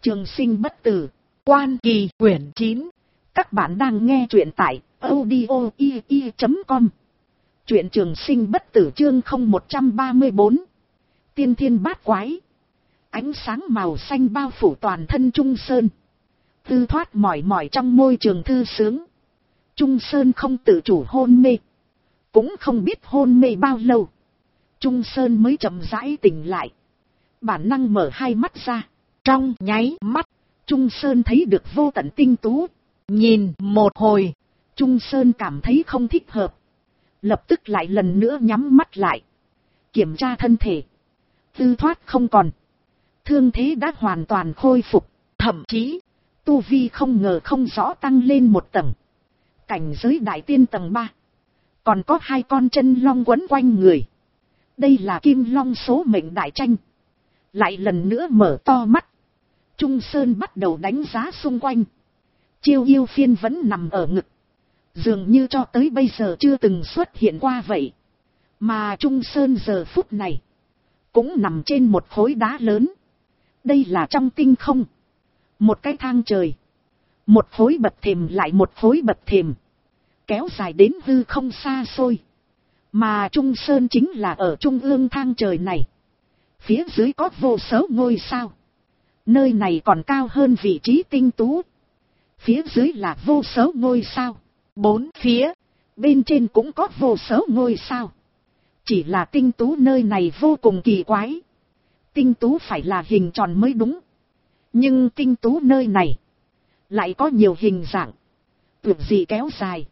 Trường sinh bất tử, Quan Kỳ quyển 9. Các bạn đang nghe truyện tại audio.com. Truyện Trường sinh bất tử chương 0134. Tiên thiên bát quái. Ánh sáng màu xanh bao phủ toàn thân Trung Sơn. Tư thoát mỏi mỏi trong môi trường thư sướng. Trung Sơn không tự chủ hôn mê. Cũng không biết hôn mê bao lâu. Trung Sơn mới chậm rãi tỉnh lại. Bản năng mở hai mắt ra. Trong nháy mắt, Trung Sơn thấy được vô tận tinh tú. Nhìn một hồi, Trung Sơn cảm thấy không thích hợp. Lập tức lại lần nữa nhắm mắt lại. Kiểm tra thân thể. Tư thoát không còn. Thương thế đã hoàn toàn khôi phục. Thậm chí, tu vi không ngờ không rõ tăng lên một tầng. Cảnh giới đại tiên tầng 3. Còn có 2 con chân long quấn quanh người. Đây là kim long số mệnh đại tranh. Lại lần nữa mở to mắt. Trung Sơn bắt đầu đánh giá xung quanh. Chiêu yêu phiên vẫn nằm ở ngực. Dường như cho tới bây giờ chưa từng xuất hiện qua vậy. Mà Trung Sơn giờ phút này cũng nằm trên một khối đá lớn. Đây là trong tinh không. Một cái thang trời. Một khối bậc thềm lại một khối bậc thềm. Kéo dài đến hư không xa xôi. Mà Trung Sơn chính là ở trung ương thang trời này. Phía dưới có vô số ngôi sao. Nơi này còn cao hơn vị trí tinh tú. Phía dưới là vô số ngôi sao. 4 phía. Bên trên cũng có vô số ngôi sao. Chỉ là tinh tú nơi này vô cùng kỳ quái. Tinh tú phải là hình tròn mới đúng. Nhưng tinh tú nơi này lại có nhiều hình dạng. Tuyệt dị kéo dài.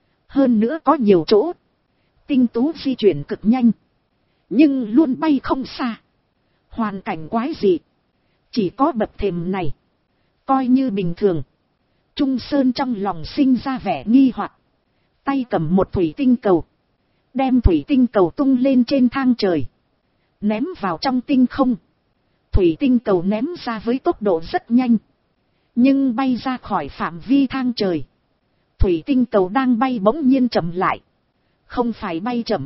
Hơn nữa có nhiều chỗ. Tinh tú di chuyển cực nhanh. Nhưng luôn bay không xa. Hoàn cảnh quái dị. Chỉ có bậc thềm này. Coi như bình thường. Trung Sơn trong lòng sinh ra vẻ nghi hoặc. Tay cầm một thủy tinh cầu. Đem thủy tinh cầu tung lên trên thang trời. Ném vào trong tinh không. Thủy tinh cầu ném ra với tốc độ rất nhanh. Nhưng bay ra khỏi phạm vi thang trời. Thủy tinh cầu đang bay bỗng nhiên chậm lại. Không phải bay chậm.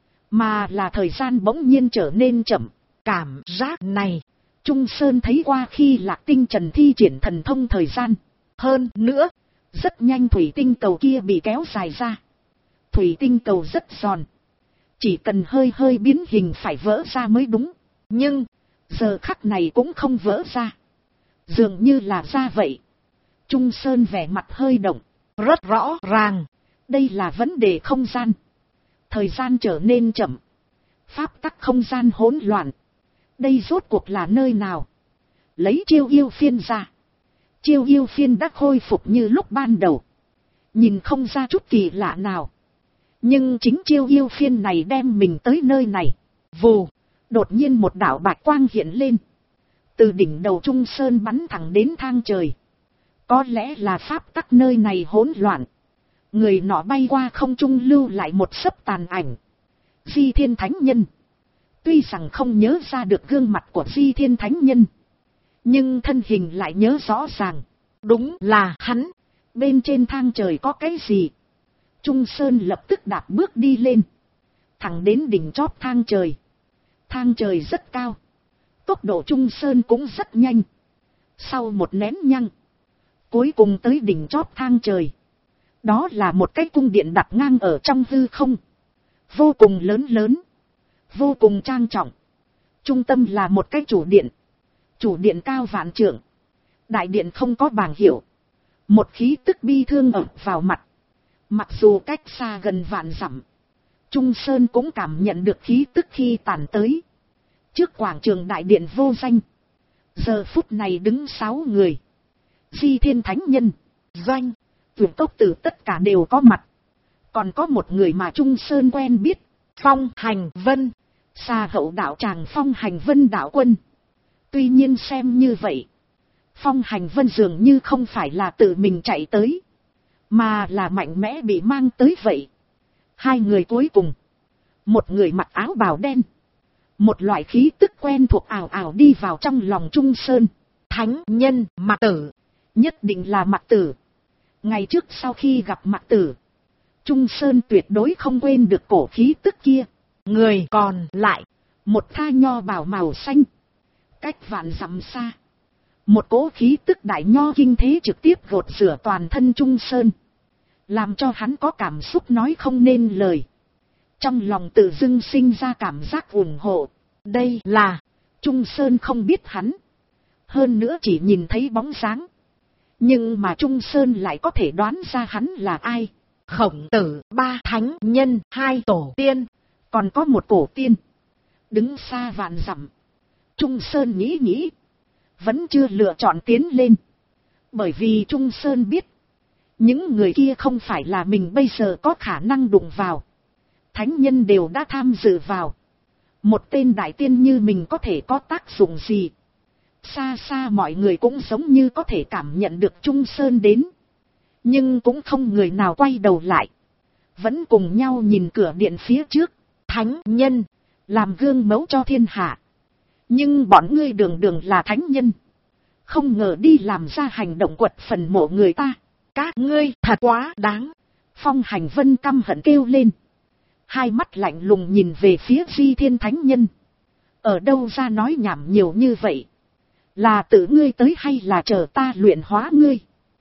Mà là thời gian bỗng nhiên trở nên chậm. Cảm giác này. Trung Sơn thấy qua khi Lạc Tinh Trần thi triển thần thông thời gian. Hơn nữa. Rất nhanh thủy tinh cầu kia bị kéo dài ra. Thủy tinh cầu rất giòn. Chỉ cần hơi hơi biến hình phải vỡ ra mới đúng. Nhưng. Giờ khắc này cũng không vỡ ra. Dường như là ra vậy. Trung Sơn vẻ mặt hơi động. Rất rõ ràng. Đây là vấn đề không gian. Thời gian trở nên chậm. Pháp tắc không gian hỗn loạn. Đây rốt cuộc là nơi nào? Lấy chiêu yêu phiên ra. Chiêu yêu phiên đã khôi phục như lúc ban đầu. Nhìn không ra chút kỳ lạ nào. Nhưng chính chiêu yêu phiên này đem mình tới nơi này. Vù. Đột nhiên một đạo bạch quang hiện lên. Từ đỉnh đầu Trung Sơn bắn thẳng đến thang trời. Có lẽ là pháp tắc nơi này hỗn loạn. Người nọ bay qua không trung lưu lại một sấp tàn ảnh. Di Thiên Thánh Nhân. Tuy rằng không nhớ ra được gương mặt của Di Thiên Thánh Nhân. Nhưng thân hình lại nhớ rõ ràng. Đúng là hắn. Bên trên thang trời có cái gì? Trung Sơn lập tức đạp bước đi lên. Thẳng đến đỉnh chóp thang trời. Thang trời rất cao. Tốc độ Trung Sơn cũng rất nhanh. Sau một nén nhăng. Cuối cùng tới đỉnh chóp thang trời. Đó là một cái cung điện đặt ngang ở trong hư không. Vô cùng lớn lớn. Vô cùng trang trọng. Trung tâm là một cái chủ điện. Chủ điện cao vạn trượng. Đại điện không có bảng hiệu. Một khí tức bi thương ập vào mặt. Mặc dù cách xa gần vạn dặm. Trung Sơn cũng cảm nhận được khí tức khi tản tới. Trước quảng trường đại điện vô danh. Giờ phút này đứng 6 người. Di Thiên Thánh Nhân. Doanh. Tuyển tốc tử tất cả đều có mặt. Còn có một người mà Trung Sơn quen biết. Phong Hành Vân. Xa hậu đạo tràng Phong Hành Vân đạo quân. Tuy nhiên xem như vậy. Phong Hành Vân dường như không phải là tự mình chạy tới. Mà là mạnh mẽ bị mang tới vậy. 2 người cuối cùng. Một người mặc áo bào đen. Một loại khí tức quen thuộc ảo ảo đi vào trong lòng Trung Sơn. Thánh Nhân Mạc Tử. Nhất định là Mạc Tử. Ngày trước sau khi gặp Mạc Tử. Trung Sơn tuyệt đối không quên được cổ khí tức kia. Người còn lại. Một tha nho bào màu xanh. Cách vạn dặm xa. Một cỗ khí tức đại nho kinh thế trực tiếp gột rửa toàn thân Trung Sơn. Làm cho hắn có cảm xúc nói không nên lời. Trong lòng tự dưng sinh ra cảm giác ủng hộ. Đây là, Trung Sơn không biết hắn. Hơn nữa chỉ nhìn thấy bóng dáng. Nhưng mà Trung Sơn lại có thể đoán ra hắn là ai. Khổng Tử, 3 thánh nhân, 2 tổ tiên. Còn có một cổ tiên. Đứng xa vạn dặm. Trung Sơn nghĩ nghĩ. Vẫn chưa lựa chọn tiến lên. Bởi vì Trung Sơn biết. Những người kia không phải là mình bây giờ có khả năng đụng vào. Thánh nhân đều đã tham dự vào. Một tên đại tiên như mình có thể có tác dụng gì. Xa xa mọi người cũng giống như có thể cảm nhận được Trung Sơn đến. Nhưng cũng không người nào quay đầu lại. Vẫn cùng nhau nhìn cửa điện phía trước. Thánh nhân, làm gương mẫu cho thiên hạ. Nhưng bọn ngươi đường đường là thánh nhân. Không ngờ đi làm ra hành động quật phần mộ người ta. Các ngươi thật quá đáng. Phong Hành Vân căm hận kêu lên. Hai mắt lạnh lùng nhìn về phía Di Thiên Thánh Nhân. Ở đâu ra nói nhảm nhiều như vậy? Là tự ngươi tới hay là chờ ta luyện hóa ngươi?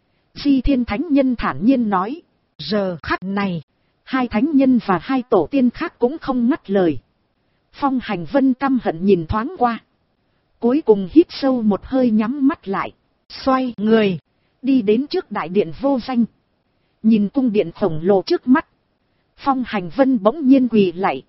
Di Thiên Thánh Nhân thản nhiên nói. Giờ khắc này, hai thánh nhân và hai tổ tiên khác cũng không ngắt lời. Phong Hành Vân căm hận nhìn thoáng qua. Cuối cùng hít sâu một hơi nhắm mắt lại. Xoay người, đi đến trước đại điện vô danh. Nhìn cung điện khổng lồ trước mắt. Phong Hành Vân bỗng nhiên quỳ lạy.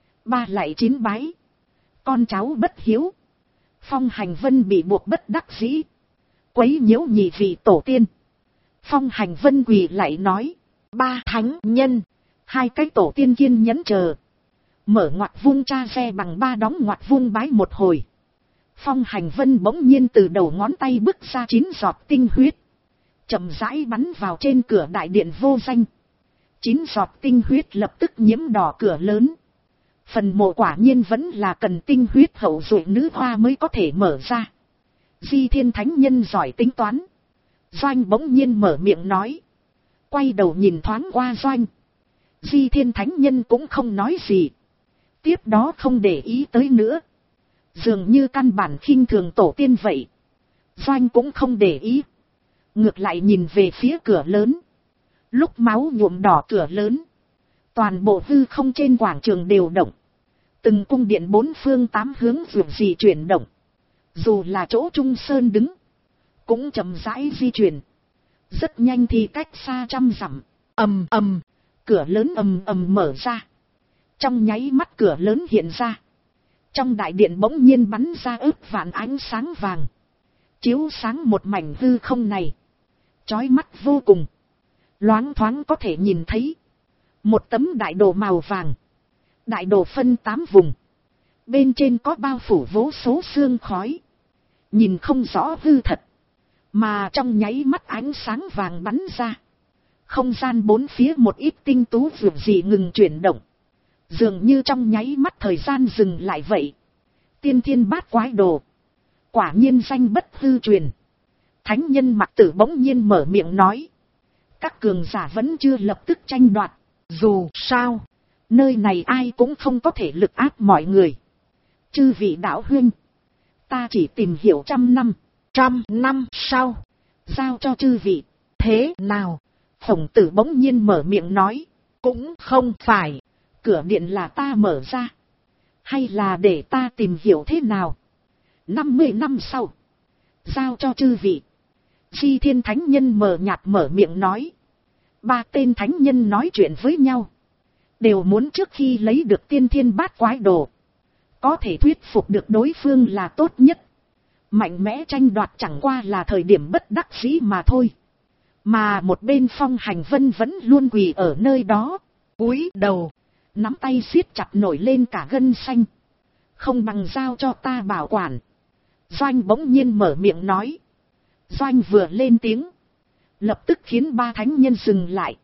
3 lạy 9 bái. Con cháu bất hiếu. Phong Hành Vân bị buộc bất đắc dĩ. Quấy nhiễu nhị vị tổ tiên. Phong Hành Vân quỳ lạy nói. 3 thánh nhân. 2 cái tổ tiên kiên nhẫn chờ. Mở ngoặt vung cha xe bằng 3 đóng ngoặt vung bái một hồi. Phong Hành Vân bỗng nhiên từ đầu ngón tay bước ra 9 giọt tinh huyết. Chậm rãi bắn vào trên cửa đại điện vô danh. 9 giọt tinh huyết lập tức nhiễm đỏ cửa lớn. Phần mộ quả nhiên vẫn là cần tinh huyết hậu duệ nữ hoa mới có thể mở ra. Di Thiên Thánh Nhân giỏi tính toán. Doanh bỗng nhiên mở miệng nói. Quay đầu nhìn thoáng qua Doanh. Di Thiên Thánh Nhân cũng không nói gì. Tiếp đó không để ý tới nữa. Dường như căn bản khinh thường tổ tiên vậy. Doanh cũng không để ý. Ngược lại nhìn về phía cửa lớn. Lúc máu nhuộm đỏ cửa lớn. Toàn bộ hư không trên quảng trường đều động. Từng cung điện 4 phương 8 hướng dường gì chuyển động. Dù là chỗ Trung Sơn đứng. Cũng chậm rãi di chuyển. Rất nhanh thì cách xa trăm dặm. Ầm ầm. Cửa lớn ầm ầm mở ra. Trong nháy mắt cửa lớn hiện ra. Trong đại điện bỗng nhiên bắn ra ức vạn ánh sáng vàng. Chiếu sáng một mảnh hư không này. Chói mắt vô cùng. Loáng thoáng có thể nhìn thấy. Một tấm đại đồ màu vàng. Đại đồ phân 8 vùng. Bên trên có bao phủ vô số sương khói. Nhìn không rõ hư thật. Mà trong nháy mắt ánh sáng vàng bắn ra. Không gian bốn phía một ít tinh tú vượt gì ngừng chuyển động. Dường như trong nháy mắt thời gian dừng lại vậy. Tiên thiên bát quái đồ. Quả nhiên danh bất hư truyền. Thánh nhân Mặc Tử bỗng nhiên mở miệng nói. Các cường giả vẫn chưa lập tức tranh đoạt. Dù sao, nơi này ai cũng không có thể lực áp mọi người. Chư vị đạo huynh, ta chỉ tìm hiểu 100 năm. 100 năm sau, giao cho chư vị. Thế nào? Khổng Tử bỗng nhiên mở miệng nói. Cũng không phải, cửa điện là ta mở ra. Hay là để ta tìm hiểu thế nào? 50 năm sau, giao cho chư vị. Di Thiên Thánh Nhân mờ nhạt mở miệng nói. 3 tên thánh nhân nói chuyện với nhau. Đều muốn trước khi lấy được tiên thiên bát quái đồ. Có thể thuyết phục được đối phương là tốt nhất. Mạnh mẽ tranh đoạt chẳng qua là thời điểm bất đắc dĩ mà thôi. Mà một bên Phong Hành Vân vẫn luôn quỳ ở nơi đó. Cúi đầu, nắm tay siết chặt nổi lên cả gân xanh. Không bằng giao cho ta bảo quản. Doanh bỗng nhiên mở miệng nói. Doanh vừa lên tiếng. Lập tức khiến 3 thánh nhân dừng lại.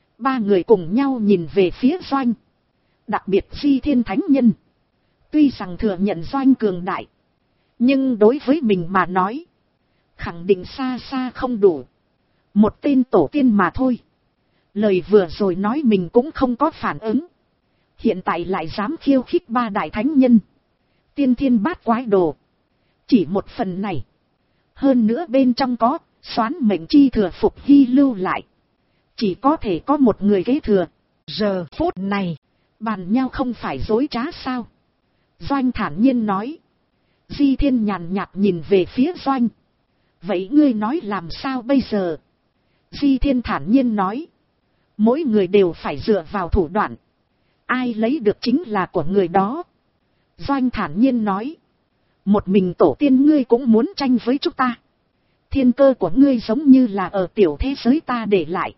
3 người cùng nhau nhìn về phía Doanh. Đặc biệt Di Thiên Thánh Nhân. Tuy rằng thừa nhận Doanh cường đại. Nhưng đối với mình mà nói. Khẳng định xa xa không đủ. Một tên tổ tiên mà thôi. Lời vừa rồi nói mình cũng không có phản ứng. Hiện tại lại dám khiêu khích 3 đại thánh nhân. Tiên thiên bát quái đồ. Chỉ một phần này. Hơn nữa bên trong có, xoán mệnh chi thừa Phục Hy lưu lại. Chỉ có thể có một người kế thừa. Giờ phút này, bàn nhau không phải dối trá sao? Doanh thản nhiên nói. Di Thiên nhàn nhạt nhìn về phía Doanh. Vậy ngươi nói làm sao bây giờ? Di Thiên thản nhiên nói. Mỗi người đều phải dựa vào thủ đoạn. Ai lấy được chính là của người đó. Doanh thản nhiên nói. Một mình tổ tiên ngươi cũng muốn tranh với chúng ta. Thiên cơ của ngươi giống như là ở tiểu thế giới ta để lại.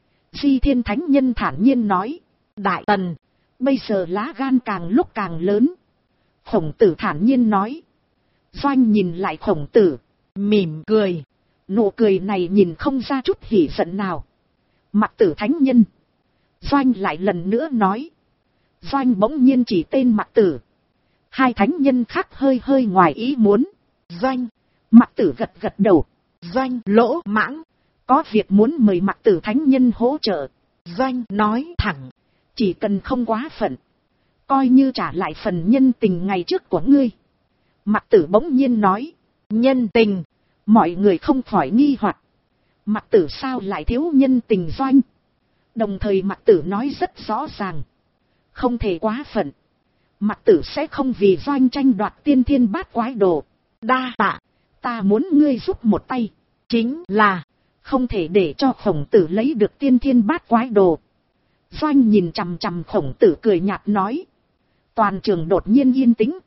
Di Thiên thánh nhân thản nhiên nói. Đại Tần, bây giờ lá gan càng lúc càng lớn. Khổng Tử thản nhiên nói. Doanh nhìn lại Khổng Tử, mỉm cười. Nụ cười này nhìn không ra chút hỉ giận nào. Mặc Tử thánh nhân. Doanh lại lần nữa nói. Doanh bỗng nhiên chỉ tên Mặc Tử. Hai thánh nhân khác hơi hơi ngoài ý muốn. Doanh, Mặc Tử gật gật đầu. Doanh lỗ mãng, có việc muốn mời Mặc Tử thánh nhân hỗ trợ. Doanh nói thẳng, chỉ cần không quá phận, coi như trả lại phần nhân tình ngày trước của ngươi. Mặc Tử bỗng nhiên nói. Nhân tình? Mọi người không khỏi nghi hoặc. Mặc Tử sao lại thiếu nhân tình Doanh? Đồng thời Mặc Tử nói rất rõ ràng. Không thể quá phận. Mặc Tử sẽ không vì Doanh tranh đoạt tiên thiên bát quái đồ. Đa tạ, ta muốn ngươi giúp một tay. Chính là, không thể để cho Khổng Tử lấy được tiên thiên bát quái đồ. Doanh nhìn chằm chằm Khổng Tử cười nhạt nói. Toàn trường đột nhiên yên tĩnh.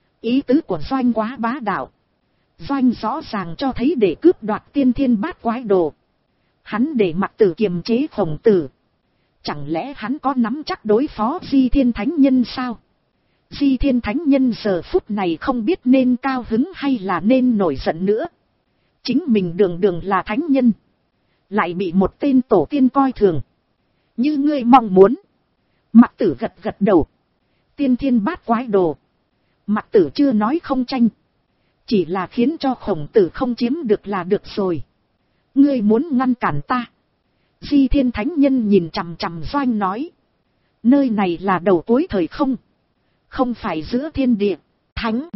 Ý tứ của Doanh quá bá đạo. Doanh rõ ràng cho thấy để cướp đoạt tiên thiên bát quái đồ. Hắn để Mặc Tử kiềm chế Khổng Tử. Chẳng lẽ hắn có nắm chắc đối phó Di Thiên Thánh Nhân sao? Di Thiên Thánh Nhân giờ phút này không biết nên cao hứng hay là nên nổi giận nữa. Chính mình đường đường là thánh nhân, lại bị một tên tổ tiên coi thường. Như ngươi mong muốn. Mặc Tử gật gật đầu. Tiên thiên bát quái đồ. Mặc Tử chưa nói không tranh. Chỉ là khiến cho Khổng Tử không chiếm được là được rồi. Ngươi muốn ngăn cản ta? Di Thiên Thánh Nhân nhìn chằm chằm Doanh nói. Nơi này là đầu cuối thời không. Không phải giữa thiên địa. Thánh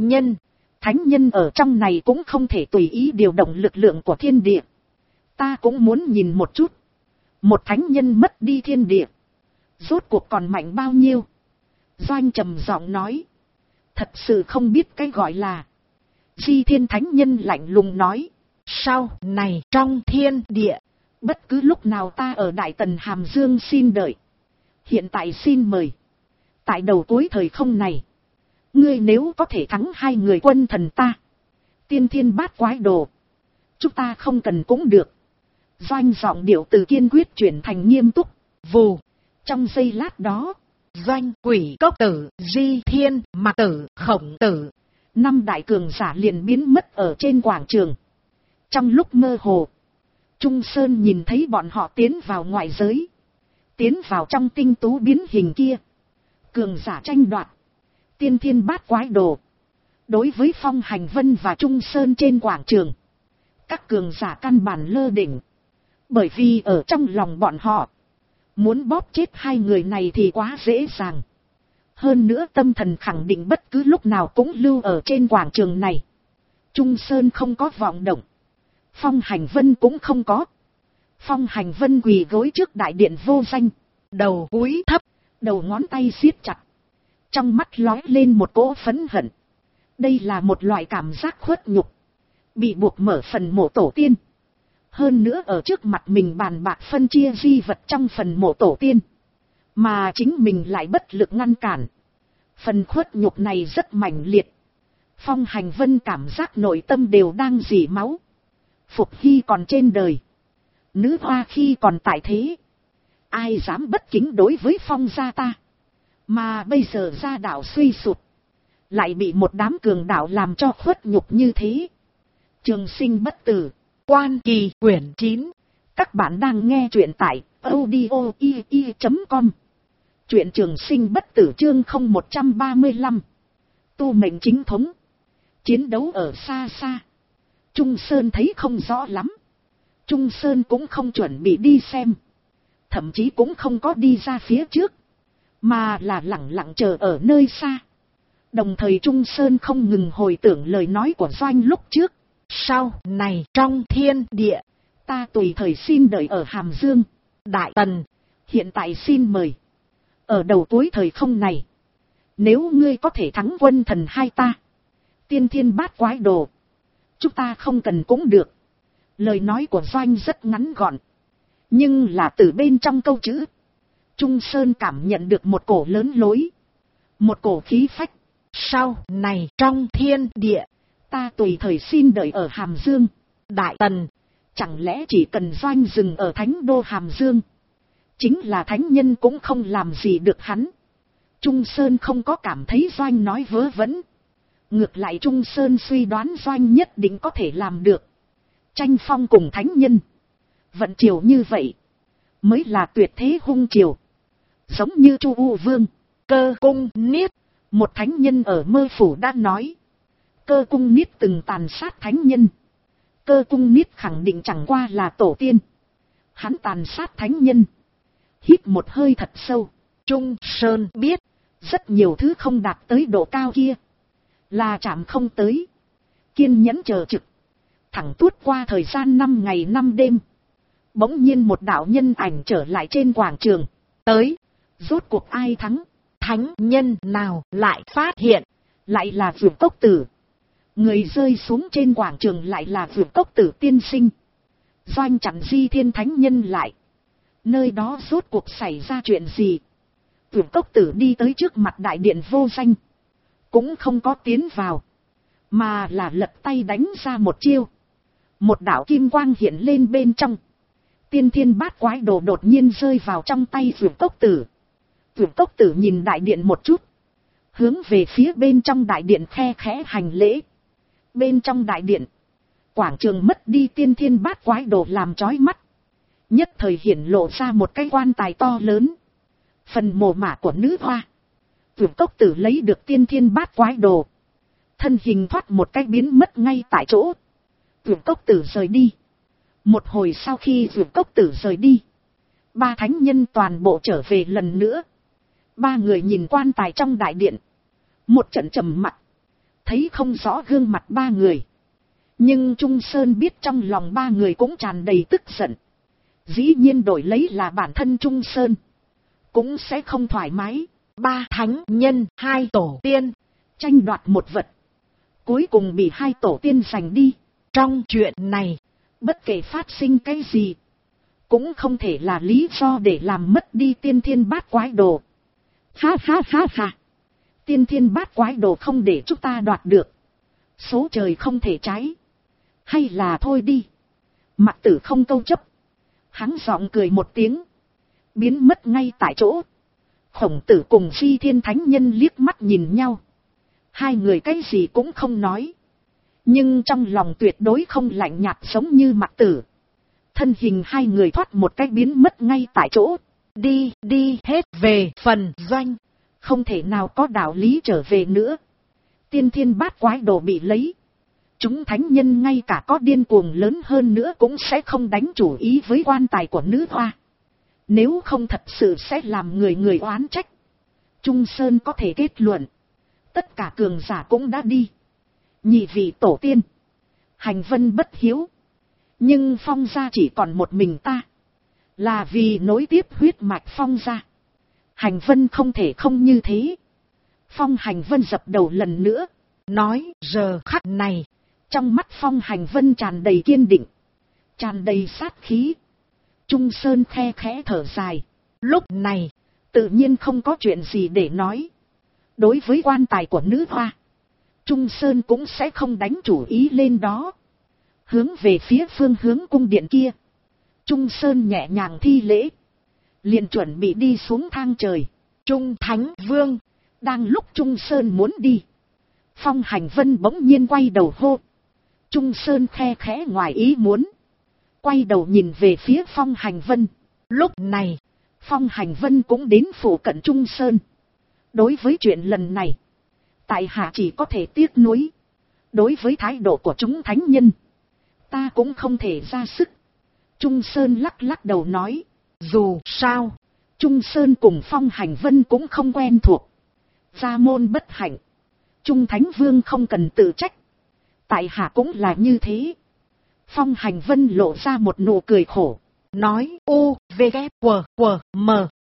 nhân ở trong này cũng không thể tùy ý điều động lực lượng của thiên địa. Ta cũng muốn nhìn một chút. Một thánh nhân mất đi thiên địa, rốt cuộc còn mạnh bao nhiêu? Doanh trầm giọng nói. Thật sự không biết cái gọi là. Di Thiên Thánh Nhân lạnh lùng nói. Sau này trong thiên địa, bất cứ lúc nào ta ở Đại Tần Hàm Dương xin đợi. Hiện tại xin mời. Tại đầu cuối thời không này, ngươi nếu có thể thắng hai người quân thần ta, tiên thiên bát quái đồ, chúng ta không cần cũng được. Doanh giọng điệu từ kiên quyết chuyển thành nghiêm túc. Vù, trong giây lát đó, Doanh, Quỷ Cốc Tử, Di Thiên, Mặc Tử, Khổng Tử, năm đại cường giả liền biến mất ở trên quảng trường. Trong lúc mơ hồ, Trung Sơn nhìn thấy bọn họ tiến vào ngoại giới, tiến vào trong tinh tú biến hình kia. Cường giả tranh đoạt tiên thiên bát quái đồ. Đối với Phong Hành Vân và Trung Sơn trên quảng trường, các cường giả căn bản lơ đỉnh. Bởi vì ở trong lòng bọn họ, muốn bóp chết hai người này thì quá dễ dàng. Hơn nữa tâm thần khẳng định bất cứ lúc nào cũng lưu ở trên quảng trường này. Trung Sơn không có vọng động, Phong Hành Vân cũng không có. Phong Hành Vân quỳ gối trước đại điện vô danh, đầu cúi thấp, đầu ngón tay siết chặt, trong mắt lóe lên một cỗ phẫn hận. Đây là một loại cảm giác khuất nhục, bị buộc mở phần mộ tổ tiên. Hơn nữa ở trước mặt mình bàn bạc phân chia di vật trong phần mộ tổ tiên, mà chính mình lại bất lực ngăn cản. Phần khuất nhục này rất mãnh liệt. Phong Hành Vân cảm giác nội tâm đều đang rỉ máu. Phục Hy còn trên đời, nữ hoa khi còn tại thế, ai dám bất kính đối với Phong gia ta. Mà bây giờ gia đạo suy sụp, lại bị một đám cường đạo làm cho khuất nhục như thế. Trường Sinh Bất Tử, Quan Kỳ quyển 9. Các bạn đang nghe truyện tại audio.com. Truyện Trường Sinh Bất Tử chương 0135. Tu mệnh chính thống. Chiến đấu ở xa xa. Trung Sơn thấy không rõ lắm. Trung Sơn cũng không chuẩn bị đi xem, thậm chí cũng không có đi ra phía trước, mà là lẳng lặng chờ ở nơi xa. Đồng thời Trung Sơn không ngừng hồi tưởng lời nói của Doanh lúc trước. Sau này trong thiên địa, ta tùy thời xin đợi ở Hàm Dương. Đại Tần, hiện tại xin mời. Ở đầu cuối thời không này, nếu ngươi có thể thắng quân thần hai ta, tiên thiên bát quái đồ, chúng ta không cần cũng được. Lời nói của Doanh rất ngắn gọn, nhưng là từ bên trong câu chữ, Trung Sơn cảm nhận được một cổ lớn lối, một cổ khí phách. Sau này trong thiên địa, ta tùy thời xin đợi ở Hàm Dương. Đại Tần, chẳng lẽ chỉ cần Doanh dừng ở thánh đô Hàm Dương, chính là thánh nhân cũng không làm gì được hắn. Trung Sơn không có cảm thấy Doanh nói vớ vẩn. Ngược lại Trung Sơn suy đoán Doanh nhất định có thể làm được. Tranh phong cùng thánh nhân, vận triều như vậy, mới là tuyệt thế hung triều. Giống như Chu U Vương, Cơ Cung Niết, một thánh nhân ở Mơ Phủ đã nói. Cơ Cung Niết từng tàn sát thánh nhân. Cơ Cung Niết khẳng định chẳng qua là tổ tiên. Hắn tàn sát thánh nhân. Hít một hơi thật sâu, Trung Sơn biết, rất nhiều thứ không đạt tới độ cao kia, là chạm không tới. Kiên nhẫn chờ trực, thẳng tuốt qua thời gian 5 ngày 5 đêm. Bỗng nhiên một đạo nhân ảnh trở lại trên quảng trường. Tới, rốt cuộc ai thắng? Thánh nhân nào lại phát hiện? Lại là Vượt Cốc Tử. Người rơi xuống trên quảng trường lại là Vượt Cốc Tử tiên sinh. Doanh chặn Di Thiên thánh nhân lại. Nơi đó rốt cuộc xảy ra chuyện gì? Vượt Cốc Tử đi tới trước mặt đại điện vô danh, cũng không có tiến vào, mà là lật tay đánh ra một chiêu. Một đạo kim quang hiện lên bên trong. Tiên thiên bát quái đồ đột nhiên rơi vào trong tay Vượt Cốc Tử. Vượt Cốc Tử nhìn đại điện một chút, hướng về phía bên trong đại điện khe khẽ hành lễ. Bên trong đại điện, quảng trường mất đi tiên thiên bát quái đồ làm chói mắt. Nhất thời hiển lộ ra một cái quan tài to lớn. Phần mồ mả của nữ hoa. Vượt Cốc Tử lấy được tiên thiên bát quái đồ, thân hình thoát một cái biến mất ngay tại chỗ. Vượt Cốc Tử rời đi. Một hồi sau khi Vượt Cốc Tử rời đi, 3 thánh nhân toàn bộ trở về lần nữa. 3 người nhìn quan tài trong đại điện, một trận trầm mặc, thấy không rõ gương mặt 3 người. Nhưng Trung Sơn biết trong lòng 3 người cũng tràn đầy tức giận. Dĩ nhiên đổi lấy là bản thân Trung Sơn, cũng sẽ không thoải mái. 3 thánh nhân, 2 tổ tiên, tranh đoạt một vật, cuối cùng bị 2 tổ tiên giành đi. Trong chuyện này, bất kể phát sinh cái gì, cũng không thể là lý do để làm mất đi tiên thiên bát quái đồ. Ha ha ha ha. Tiên thiên bát quái đồ không để chúng ta đoạt được, số trời không thể trái. Hay là thôi đi. Mặc Tử không câu chấp, hắn giọng cười một tiếng, biến mất ngay tại chỗ. Khổng Tử cùng Di Thiên thánh nhân liếc mắt nhìn nhau. 2 người cái gì cũng không nói, nhưng trong lòng tuyệt đối không lạnh nhạt giống như Mặc Tử. Thân hình 2 người thoát một cái biến mất ngay tại chỗ. Đi hết về phần Doanh, không thể nào có đạo lý trở về nữa. Tiên thiên bát quái đồ bị lấy, chúng thánh nhân ngay cả có điên cuồng lớn hơn nữa cũng sẽ không đánh chủ ý với quan tài của nữ hoa. Nếu không thật sự sẽ làm người oán trách. Trung Sơn có thể kết luận, tất cả cường giả cũng đã đi. Nhị vị tổ tiên, Hành Vân bất hiếu, nhưng Phong gia chỉ còn một mình ta, là vì nối tiếp huyết mạch Phong gia. Hành Vân không thể không như thế. Phong Hành Vân dập đầu lần nữa, nói giờ khắc này, trong mắt Phong Hành Vân tràn đầy kiên định, tràn đầy sát khí. Trung Sơn khe khẽ thở dài. Lúc này, tự nhiên không có chuyện gì để nói. Đối với quan tài của nữ hoa, Trung Sơn cũng sẽ không đánh chủ ý lên đó. Hướng về phía phương hướng cung điện kia, Trung Sơn nhẹ nhàng thi lễ, liền chuẩn bị đi xuống thang trời. Trung Thánh Vương. Đang lúc Trung Sơn muốn đi, Phong Hành Vân bỗng nhiên quay đầu hô. Trung Sơn khe khẽ ngoài ý muốn, quay đầu nhìn về phía Phong Hành Vân. Lúc này, Phong Hành Vân cũng đến phụ cận Trung Sơn. Đối với chuyện lần này, tại hạ chỉ có thể tiếc nuối. Đối với thái độ của chúng thánh nhân, ta cũng không thể ra sức. Trung Sơn lắc lắc đầu nói. Dù sao, Trung Sơn cùng Phong Hành Vân cũng không quen thuộc. Gia môn bất hạnh, Trung Thánh Vương không cần tự trách. Tại hạ cũng là như thế. Phong Hành Vân lộ ra một nụ cười khổ. Nói u, v, k, w, w, m.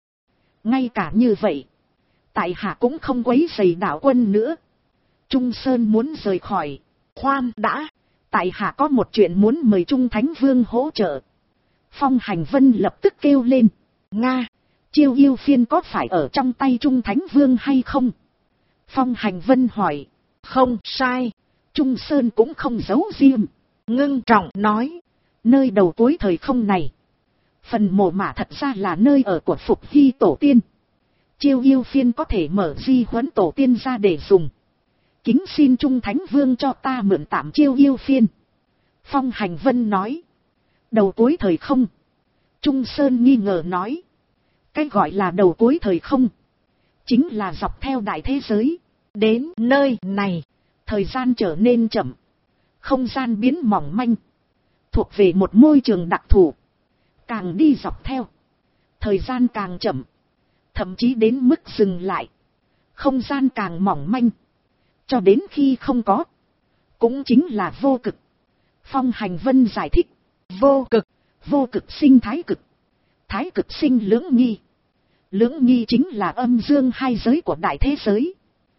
Ngay cả như vậy, tại hạ cũng không quấy rầy đạo quân nữa. Trung Sơn muốn rời khỏi. Khoan đã. Tại hạ có một chuyện muốn mời Trung Thánh Vương hỗ trợ. Phong Hành Vân lập tức kêu lên. Nga, Chiêu Yêu Phiên có phải ở trong tay Trung Thánh Vương hay không? Phong Hành Vân hỏi. không sai. Trung Sơn cũng không giấu riêng. Ngưng trọng nói. Nơi đầu cuối thời không này, phần mộ mả thật ra là nơi ở của Phục Hy tổ tiên. Chiêu Yêu Phiên có thể mở di huấn tổ tiên ra để dùng. Kính xin Trung Thánh Vương cho ta mượn tạm Chiêu Yêu Phiên. Phong Hành Vân nói. Đầu cuối thời không? Trung Sơn nghi ngờ nói. Cái gọi là đầu cuối thời không, chính là dọc theo đại thế giới. Đến nơi này, thời gian trở nên chậm, không gian biến mỏng manh, thuộc về một môi trường đặc thù. Càng đi dọc theo, thời gian càng chậm, thậm chí đến mức dừng lại. Không gian càng mỏng manh, cho đến khi không có, cũng chính là vô cực. Phong Hành Vân giải thích. vô cực, vô cực sinh thái cực, thái cực sinh lưỡng nghi. Lưỡng nghi chính là âm dương hai giới của đại thế giới,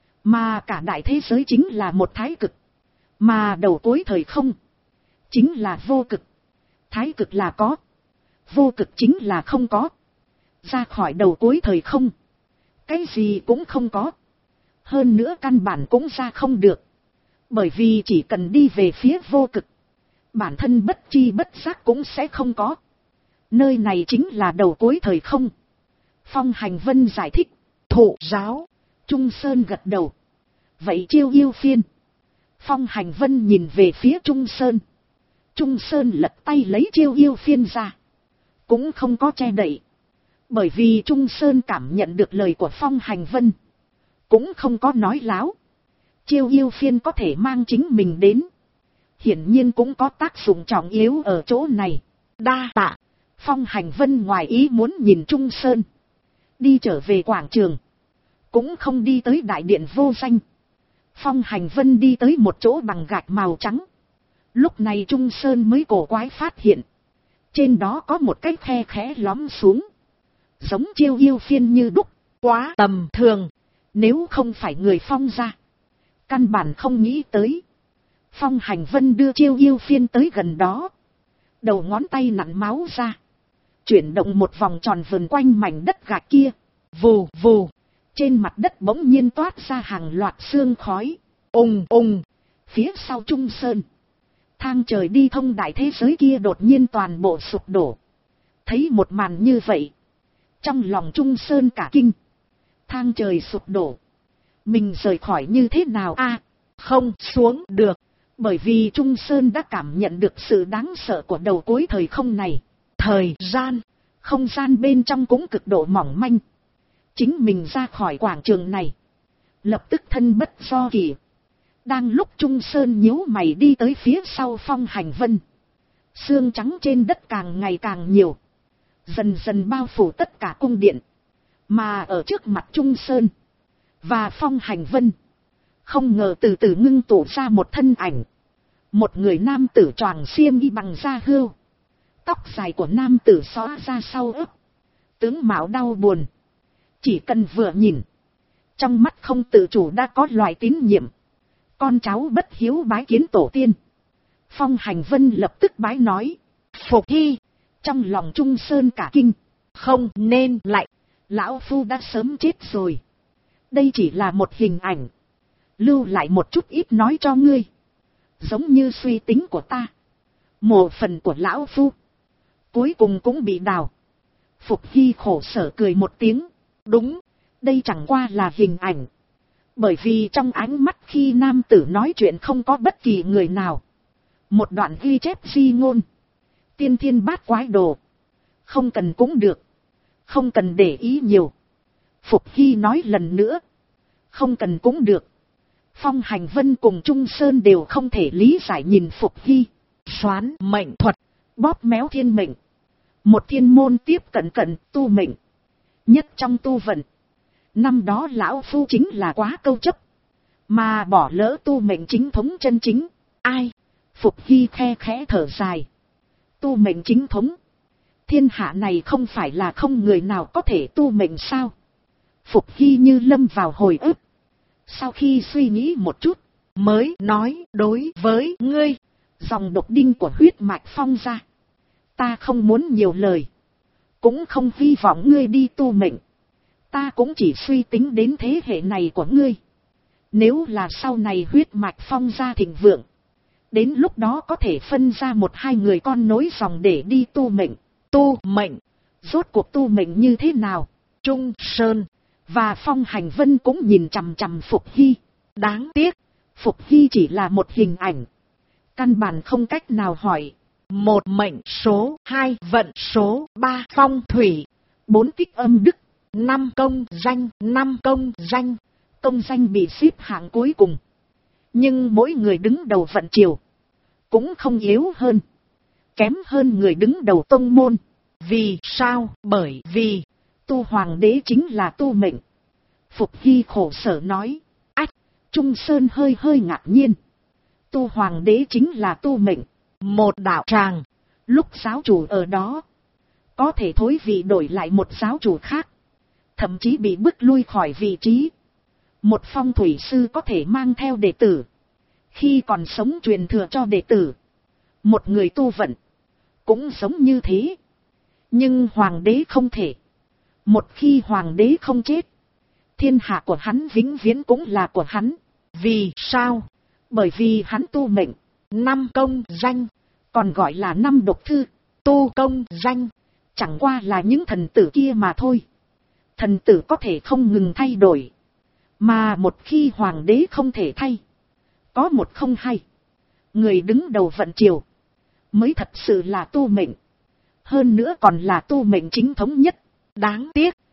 mà cả đại thế giới chính là một thái cực. Mà đầu cuối thời không, chính là vô cực. Thái cực là có, vô cực chính là không có. Ra khỏi đầu cuối thời không, cái gì cũng không có. Hơn nữa căn bản cũng ra không được. Bởi vì chỉ cần đi về phía vô cực, bản thân bất chi bất giác cũng sẽ không có. Nơi này chính là đầu cuối thời không. Phong Hành Vân giải thích. thụ giáo. Trung Sơn gật đầu. Vậy Chiêu Yêu Phiên? Phong Hành Vân nhìn về phía Trung Sơn. Trung Sơn lật tay lấy Chiêu Yêu Phiên ra, cũng không có che đậy. Bởi vì Trung Sơn cảm nhận được lời của Phong Hành Vân, cũng không có nói láo. Chiêu Yêu Phiên có thể mang chính mình đến, hiển nhiên cũng có tác dụng trọng yếu ở chỗ này. Đa tạ. Phong Hành Vân ngoài ý muốn nhìn Trung Sơn, đi trở về quảng trường, cũng không đi tới đại điện vô danh. Phong Hành Vân đi tới một chỗ bằng gạch màu trắng. Lúc này Trung Sơn mới cổ quái phát hiện, trên đó có một cái khe khẽ lõm xuống, giống Chiêu Yêu Phiên như đúc. Quá tầm thường, nếu không phải người Phong ra, căn bản không nghĩ tới. Phong Hành Vân đưa Chiêu Yêu Phiên tới gần đó, đầu ngón tay nặn máu ra, chuyển động một vòng tròn vần quanh mảnh đất gạch kia. vù vù, trên mặt đất bỗng nhiên toát ra hàng loạt sương khói. ùng ùng. Phía sau Trung Sơn, thang trời đi thông đại thế giới kia đột nhiên toàn bộ sụp đổ. Thấy một màn như vậy, trong lòng Trung Sơn cả kinh. Thang trời sụp đổ, mình rời khỏi như thế nào a? Không xuống được. Bởi vì Trung Sơn đã cảm nhận được sự đáng sợ của đầu cuối thời không này. Thời gian, không gian bên trong cũng cực độ mỏng manh. Chính mình ra khỏi quảng trường này, lập tức thân bất do kỳ. Đang lúc Trung Sơn nhíu mày đi tới phía sau Phong Hành Vân, sương trắng trên đất càng ngày càng nhiều, dần dần bao phủ tất cả cung điện. Mà ở trước mặt Trung Sơn và Phong Hành Vân, không ngờ từ từ ngưng tụ ra một thân ảnh. Một người nam tử choàng xiêm y bằng da hươu, tóc dài của nam tử xõa ra sau ớt, tướng mạo đau buồn. Chỉ cần vừa nhìn, trong mắt không tự chủ đã có loại tín nhiệm. Con cháu bất hiếu bái kiến tổ tiên. Phong Hành Vân lập tức bái nói. Phục Hy. Trong lòng Trung Sơn cả kinh. Không nên lại. Lão Phu đã sớm chết rồi. Đây chỉ là một hình ảnh, lưu lại một chút ít nói cho ngươi. Giống như suy tính của ta, mộ phần của Lão Phu cuối cùng cũng bị đào. Phục Hy khổ sở cười một tiếng. Đúng, đây chẳng qua là hình ảnh. Bởi vì trong ánh mắt khi nam tử nói chuyện không có bất kỳ người nào. Một đoạn ghi chép di ngôn, tiên thiên bát quái đồ. Không cần cũng được, không cần để ý nhiều. Phục Hy nói lần nữa. Không cần cũng được. Phong Hành Vân cùng Trung Sơn đều không thể lý giải nhìn Phục Hy. Xoán mệnh thuật, bóp méo thiên mệnh. Một thiên môn tiếp cận tu mệnh. Nhất trong tu vận. Năm đó Lão Phu chính là quá câu chấp, mà bỏ lỡ tu mệnh chính thống chân chính. Ai? Phục Hy khe khẽ thở dài. Tu mệnh chính thống. Thiên hạ này không phải là không người nào có thể tu mệnh sao? Phục Hy như lâm vào hồi ức. Sau khi suy nghĩ một chút, Mới nói đối với ngươi. dòng độc đinh của huyết mạch Phong ra. Ta không muốn nhiều lời. Cũng không hy vọng ngươi đi tu mệnh. Ta cũng chỉ suy tính đến thế hệ này của ngươi. Nếu là sau này huyết mạch Phong ra thịnh vượng, đến lúc đó có thể phân ra một hai người con nối dòng để đi tu mệnh. Tu mệnh. Rốt cuộc tu mệnh như thế nào? Trung Sơn và Phong Hành Vân cũng nhìn chằm chằm Phục Hy. đáng tiếc. Phục Hy chỉ là một hình ảnh. Căn bản không cách nào hỏi. 1 mệnh số, 2 vận số, 3 phong thủy, 4 tích âm đức, 5 công danh, 5 công danh. công danh bị xếp hạng cuối cùng. Nhưng mỗi người đứng đầu vận triều cũng không yếu hơn, kém hơn người đứng đầu tông môn. Vì sao? Bởi vì Tu hoàng đế chính là tu mệnh. Phục Hy khổ sở nói. Ách! Trung Sơn hơi hơi ngạc nhiên. Tu hoàng đế chính là tu mệnh. một đạo tràng, Lúc giáo chủ ở đó, có thể thối vị đổi lại một giáo chủ khác, thậm chí bị bức lui khỏi vị trí. Một phong thủy sư có thể mang theo đệ tử, khi còn sống truyền thừa cho đệ tử. Một người tu vận cũng giống như thế. Nhưng hoàng đế không thể. Một khi hoàng đế không chết, thiên hạ của hắn vĩnh viễn cũng là của hắn. vì sao? Bởi vì hắn tu mệnh. 5 công danh, Còn gọi là 5 độc thư. tu công danh, Chẳng qua là những thần tử kia mà thôi. Thần tử có thể không ngừng thay đổi, mà một khi hoàng đế không thể thay, có một không hay, người đứng đầu vận triều mới thật sự là tu mệnh. Hơn nữa còn là tu mệnh chính thống nhất. đáng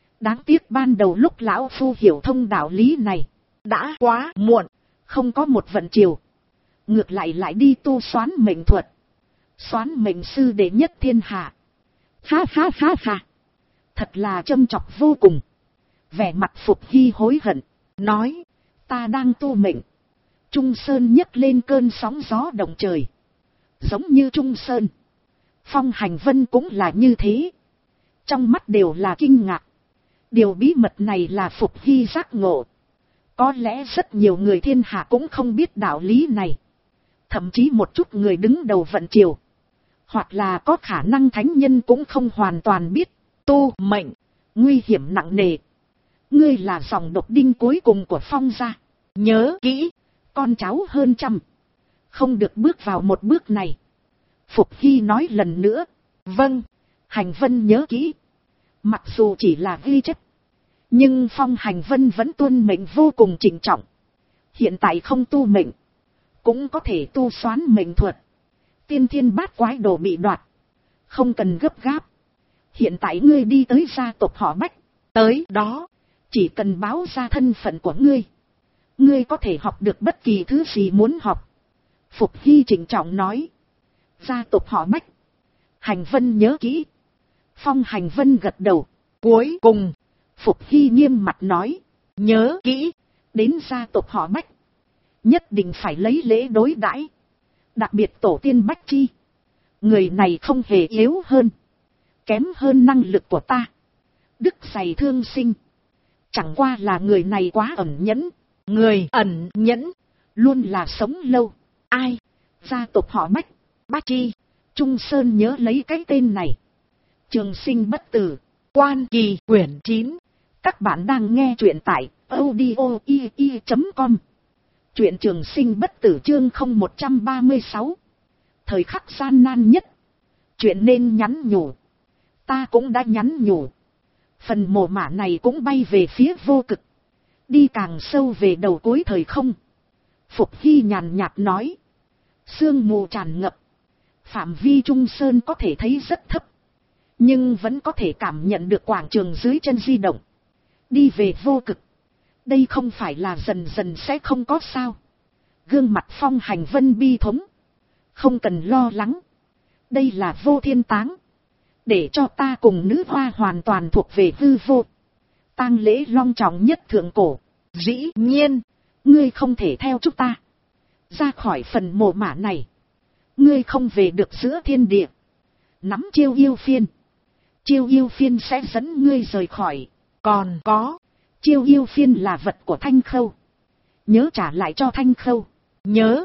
tiếc ban đầu lúc lão phu hiểu thông đạo lý này, đã quá muộn. không có một vận triều, ngược lại đi tu xoán mệnh thuật. Xoán mệnh sư đệ nhất thiên hạ. Ha ha ha ha. Thật là châm chọc vô cùng. Vẻ mặt Phục Hy hối hận, nói, ta đang tu mệnh. Trung Sơn nhấc lên cơn sóng gió động trời. Giống như Trung Sơn, Phong Hành Vân cũng là như thế. Trong mắt đều là kinh ngạc. Điều bí mật này là Phục Hy giác ngộ. Có lẽ rất nhiều người thiên hạ cũng không biết đạo lý này. Thậm chí một chút người đứng đầu vận triều, hoặc là có khả năng thánh nhân cũng không hoàn toàn biết. Tu mệnh, Nguy hiểm nặng nề. Ngươi là dòng độc đinh cuối cùng của Phong gia. nhớ kỹ. Con cháu hơn trăm, không được bước vào một bước này. Phục Hy nói lần nữa. Vâng. Hành Vân nhớ kỹ. Mặc dù chỉ là ghi chép, nhưng Phong Hành Vân vẫn tuân mệnh vô cùng trịnh trọng. Hiện tại không tu mệnh, cũng có thể tu xoán mệnh thuật. Tiên thiên bát quái đồ bị đoạt, không cần gấp gáp. Hiện tại ngươi đi tới gia tộc họ Bách, Tới đó, chỉ cần báo ra thân phận của ngươi, ngươi có thể học được bất kỳ thứ gì muốn học. Phục Hy trịnh trọng nói. Gia tộc họ Bách. Hành Vân nhớ kỹ. Phong Hành Vân gật đầu. cuối cùng, Phục Hy nghiêm mặt nói. nhớ kỹ. Đến gia tộc họ Bách, nhất định phải lấy lễ đối đãi. Đặc biệt tổ tiên Bách Chi, người này không hề yếu hơn, kém hơn năng lực của ta. Đức dày thương sinh. Chẳng qua là người này quá ẩn nhẫn. Người ẩn nhẫn, luôn là sống lâu. ai? Gia tộc họ Bách. Bách Chi. Trung Sơn nhớ lấy cái tên này. Trường sinh bất tử. Quan Kỳ quyển 9. Các bạn đang nghe truyện tại audio.com. Truyện Trường sinh bất tử chương 0136. Thời khắc gian nan nhất, chuyện nên nhắn nhủ, ta cũng đã nhắn nhủ. Phần mồ mả này cũng bay về phía vô cực, đi càng sâu về đầu cuối thời không. Phục Hy nhàn nhạt nói. Sương mù tràn ngập, phạm vi Trung Sơn có thể thấy rất thấp, nhưng vẫn có thể cảm nhận được quảng trường dưới chân di động, đi về vô cực. Đây không phải là dần dần sẽ không có sao? Gương mặt Phong Hành Vân bi thống. Không cần lo lắng, đây là vô thiên táng, để cho ta cùng nữ hoa hoàn toàn thuộc về hư vô. Tang lễ long trọng nhất thượng cổ. Dĩ nhiên, ngươi không thể theo chúng ta. Ra khỏi phần mồ mả này, ngươi không về được giữa thiên địa. Nắm chiêu yêu phiên, chiêu yêu phiên sẽ dẫn ngươi rời khỏi. Còn có, chiêu yêu phiên là vật của Thanh Khâu, nhớ trả lại cho Thanh Khâu. nhớ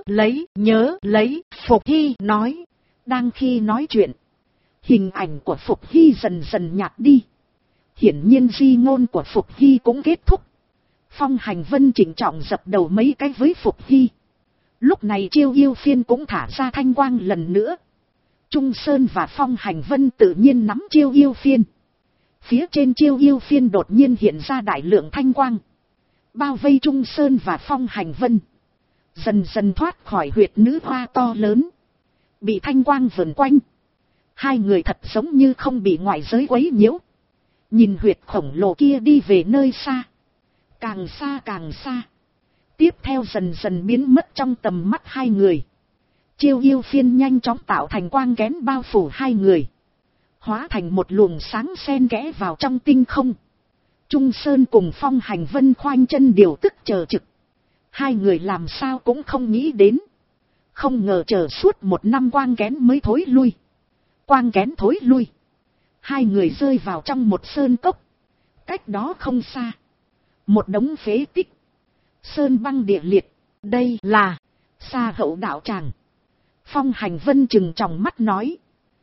lấy, Phục Hy nói. Đang khi nói chuyện, hình ảnh của Phục Hy dần dần nhạt đi. Hiển nhiên di ngôn của Phục Hy cũng kết thúc. Phong Hành Vân chỉnh trọng dập đầu mấy cái với Phục Hy. Lúc này chiêu yêu phiên cũng thả ra thanh quang lần nữa. Trung Sơn và Phong Hành Vân tự nhiên nắm chiêu yêu phiên. Phía trên chiêu yêu phiên đột nhiên hiện ra đại lượng thanh quang, bao vây Trung Sơn và Phong Hành Vân. Dần dần thoát khỏi huyệt nữ hoa to lớn, bị thanh quang vờn quanh. Hai người thật giống như không bị ngoại giới quấy nhiễu. Nhìn huyệt khổng lồ kia đi về nơi xa. Càng xa càng xa. Tiếp theo dần dần biến mất trong tầm mắt hai người. Chiêu yêu phiên nhanh chóng tạo thành quang kén bao phủ hai người, hóa thành một luồng sáng xen kẽ vào trong tinh không. Trung Sơn cùng Phong Hành Vân khoanh chân điều tức chờ trực. Hai người làm sao cũng không nghĩ đến. Không ngờ chờ suốt 1 năm quang kén mới thối lui. Quang kén thối lui, hai người rơi vào trong một sơn cốc. Cách đó không xa, một đống phế tích, sơn băng địa liệt. Đây là Sa Hậu đạo tràng. Phong Hành Vân trừng tròng mắt nói.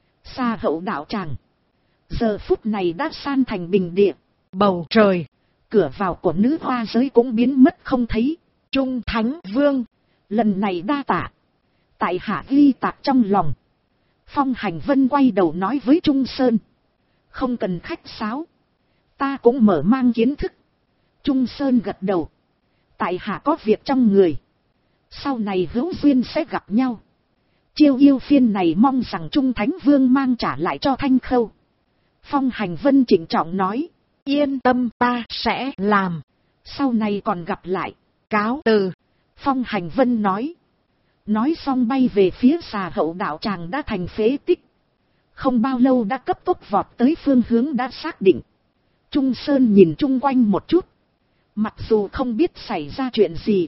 Sa Hậu đạo tràng giờ phút này đã san thành bình địa. bầu trời, cửa vào của nữ hoa giới cũng biến mất không thấy. Trung Thánh Vương, lần này đa tạ, tại hạ ghi tạc trong lòng. Phong Hành Vân quay đầu nói với Trung Sơn. Không cần khách sáo, ta cũng mở mang kiến thức. Trung Sơn gật đầu. Tại hạ có việc trong người, sau này hữu duyên sẽ gặp nhau. Chiêu yêu phiên này mong rằng Trung Thánh Vương mang trả lại cho Thanh Khâu. Phong Hành Vân trịnh trọng nói. yên tâm, ta sẽ làm. Sau này còn gặp lại. Cáo từ. Phong Hành Vân nói. Nói xong bay về phía Sa Hậu đạo tràng đã thành phế tích. Không bao lâu đã cấp tốc vọt tới phương hướng đã xác định. Trung Sơn nhìn chung quanh một chút. Mặc dù không biết xảy ra chuyện gì,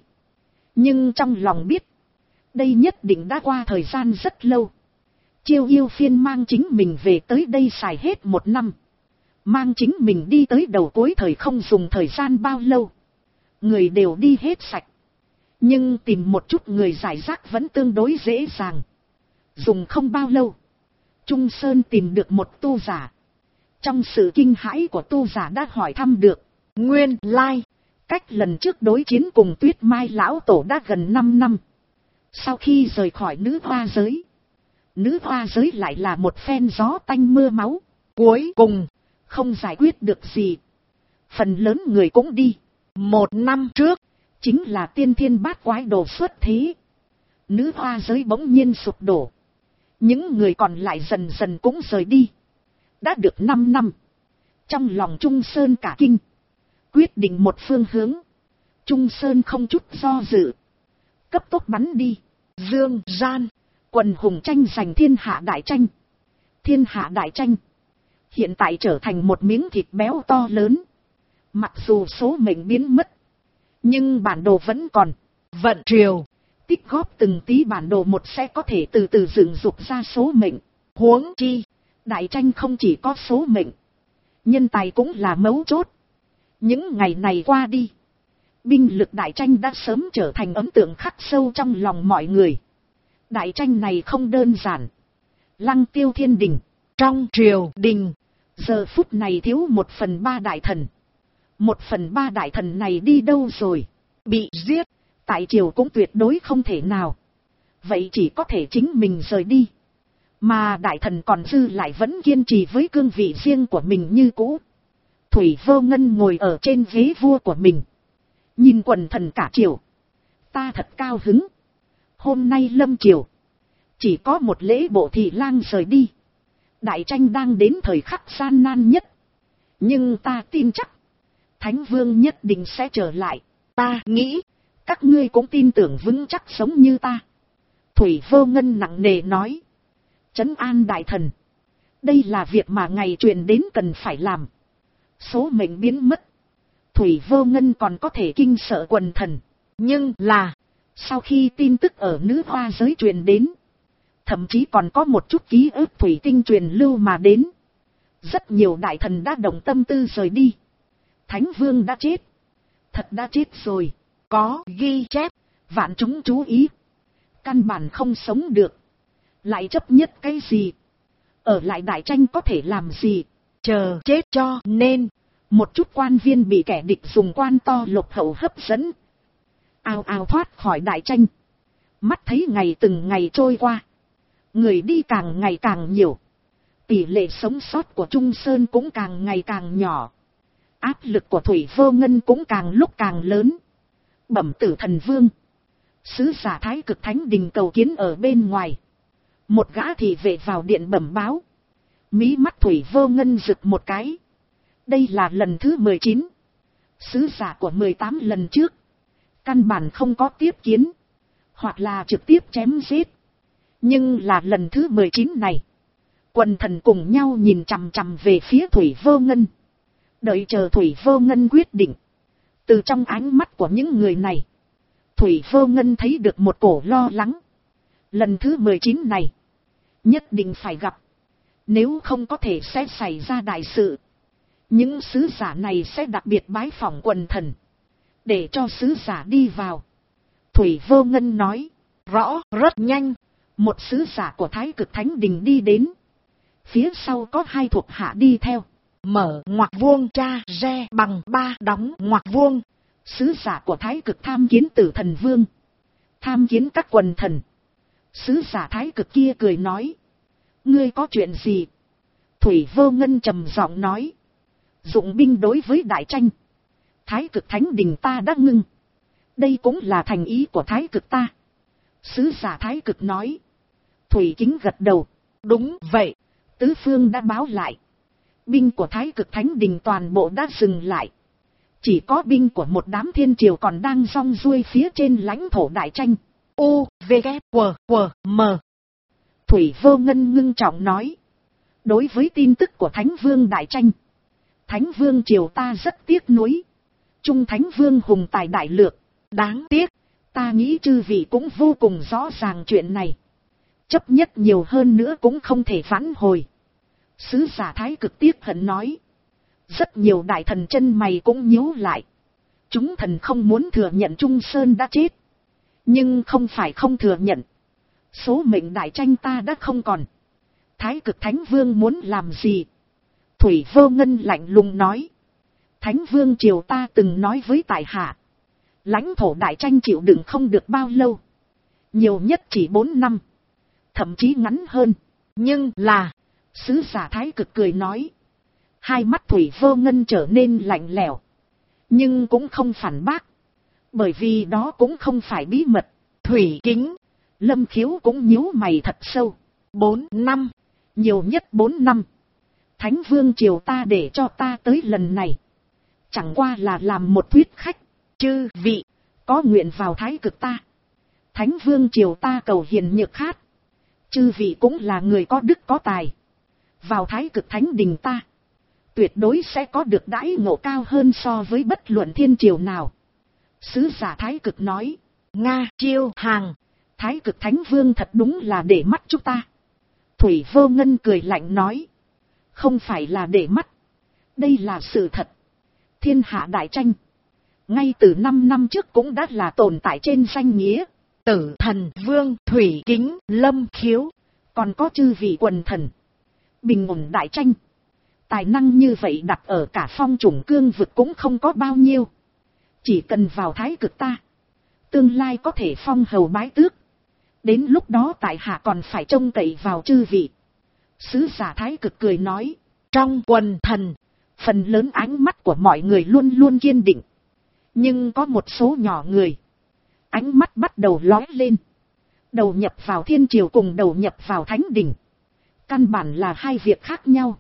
nhưng trong lòng biết, đây nhất định đã qua thời gian rất lâu. Chiêu yêu phiên mang chính mình về tới đây xài hết 1 năm. Mang chính mình đi tới đầu cuối thời không dùng thời gian bao lâu. Người đều đi hết sạch. Nhưng tìm một chút người giải rác vẫn tương đối dễ dàng. Dùng không bao lâu, Trung Sơn tìm được một tu giả. Trong sự kinh hãi của tu giả đã hỏi thăm được. Nguyên lai, cách lần trước đối chiến cùng Tuyết Mai lão tổ đã gần 5 năm. Sau khi rời khỏi nữ hoa giới, nữ hoa giới lại là một phen gió tanh mưa máu. cuối cùng, không giải quyết được gì. Phần lớn người cũng đi. 1 năm trước, chính là tiên thiên bát quái đồ xuất thế. Nữ hoa giới bỗng nhiên sụp đổ. Những người còn lại dần dần cũng rời đi. Đã được 5 năm. Trong lòng Trung Sơn cả kinh. Quyết định một phương hướng. Trung Sơn không chút do dự, cấp tốc bắn đi. Dương gian, quần hùng tranh giành thiên hạ đại tranh. Thiên hạ đại tranh hiện tại trở thành một miếng thịt béo to lớn. Mặc dù số mệnh biến mất, nhưng bản đồ vẫn còn. vận triều, Tích góp từng tí bản đồ một sẽ có thể từ từ dựng dục ra số mệnh. huống chi, đại tranh không chỉ có số mệnh, nhân tài cũng là mấu chốt. Những ngày này qua đi, binh lực đại tranh đã sớm trở thành ấn tượng khắc sâu trong lòng mọi người. Đại tranh này không đơn giản. Lăng Tiêu Thiên Đình, trong triều đình, giờ phút này thiếu 1/3 đại thần. 1/3 đại thần này đi đâu rồi? bị giết. Tại triều cũng tuyệt đối không thể nào. Vậy chỉ có thể chính mình rời đi. Mà đại thần còn dư lại vẫn kiên trì với cương vị riêng của mình như cũ. Thủy Vô Ngân ngồi ở trên ghế vua của mình, nhìn quần thần cả triều. Ta thật cao hứng. Hôm nay lâm triều, chỉ có một lễ bộ thị lang rời đi. Đại tranh đang đến thời khắc gian nan nhất. Nhưng ta tin chắc, Thánh Vương nhất định sẽ trở lại. Ta nghĩ, các ngươi cũng tin tưởng vững chắc giống như ta. Thủy Vô Ngân nặng nề nói. Trấn an đại thần, đây là việc mà ngày truyền đến cần phải làm. Số mệnh biến mất, Thủy Vô Ngân còn có thể kinh sợ quần thần. nhưng là, Sau khi tin tức ở nữ hoa giới truyền đến, thậm chí còn có một chút ký ức thủy tinh truyền lưu mà đến. Rất nhiều đại thần đã động tâm tư rời đi. Thánh vương đã chết. Thật đã chết rồi. Có ghi chép. Vạn chúng chú ý. Căn bản không sống được. Lại chấp nhất cái gì? Ở lại đại tranh có thể làm gì? Chờ chết cho nên. Một chút quan viên bị kẻ địch dùng quan to lục hậu hấp dẫn. Ào ào thoát khỏi đại tranh. Mắt thấy ngày từng ngày trôi qua. Người đi càng ngày càng nhiều. Tỷ lệ sống sót của Trung Sơn cũng càng ngày càng nhỏ. Áp lực của Thủy Vô Ngân cũng càng lúc càng lớn. Bẩm tử thần vương. Sứ giả Thái Cực Thánh Đình cầu kiến ở bên ngoài. Một gã thị vệ vào điện bẩm báo. Mí mắt Thủy Vô Ngân rực một cái. Đây là lần thứ 19. Sứ giả của 18 lần trước. Căn bản không có tiếp kiến. Hoặc là trực tiếp chém giết. Nhưng là lần thứ 19 này. Quần thần cùng nhau nhìn chằm chằm về phía Thủy Vô Ngân. Đợi chờ Thủy Vô Ngân quyết định. Từ trong ánh mắt của những người này. Thủy Vô Ngân thấy được một cổ lo lắng. Lần thứ 19 này. Nhất định phải gặp. Nếu không có thể sẽ xảy ra đại sự. Những sứ giả này sẽ đặc biệt bái phỏng quần thần. Để cho sứ giả đi vào. Thủy Vô Ngân nói. Rõ, rất nhanh. Một sứ giả của Thái Cực Thánh Đình đi đến. Phía sau có 2 thuộc hạ đi theo. Mở ngoặc vuông cha re bằng 3 đóng ngoặc vuông. Sứ giả của Thái Cực tham kiến tử thần vương. Tham kiến các quần thần. Sứ giả Thái Cực kia cười nói. Ngươi có chuyện gì? Thủy Vô Ngân trầm giọng nói. Dụng binh đối với đại tranh. Thái Cực Thánh Đình ta đã ngưng. Đây cũng là thành ý của Thái Cực ta. Sứ giả Thái Cực nói. Thủy Kính gật đầu. Đúng vậy. Tứ phương đã báo lại. Binh của Thái Cực Thánh Đình toàn bộ đã dừng lại. Chỉ có binh của một đám thiên triều còn đang rong ruôi phía trên lãnh thổ đại tranh. U, V, K, W, W, M. Thủy Vô Ngân ngưng trọng nói. Đối với tin tức của Thánh Vương đại tranh. Thánh Vương triều ta rất tiếc nuối. Trung Thánh Vương hùng tài đại lược. Đáng tiếc. Ta nghĩ chư vị cũng vô cùng rõ ràng chuyện này. Chấp nhất nhiều hơn nữa cũng không thể vãn hồi. Sứ giả Thái Cực tiếc hận nói. Rất nhiều đại thần chân mày cũng nhíu lại. Chúng thần không muốn thừa nhận Trung Sơn đã chết. Nhưng không phải không thừa nhận. Số mệnh đại tranh ta đã không còn. Thái Cực Thánh Vương muốn làm gì? Thủy Vô Ngân lạnh lùng nói. Thánh Vương triều ta từng nói với tại hạ. Lãnh thổ đại tranh chịu đựng không được bao lâu. Nhiều nhất chỉ 4 năm. Thậm chí ngắn hơn. Nhưng là. Sứ giả Thái Cực cười nói. Hai mắt Thủy Vô Ngân trở nên lạnh lẽo. Nhưng cũng không phản bác. Bởi vì đó cũng không phải bí mật. Thủy Kính. Lâm Khiếu cũng nhíu mày thật sâu. 4 năm. Nhiều nhất 4 năm. Thánh Vương triều ta để cho ta tới lần này. Chẳng qua là làm một thuyết khách. Chư vị. Có nguyện vào Thái Cực ta. Thánh Vương triều ta cầu hiền nhược khát. Chư vị cũng là người có đức có tài. Vào Thái Cực Thánh Đình ta. Tuyệt đối sẽ có được đãi ngộ cao hơn so với bất luận thiên triều nào. Sứ giả Thái Cực nói. Nga chiêu hàng. Thái Cực Thánh Vương thật đúng là để mắt chúng ta. Thủy Vô Ngân cười lạnh nói. Không phải là để mắt. Đây là sự thật. Thiên hạ đại tranh. Ngay từ 5 năm trước cũng đã là tồn tại trên danh nghĩa. Tử thần Vương Thủy Kính Lâm Khiếu. Còn có chư vị quần thần. Bình ổn đại tranh. Tài năng như vậy đặt ở cả phong chủng cương vực cũng không có bao nhiêu. Chỉ cần vào Thái Cực ta. Tương lai có thể phong hầu bái tước. Đến lúc đó tại hạ còn phải trông cậy vào chư vị. Sứ giả Thái Cực cười nói. Trong quần thần. Phần lớn ánh mắt của mọi người luôn luôn kiên định. Nhưng có một số nhỏ người. Ánh mắt bắt đầu lóe lên. Đầu nhập vào thiên triều cùng đầu nhập vào thánh đỉnh. Căn bản là hai việc khác nhau.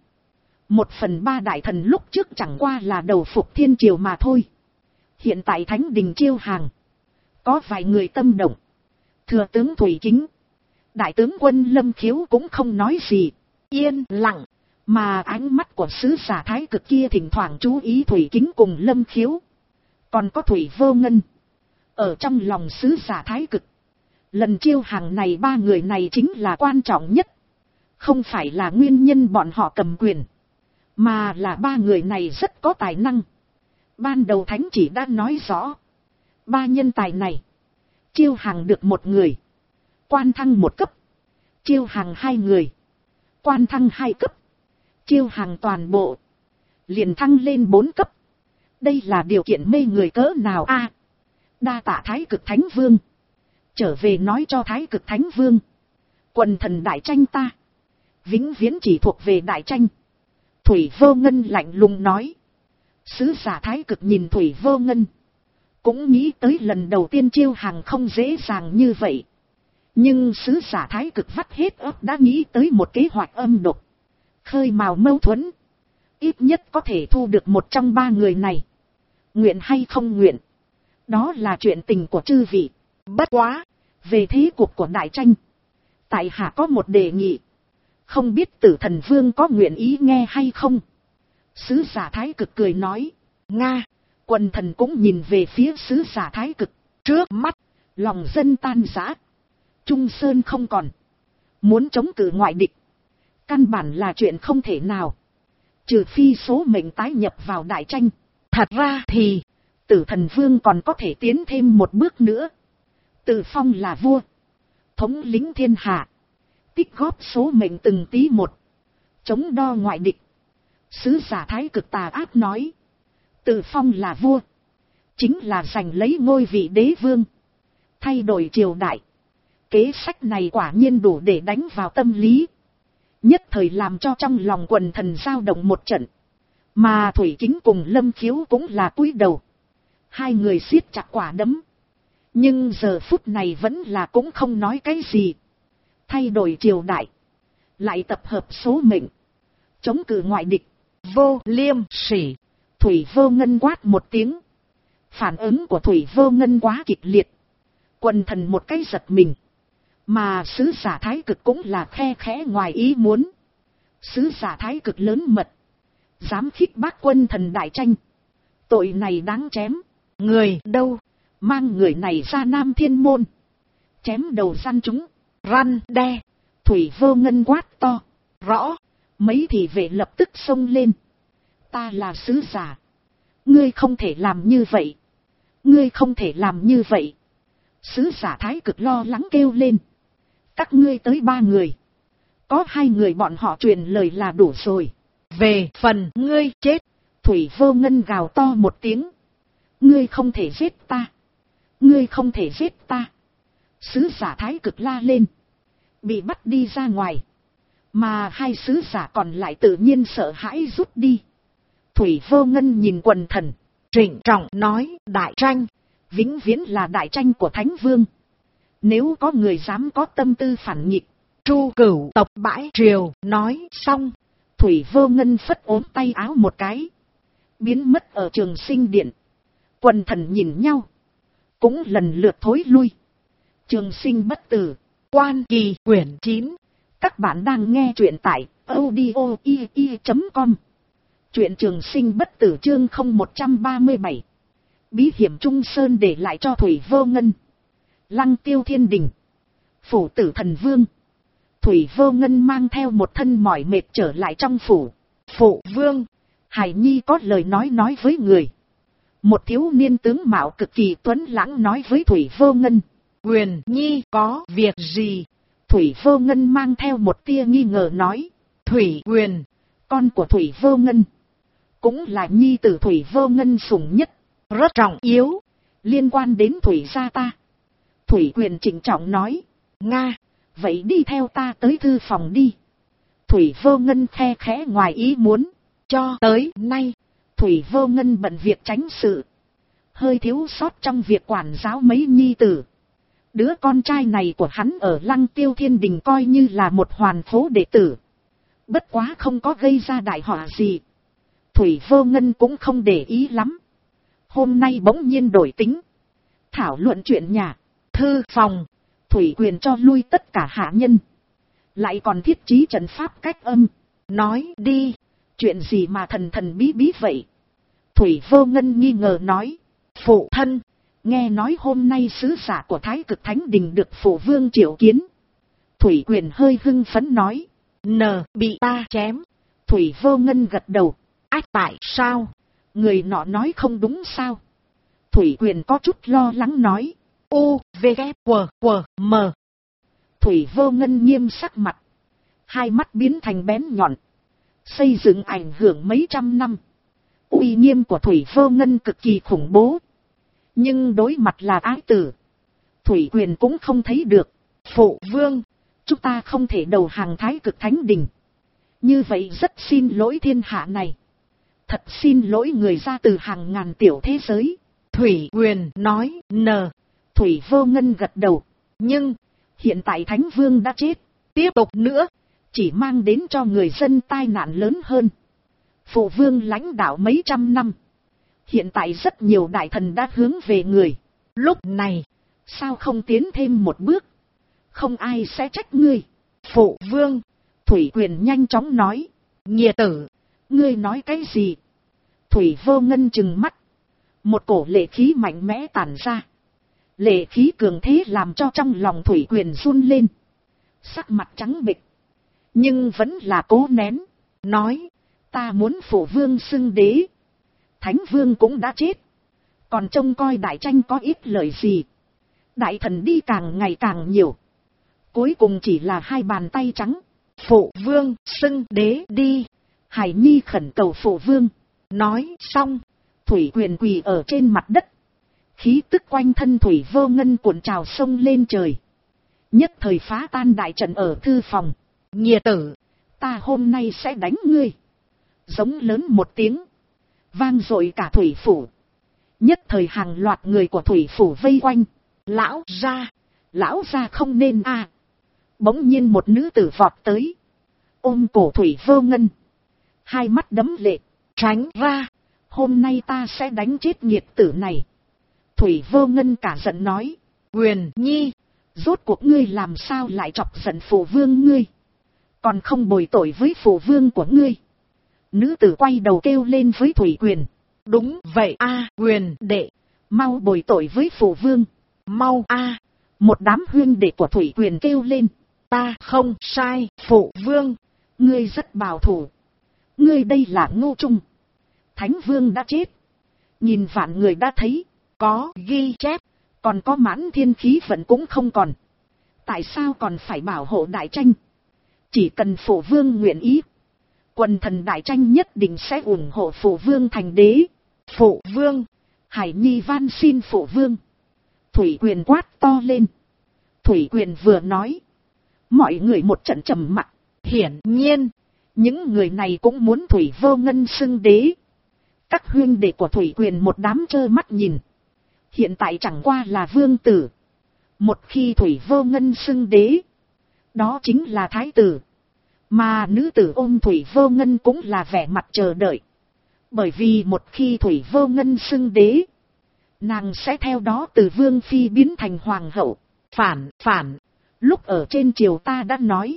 1/3 đại thần lúc trước chẳng qua là đầu phục thiên triều mà thôi. Hiện tại thánh đình chiêu hàng. Có vài người tâm động. Thừa tướng Thủy Kính. Đại tướng quân Lâm Khiếu cũng không nói gì. Yên lặng. Mà ánh mắt của sứ giả Thái Cực kia thỉnh thoảng chú ý Thủy Kính cùng Lâm Khiếu. Còn có Thủy Vô Ngân. Ở trong lòng sứ giả Thái Cực, lần chiêu hàng này ba người này chính là quan trọng nhất. Không phải là nguyên nhân bọn họ cầm quyền, mà là ba người này rất có tài năng. Ban đầu thánh chỉ đã nói rõ, ba nhân tài này, chiêu hàng được một người, quan thăng một cấp, chiêu hàng hai người, quan thăng hai cấp, chiêu hàng toàn bộ, liền thăng lên 4 cấp. Đây là điều kiện mê người cỡ nào a? Đa tạ Thái Cực Thánh Vương. Trở về nói cho Thái Cực Thánh Vương, quần thần đại tranh ta vĩnh viễn chỉ thuộc về đại tranh. Thủy Vô Ngân lạnh lùng nói. Sứ giả Thái Cực nhìn Thủy Vô Ngân, cũng nghĩ tới lần đầu tiên chiêu hàng không dễ dàng như vậy. Nhưng sứ giả Thái Cực vắt hết óc đã nghĩ tới một kế hoạch âm độc, khơi mào mâu thuẫn, ít nhất có thể thu được một trong ba người này. Nguyện hay không nguyện, đó là chuyện tình của chư vị. Bất quá, về thế cuộc của đại tranh, tại hạ có một đề nghị, không biết Tử Thần Vương có nguyện ý nghe hay không. Sứ giả Thái Cực cười nói. Nga. Quần thần cũng nhìn về phía sứ giả Thái Cực. Trước mắt, lòng dân tan rã, Trung Sơn không còn, muốn chống cự ngoại địch, căn bản là chuyện không thể nào, trừ phi số mệnh tái nhập vào đại tranh. Thật ra thì, Tử Thần Vương còn có thể tiến thêm một bước nữa, tự phong là vua, thống lĩnh thiên hạ, tích góp số mệnh từng tí một, chống đo ngoại địch. Sứ giả Thái Cực tà ác nói, tự phong là vua, chính là giành lấy ngôi vị đế vương, thay đổi triều đại. Kế sách này quả nhiên đủ để đánh vào tâm lý, nhất thời làm cho trong lòng quần thần dao động một trận. Mà Thủy Kính cùng Lâm Khiếu cũng là cúi đầu, hai người siết chặt quả đấm, nhưng giờ phút này vẫn là cũng không nói cái gì. Thay đổi triều đại, lại tập hợp số mệnh, chống cự ngoại địch, vô liêm sỉ. Thủy Vô Ngân quát một tiếng. Phản ứng của Thủy Vô Ngân quá kịch liệt, quần thần một cái giật mình. Mà sứ giả Thái Cực cũng là khe khẽ ngoài ý muốn. Sứ giả Thái Cực lớn mật, dám khích bác quân thần đại tranh, tội này đáng chém. Người đâu, mang người này ra Nam Thiên Môn, chém đầu gian chúng. Răn đe. Thủy Vô Ngân quát to. Rõ. Mấy thị vệ lập tức xông lên. Ta là sứ giả, ngươi không thể làm như vậy, ngươi không thể làm như vậy. Sứ giả Thái Cực lo lắng kêu lên. Các ngươi tới 3 người, có 2 người bọn họ truyền lời là đủ rồi. Về phần ngươi chết. Thủy Vô Ngân gào to một tiếng. Ngươi không thể giết ta, ngươi không thể giết ta. Sứ giả Thái Cực la lên, bị bắt đi ra ngoài. Mà 2 sứ giả còn lại tự nhiên sợ hãi rút đi. Thủy Vô Ngân nhìn quần thần, trịnh trọng nói. Đại tranh, vĩnh viễn là đại tranh của Thánh Vương. Nếu có người dám có tâm tư phản nghịch, tru cửu tộc bãi triều. Nói xong, Thủy Vô Ngân phất ốm tay áo một cái, biến mất ở Trường Sinh Điện. Quần thần nhìn nhau, cũng lần lượt thối lui. Trường Sinh bất tử, Quan Kỳ quyển 9. Các bạn đang nghe truyện tại audio.com. Truyện Trường Sinh bất tử chương 0137. Bí hiểm Trung Sơn để lại cho Thủy Vô Ngân. Lăng Tiêu Thiên Đình, phủ Tử Thần Vương. Thủy Vô Ngân mang theo một thân mỏi mệt trở lại trong phủ. Phụ vương, Hải Nhi có lời nói với người. Một thiếu niên tướng mạo cực kỳ tuấn lãng nói với Thủy Vô Ngân. Huyền Nhi có việc gì? Thủy Vô Ngân mang theo một tia nghi ngờ nói. Thủy Huyền, con của Thủy Vô Ngân, cũng là nhi tử Thủy Vô Ngân sủng nhất, rất trọng yếu, liên quan đến Thủy gia ta. Thủy Huyền trịnh trọng nói. Nga, vậy đi theo ta tới thư phòng đi. Thủy Vô Ngân khe khẽ ngoài ý muốn. Cho tới nay, Thủy Vô Ngân bận việc tránh sự, hơi thiếu sót trong việc quản giáo mấy nhi tử. Đứa con trai này của hắn ở Lăng Tiêu Thiên Đình coi như là một hoàn khố đệ tử, bất quá không có gây ra đại họa gì. Thủy Vô Ngân cũng không để ý lắm. Hôm nay bỗng nhiên đổi tính, thảo luận chuyện nhà. Thư phòng, Thủy Quyền cho lui tất cả hạ nhân, lại còn thiết trí trận pháp cách âm. Nói đi, chuyện gì mà thần thần bí bí vậy? Thủy Vô Ngân nghi ngờ nói. Phụ thân, Nghe nói hôm nay sứ giả của Thái Cực Thánh Đình được phụ vương triệu kiến. Thủy Quyền hơi hưng phấn nói. Bị ta chém. Thủy Vô Ngân gật đầu. Ách tại sao? Người nọ nói không đúng sao? Thủy Quyền có chút lo lắng nói. U, V, K, W, M. Thủy Vô Ngân nghiêm sắc mặt. Hai mắt biến thành bén nhọn. Xây dựng ảnh hưởng mấy trăm năm. Uy nghiêm của Thủy Vô Ngân cực kỳ khủng bố. Nhưng đối mặt là ái tử. Thủy Quyền cũng không thấy được. Phụ vương, chúng ta không thể đầu hàng Thái Cực Thánh Đình. Như vậy rất xin lỗi thiên hạ này. Thật xin lỗi người ra từ hàng ngàn tiểu thế giới. Thủy Quyền nói. Thủy Vô Ngân gật đầu. Nhưng, hiện tại Thánh Vương đã chết. Tiếp tục nữa, chỉ mang đến cho người dân tai nạn lớn hơn. Phụ vương lãnh đạo mấy trăm năm. Hiện tại rất nhiều đại thần đã hướng về người. Lúc này, sao không tiến thêm một bước? Không ai sẽ trách ngươi. Phụ vương, Thủy Quyền nhanh chóng nói. Nghìa tử, ngươi nói cái gì? Thủy Vô Ngân trừng mắt. Một cổ lệ khí mạnh mẽ tản ra. Lệ khí cường thế làm cho trong lòng Thủy Quyền run lên. Sắc mặt trắng bệch. Nhưng vẫn là cố nén. Nói, ta muốn phụ vương xưng đế. Thánh vương cũng đã chết. Còn trông coi đại tranh có ít lợi gì. Đại thần đi càng ngày càng nhiều. Cuối cùng chỉ là hai bàn tay trắng. Phụ vương xưng đế đi. Hải Nhi khẩn cầu phụ vương. Nói xong, Thủy Quyền quỳ ở trên mặt đất. Khí tức quanh thân Thủy Vô Ngân cuộn trào sông lên trời. Nhất thời phá tan đại trận ở thư phòng. Nghìa tử, ta hôm nay sẽ đánh ngươi. Giống lớn một tiếng. Vang dội cả Thủy Phủ. Nhất thời hàng loạt người của Thủy Phủ vây quanh. Lão gia không nên a. Bỗng nhiên một nữ tử vọt tới. Ôm cổ Thủy Vô Ngân. Hai mắt đẫm lệ. Tránh ra. Hôm nay ta sẽ đánh chết nghiệt tử này. Thủy Vô Ngân cả giận nói. Quyền Nhi, rốt cuộc ngươi làm sao lại chọc giận phụ vương ngươi. Còn không bồi tội với phụ vương của ngươi. Nữ tử quay đầu kêu lên với Thủy Quyền. Đúng vậy a, Quyền đệ. Mau bồi tội với phụ vương. Mau a. Một đám huynh đệ của Thủy Quyền kêu lên. Ta không sai, phụ vương. Ngươi rất bảo thủ. Ngươi đây là Ngô Trung. Thánh vương đã chết. Nhìn vạn người đã thấy. Có ghi chép. Còn có mãn thiên khí vận cũng không còn. Tại sao còn phải bảo hộ đại tranh? Chỉ cần phụ vương nguyện ý. Quần thần đại tranh nhất định sẽ ủng hộ phụ vương thành đế. Phụ vương. Hải Nhi van xin phụ vương. Thủy Quyền quát to lên. Thủy Quyền vừa nói. Mọi người một trận trầm mặc. Hiển nhiên, những người này cũng muốn Thủy Vô Ngân xưng đế. Các huynh đệ của Thủy Quyền một đám trơ mắt nhìn. Hiện tại chẳng qua là vương tử. Một khi Thủy Vô Ngân xưng đế, đó chính là thái tử. Mà nữ tử ôm Thủy Vô Ngân cũng là vẻ mặt chờ đợi. Bởi vì một khi Thủy Vô Ngân xưng đế, nàng sẽ theo đó từ vương phi biến thành hoàng hậu. Phản. Lúc ở trên triều ta đã nói.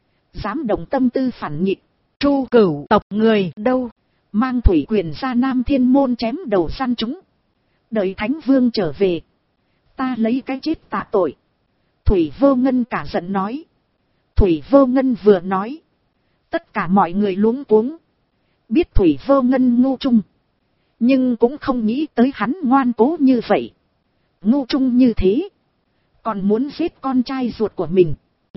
Dám động tâm tư phản nghịch. Chu Cửu tộc người đâu? Mang Thủy Quyền ra Nam Thiên Môn chém đầu săn chúng. Đợi Thánh Vương trở về. Ta lấy cái chết tạ tội. Thủy Vô Ngân cả giận nói. Thủy Vô Ngân vừa nói. Tất cả mọi người luống cuống. Biết Thủy Vô Ngân ngu trung. Nhưng cũng không nghĩ tới hắn ngoan cố như vậy. Ngu trung như thế. Còn muốn giết con trai ruột của mình.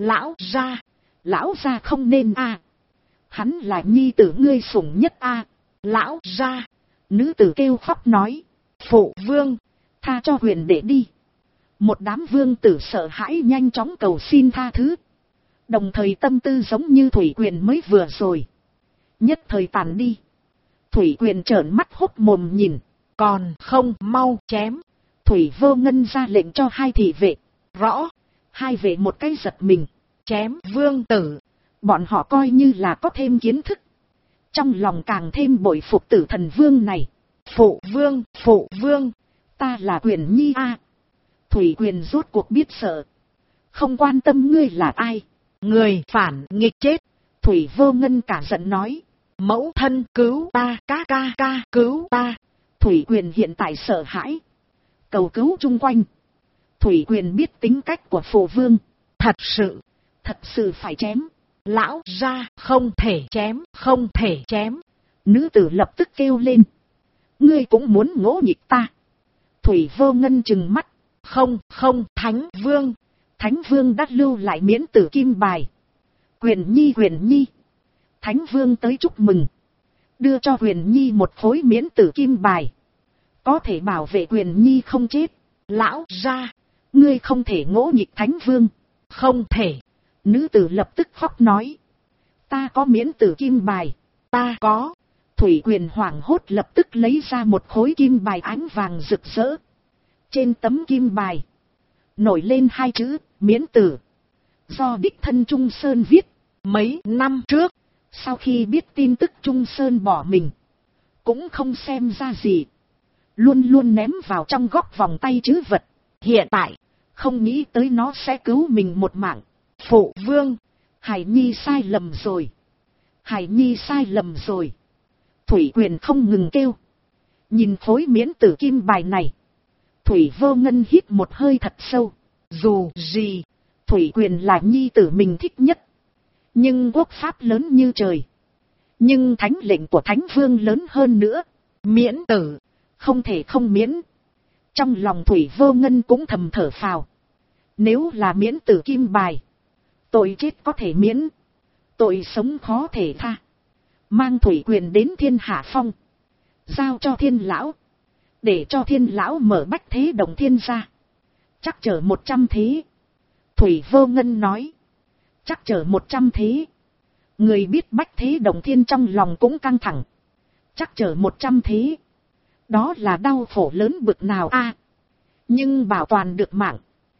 Lão gia không nên a. Hắn là nhi tử ngươi sủng nhất a. Lão gia. Nữ tử kêu khóc nói. Phụ vương, tha cho huyền đệ đi. Một đám vương tử sợ hãi nhanh chóng cầu xin tha thứ. Đồng thời tâm tư giống như Thủy Quyền mới vừa rồi. Nhất thời tàn đi. Thủy Quyền trợn mắt hốt mồm nhìn. Còn không mau chém. Thủy Vô Ngân ra lệnh cho hai thị vệ. Rõ. Hai vệ một cái giật mình. Chém vương tử. Bọn họ coi như là có thêm kiến thức. Trong lòng càng thêm bội phục Tử Thần Vương này. Phụ vương, ta là Quyền Nhi a. Thủy Quyền rốt cuộc biết sợ. Không quan tâm ngươi là ai. Người phản nghịch chết. Thủy Vô Ngân cả giận nói. Mẫu thân cứu ta, ca cứu ta. Thủy Quyền hiện tại sợ hãi. cầu cứu chung quanh. Thủy Quyền biết tính cách của phụ vương. Thật sự phải chém. Lão gia, không thể chém, không thể chém. Nữ tử lập tức kêu lên. Ngươi cũng muốn ngỗ nghịch ta. Thủy Vô Ngân trừng mắt. Không, Thánh Vương. Thánh Vương đã lưu lại miễn tử kim bài. Huyền Nhi. Thánh Vương tới chúc mừng. Đưa cho Huyền Nhi một khối miễn tử kim bài. Có thể bảo vệ Huyền Nhi không chết. Lão gia, ngươi không thể ngỗ nghịch Thánh Vương. Không thể. Nữ tử lập tức khóc nói. Ta có miễn tử kim bài. Ta có. Thủy Quyền hoảng hốt lập tức lấy ra một khối kim bài ánh vàng rực rỡ. Trên tấm kim bài nổi lên hai chữ miễn tử. Do đích thân Trung Sơn viết. Mấy năm trước, sau khi biết tin tức Trung Sơn bỏ mình, cũng không xem ra gì, luôn luôn ném vào trong góc vòng tay trữ vật. Hiện tại, không nghĩ tới nó sẽ cứu mình một mạng. Phụ vương, Hải Nhi sai lầm rồi. Hải Nhi sai lầm rồi. Thủy Quyền không ngừng kêu. Nhìn khối miễn tử kim bài này, Thủy Vô Ngân hít một hơi thật sâu. Dù gì, Thủy Quyền là nhi tử mình thích nhất. Nhưng quốc pháp lớn như trời. Nhưng thánh lệnh của Thánh Vương lớn hơn nữa. Miễn tử, không thể không miễn. Trong lòng Thủy Vô Ngân cũng thầm thở phào. Nếu là miễn tử kim bài, tội chết có thể miễn, tội sống khó thể tha. Mang Thủy Quyền đến Thiên Hạ Phong, giao cho Thiên Lão, để cho Thiên Lão mở Bách Thế Đồng Thiên ra. Chắc chở 100 thế. Thủy Vô Ngân nói. Chắc chở 100 thế. Người biết Bách Thế Đồng Thiên trong lòng cũng căng thẳng. Chắc chở 100 thế. Đó là đau khổ lớn bực nào a. Nhưng bảo toàn được mạng,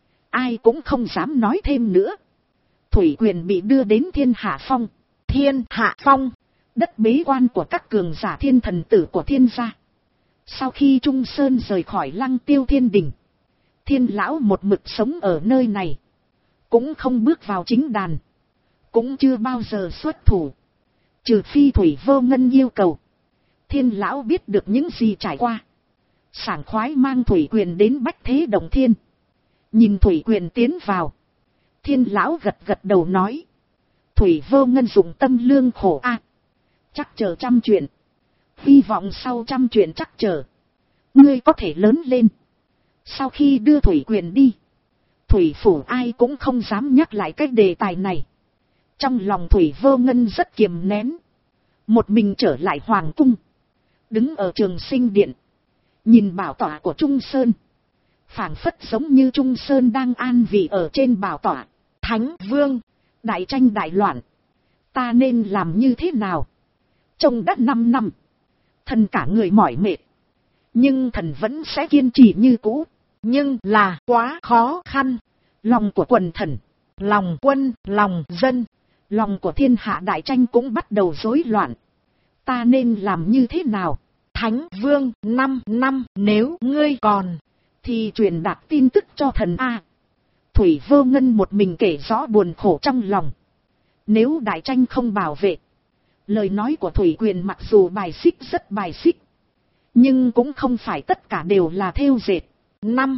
ai cũng không dám nói thêm nữa. Thủy Quyền bị đưa đến Thiên Hạ Phong. Thiên Hạ Phong, đất bế quan của các cường giả thiên thần tử của Thiên gia. Sau khi Trung Sơn rời khỏi Lăng Tiêu Thiên Đình, Thiên Lão một mực sống ở nơi này, cũng không bước vào chính đàn, cũng chưa bao giờ xuất thủ. Trừ phi Thủy Vô Ngân yêu cầu. Thiên Lão biết được những gì trải qua, sảng khoái mang Thủy Quyền đến Bách Thế Đồng Thiên. Nhìn Thủy Quyền tiến vào, Thiên Lão gật gật đầu nói. Thủy Vô Ngân dụng tâm lương khổ a, chắc chờ 100 chuyện. Hy vọng sau 100 chuyện chắc chờ, ngươi có thể lớn lên. Sau khi đưa Thủy Quyền đi, Thủy Phủ ai cũng không dám nhắc lại cái đề tài này. Trong lòng Thủy Vô Ngân rất kiềm nén. Một mình trở lại Hoàng Cung, đứng ở Trường Sinh Điện, nhìn bảo tọa của Trung Sơn. Phảng phất giống như Trung Sơn đang an vị ở trên bảo tọa. Thánh Vương, đại tranh đại loạn, ta nên làm như thế nào? Trông đã 5 năm, thần cả người mỏi mệt, nhưng thần vẫn sẽ kiên trì như cũ. Nhưng là quá khó khăn. Lòng của quần thần, Lòng quân, lòng dân, lòng của thiên hạ đại tranh cũng bắt đầu rối loạn. Ta nên làm như thế nào? Thánh Vương, 5 năm, nếu ngươi còn, thì truyền đạt tin tức cho thần a. Thủy Vô Ngân một mình kể rõ buồn khổ trong lòng. Nếu đại tranh không bảo vệ, lời nói của Thủy Quyền mặc dù bài xích rất bài xích, nhưng cũng không phải tất cả đều là thêu dệt. 5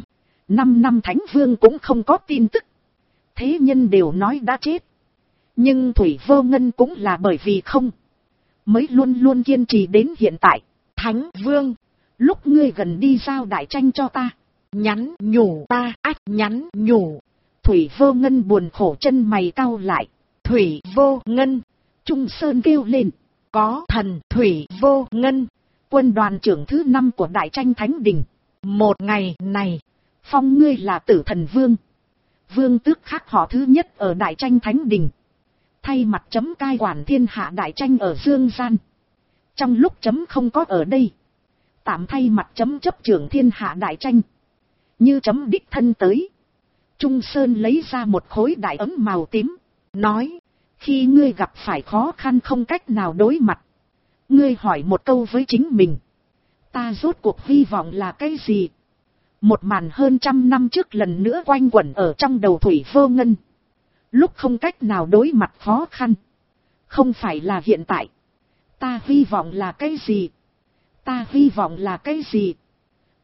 năm Thánh Vương cũng không có tin tức. Thế nhân đều nói đã chết. Nhưng Thủy Vô Ngân cũng là bởi vì không, mới luôn luôn kiên trì đến hiện tại. Thánh Vương, lúc ngươi gần đi giao đại tranh cho ta, nhắn nhủ ta, nhắn nhủ. Thủy Vô Ngân buồn khổ, chân mày cau lại. Thủy Vô Ngân, Trung Sơn kêu lên. Có thần Thủy Vô Ngân, quân đoàn trưởng thứ 5 của đại tranh Thánh Đình. Một ngày này, phong ngươi là Tử Thần Vương, vương tước khác họ thứ nhất ở đại tranh Thánh Đình. Thay mặt chấm cai quản thiên hạ đại tranh ở Dương Gian. Trong lúc chấm không có ở đây, tạm thay mặt chấm chấp trưởng thiên hạ đại tranh. Như chấm đích thân tới. Trung Sơn lấy ra một khối đại ấm màu tím, nói. Khi ngươi gặp phải khó khăn không cách nào đối mặt, ngươi hỏi một câu với chính mình. Ta rốt cuộc hy vọng là cái gì? Một màn hơn 100 năm trước lần nữa quanh quẩn ở trong đầu Thủy Vô Ngân. Lúc không cách nào đối mặt khó khăn, không phải là hiện tại. Ta hy vọng là cái gì? Ta hy vọng là cái gì?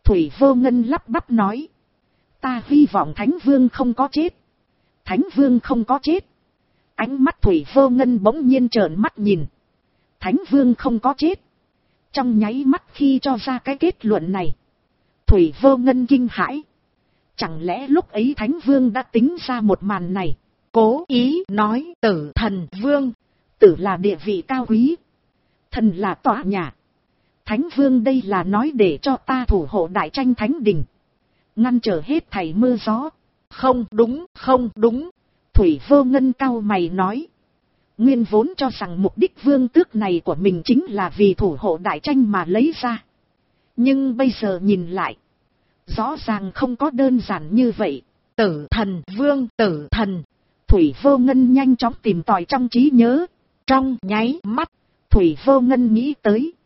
Thủy Vô Ngân lắp bắp nói. Ta hy vọng Thánh Vương không có chết. Thánh Vương không có chết. Ánh mắt Thủy Vô Ngân bỗng nhiên trợn mắt nhìn. Thánh Vương không có chết. Trong nháy mắt khi cho ra cái kết luận này, Thủy Vô Ngân kinh hãi. Chẳng lẽ lúc ấy Thánh Vương đã tính ra một màn này? Cố ý nói Tử Thần Vương. Tử là địa vị cao quý, thần là tọa nhà. Thánh Vương đây là nói để cho ta thủ hộ Đại Tranh Thánh Đình, ngăn trở hết thảy mưa gió. Không đúng, không đúng. Thủy Vô Ngân cau mày nói. Nguyên vốn cho rằng mục đích vương tước này của mình chính là vì thủ hộ Đại Tranh mà lấy ra. Nhưng bây giờ nhìn lại, rõ ràng không có đơn giản như vậy. Tử Thần Vương, Tử Thần. Thủy Vô Ngân nhanh chóng tìm tòi trong trí nhớ. Trong nháy mắt, Thủy Vô Ngân nghĩ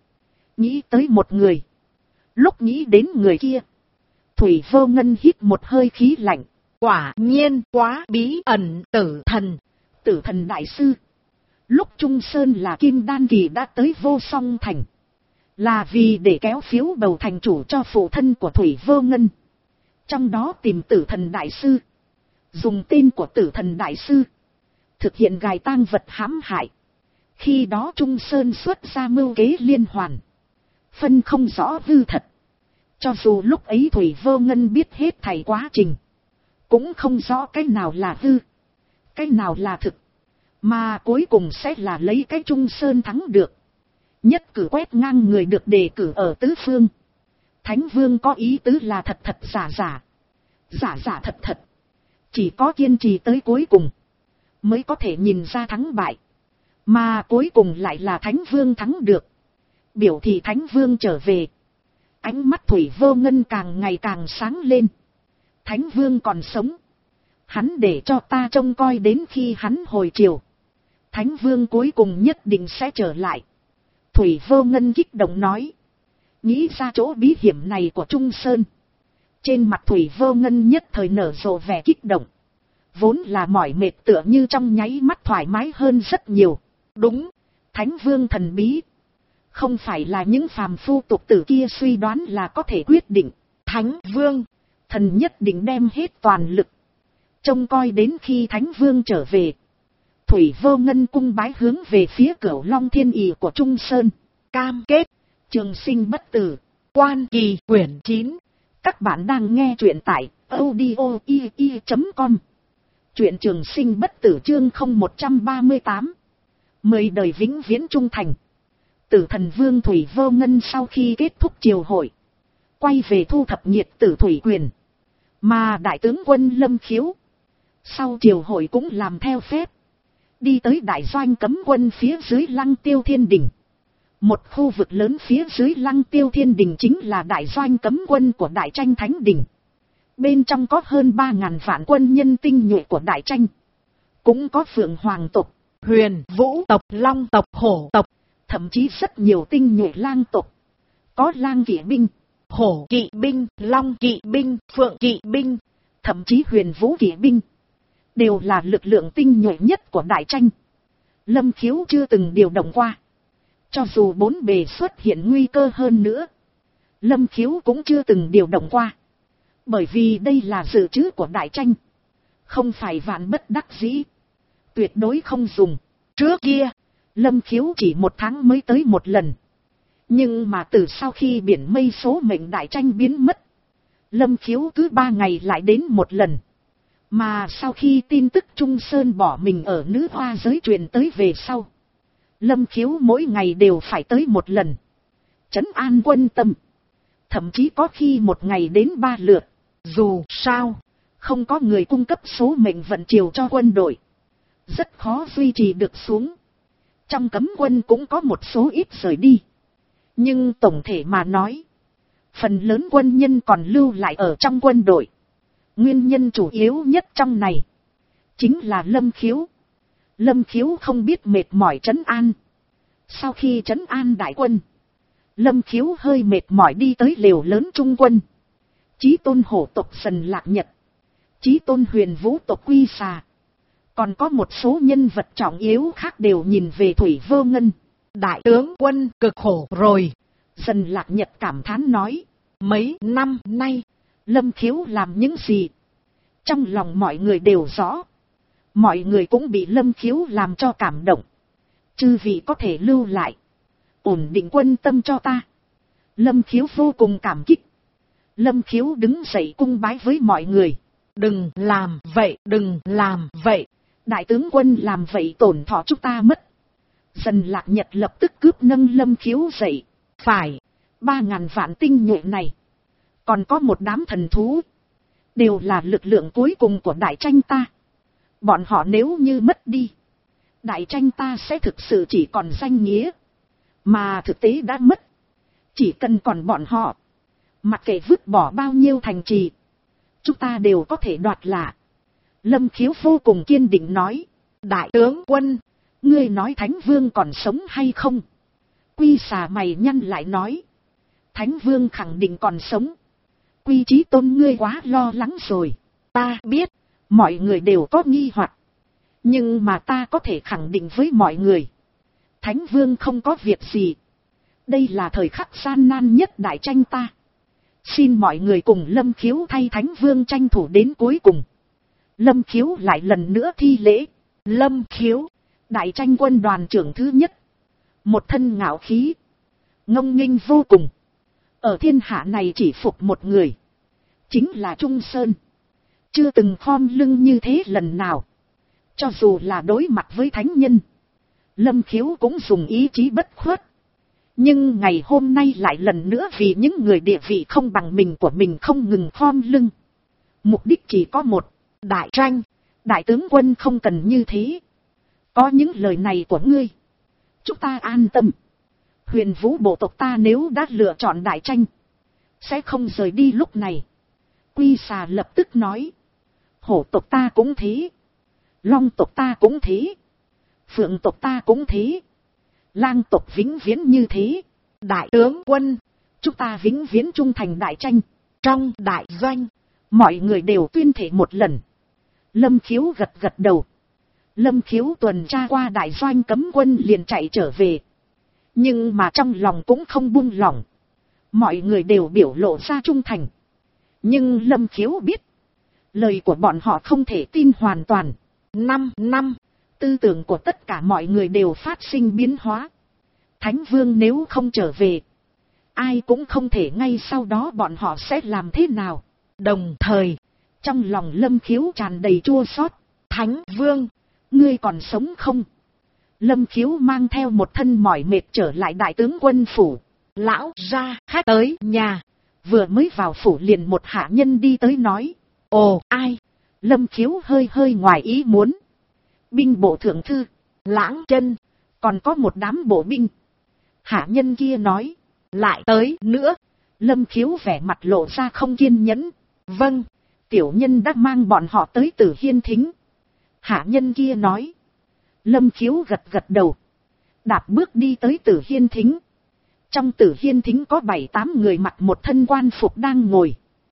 tới một người. Lúc nghĩ đến người kia, Thủy Vô Ngân hít một hơi khí lạnh. Quả nhiên quá bí ẩn. Tử Thần. Tử Thần Đại Sư. Lúc Trung Sơn là Kim Đan Kỳ đã tới Vô Song Thành, là vì để kéo phiếu bầu thành chủ cho phụ thân của Thủy Vô Ngân. Trong đó tìm Tử Thần Đại Sư, dùng tên của Tử Thần Đại Sư thực hiện gài tang vật hãm hại. Khi đó Trung Sơn xuất ra mưu kế liên hoàn, phân không rõ hư thật. Cho dù lúc ấy Thủy Vô Ngân biết hết thảy quá trình, cũng không rõ cái nào là hư, cái nào là thực, mà cuối cùng sẽ là lấy cái Trung Sơn thắng được. Nhất cử quét ngang người được đề cử ở tứ phương. Thánh Vương có ý tứ là thật thật giả giả, giả giả thật thật. Chỉ có kiên trì tới cuối cùng mới có thể nhìn ra thắng bại. Mà cuối cùng lại là Thánh Vương thắng được, biểu thị Thánh Vương trở về. Ánh mắt Thủy Vô Ngân càng ngày càng sáng lên. Thánh Vương còn sống, hắn để cho ta trông coi đến khi hắn hồi triều. Thánh Vương cuối cùng nhất định sẽ trở lại. Thủy Vô Ngân kích động nói. Nghĩ ra chỗ bí hiểm này của Trung Sơn, trên mặt Thủy Vô Ngân nhất thời nở rộ vẻ kích động. Vốn là mỏi mệt tựa như trong nháy mắt thoải mái hơn rất nhiều. Đúng, Thánh Vương thần bí, không phải là những phàm phu tục tử kia suy đoán là có thể quyết định. Thánh Vương, thần nhất định đem hết toàn lực, trông coi đến khi Thánh Vương trở về. Thủy Vô Ngân cung bái hướng về phía Cửu Long Thiên Ỷ của Trung Sơn. Cam kết, trường sinh bất tử. Quan Kỳ quyển 9. Các bạn đang nghe truyện tại audio.com. Truyện trường sinh bất tử chương 0138. 10 đời vĩnh viễn trung thành. Tử Thần Vương Thủy Vô Ngân sau khi kết thúc triều hội, quay về thu thập nhiệt tử thủy quyền. Mà đại tướng quân Lâm Khiếu sau triều hội cũng làm theo phép, đi tới đại doanh cấm quân phía dưới Lăng Tiêu Thiên Đình. Một khu vực lớn phía dưới Lăng Tiêu Thiên Đình chính là đại doanh cấm quân của Đại Tranh Thánh Đình. Bên trong có hơn 3.000 vạn quân nhân tinh nhuệ của Đại Tranh. Cũng có Phượng Hoàng tộc, Huyền Vũ tộc, Long tộc, Hổ tộc, thậm chí rất nhiều tinh nhuệ lang tộc. Có lang kỵ binh, Hổ kỵ binh, Long kỵ binh, Phượng kỵ binh, thậm chí Huyền Vũ kỵ binh, đều là lực lượng tinh nhuệ nhất của Đại Tranh. Lâm Khiếu chưa từng điều động qua. Cho dù bốn bề xuất hiện nguy cơ hơn nữa, Lâm Khiếu cũng chưa từng điều động qua. Bởi vì đây là dự trữ của Đại Tranh, không phải vạn bất đắc dĩ, tuyệt đối không dùng. Trước kia, Lâm Khiếu chỉ 1 tháng mới tới 1 lần. Nhưng mà từ sau khi biển mây số mệnh Đại Tranh biến mất, Lâm Khiếu cứ 3 ngày lại đến 1 lần. Mà sau khi tin tức Trung Sơn bỏ mình ở nữ hoa giới truyền tới về sau, Lâm Khiếu mỗi ngày đều phải tới 1 lần, trấn an quân tâm. Thậm chí có khi 1 ngày đến 3 lượt. Dù sao, không có người cung cấp số mệnh vận chiều cho quân đội, rất khó duy trì được xuống. Trong cấm quân cũng có một số ít rời đi, nhưng tổng thể mà nói, phần lớn quân nhân còn lưu lại ở trong quân đội. Nguyên nhân chủ yếu nhất trong này chính là Lâm Khiếu. Lâm Khiếu không biết mệt mỏi trấn an. Sau khi trấn an đại quân, Lâm Khiếu hơi mệt mỏi đi tới lều lớn trung quân. Chí tôn hổ tộc Dần Lạc Nhật, Chí tôn Huyền Vũ tộc Quy Xà, còn có một số nhân vật trọng yếu khác đều nhìn về Thủy Vô Ngân. Đại tướng quân cực khổ rồi. Dần Lạc Nhật cảm thán nói. Mấy năm nay, Lâm Khiếu làm những gì? Trong lòng mọi người đều rõ. Mọi người cũng bị Lâm Khiếu làm cho cảm động. Chư vị có thể lưu lại, ổn định quân tâm cho ta. Lâm Khiếu vô cùng cảm kích. Lâm Khiếu đứng dậy cung bái với mọi người. Đừng làm vậy, đừng làm vậy. Đại tướng quân làm vậy tổn thọ chúng ta mất. Dần Lạc Nhật lập tức cướp nâng Lâm Khiếu dậy. Phải, 3.000 vạn tinh nhuệ này, còn có một đám thần thú, đều là lực lượng cuối cùng của đại tranh ta. Bọn họ nếu như mất đi, đại tranh ta sẽ thực sự chỉ còn danh nghĩa, mà thực tế đã mất. Chỉ cần còn bọn họ, mặc kệ vứt bỏ bao nhiêu thành trì, chúng ta đều có thể đoạt lại. Lâm Khiếu vô cùng kiên định nói. đại tướng quân, ngươi nói Thánh Vương còn sống hay không? Quy Xà mày nhăn lại nói. Thánh Vương khẳng định còn sống. Quy Chí Tôn ngươi quá lo lắng rồi. ta biết, Mọi người đều có nghi hoặc, nhưng mà ta có thể khẳng định với mọi người, Thánh Vương không có việc gì. Đây là thời khắc gian nan nhất đại tranh ta. Xin mọi người cùng Lâm Khiếu thay Thánh Vương tranh thủ đến cuối cùng. Lâm Khiếu lại lần nữa thi lễ. Lâm Khiếu, đại tranh quân đoàn trưởng thứ nhất, một thân ngạo khí, ngông nghênh vô cùng. Ở thiên hạ này chỉ phục một người, chính là Trung Sơn. Chưa từng khom lưng như thế lần nào. Cho dù là đối mặt với thánh nhân, Lâm Khiếu cũng dùng ý chí bất khuất. Nhưng ngày hôm nay lại lần nữa vì những người địa vị không bằng mình của mình không ngừng khom lưng. Mục đích chỉ có một, đại tranh. Đại tướng quân không cần như thế. Có những lời này của ngươi, chúng ta an tâm. Huyền Vũ bộ tộc ta nếu đã lựa chọn đại tranh, sẽ không rời đi lúc này. Quy Xà lập tức nói. Hổ tộc ta cũng thế, Long tộc ta cũng thế, Phượng tộc ta cũng thế, Lang tộc vĩnh viễn như thế. đại tướng quân, chúng ta vĩnh viễn trung thành đại tranh. trong đại doanh, Mọi người đều tuyên thệ một lần. Lâm Khiếu gật gật đầu. Lâm Khiếu tuần tra qua đại doanh cấm quân liền chạy trở về. Nhưng mà trong lòng cũng không buông lỏng. Mọi người đều biểu lộ ra trung thành. Nhưng Lâm Khiếu biết, lời của bọn họ không thể tin hoàn toàn. 5 năm, tư tưởng của tất cả mọi người đều phát sinh biến hóa. Thánh Vương nếu không trở về, ai cũng không thể ngay sau đó bọn họ sẽ làm thế nào. Đồng thời, trong lòng Lâm Khiếu tràn đầy chua xót. Thánh Vương, ngươi còn sống không? Lâm Khiếu mang theo một thân mỏi mệt trở lại đại tướng quân phủ. lão ra khách tới nhà. Vừa mới vào phủ liền một hạ nhân đi tới nói. Ồ, ai? Lâm Khiếu hơi ngoài ý muốn. Binh bộ thượng thư, Lãng Chân, còn có một đám bộ binh. Hạ nhân kia nói. lại tới nữa. Lâm Khiếu vẻ mặt lộ ra không kiên nhẫn. Vâng, tiểu nhân đã mang bọn họ tới Tử Hiên Thính. Hạ nhân kia nói. Lâm Khiếu gật gật đầu, đạp bước đi tới Tử Hiên Thính. Trong Tử Hiên Thính có 7-8 người mặc một thân quan phục đang ngồi.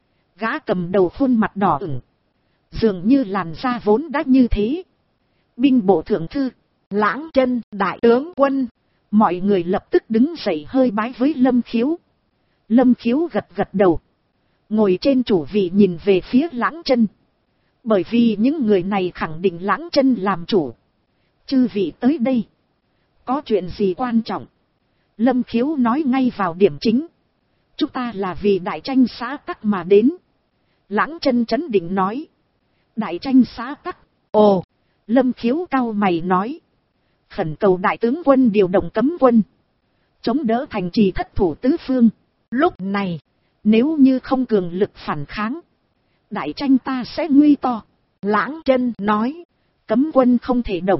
Gã cầm đầu khuôn mặt đỏ ửng, dường như làn da vốn đã như thế. Binh bộ thượng thư, Lãng Chân, đại tướng quân. Mọi người lập tức đứng dậy hơi bái với Lâm Khiếu. Lâm Khiếu gật gật đầu, ngồi trên chủ vị nhìn về phía Lãng Chân. Bởi vì những người này khẳng định Lãng Chân làm chủ. Chư vị tới đây, có chuyện gì quan trọng? Lâm Khiếu nói ngay vào điểm chính. Chúng ta là vì đại tranh xã tắc mà đến. Lãng Chân trấn định nói. Đại tranh xã tắc. Ồ, Lâm Khiếu cau mày nói. Khẩn cầu đại tướng quân điều động cấm quân, chống đỡ thành trì thất thủ tứ phương. lúc này, Nếu như không cường lực phản kháng, đại tranh ta sẽ nguy to. Lãng Chân nói. Cấm quân không thể động.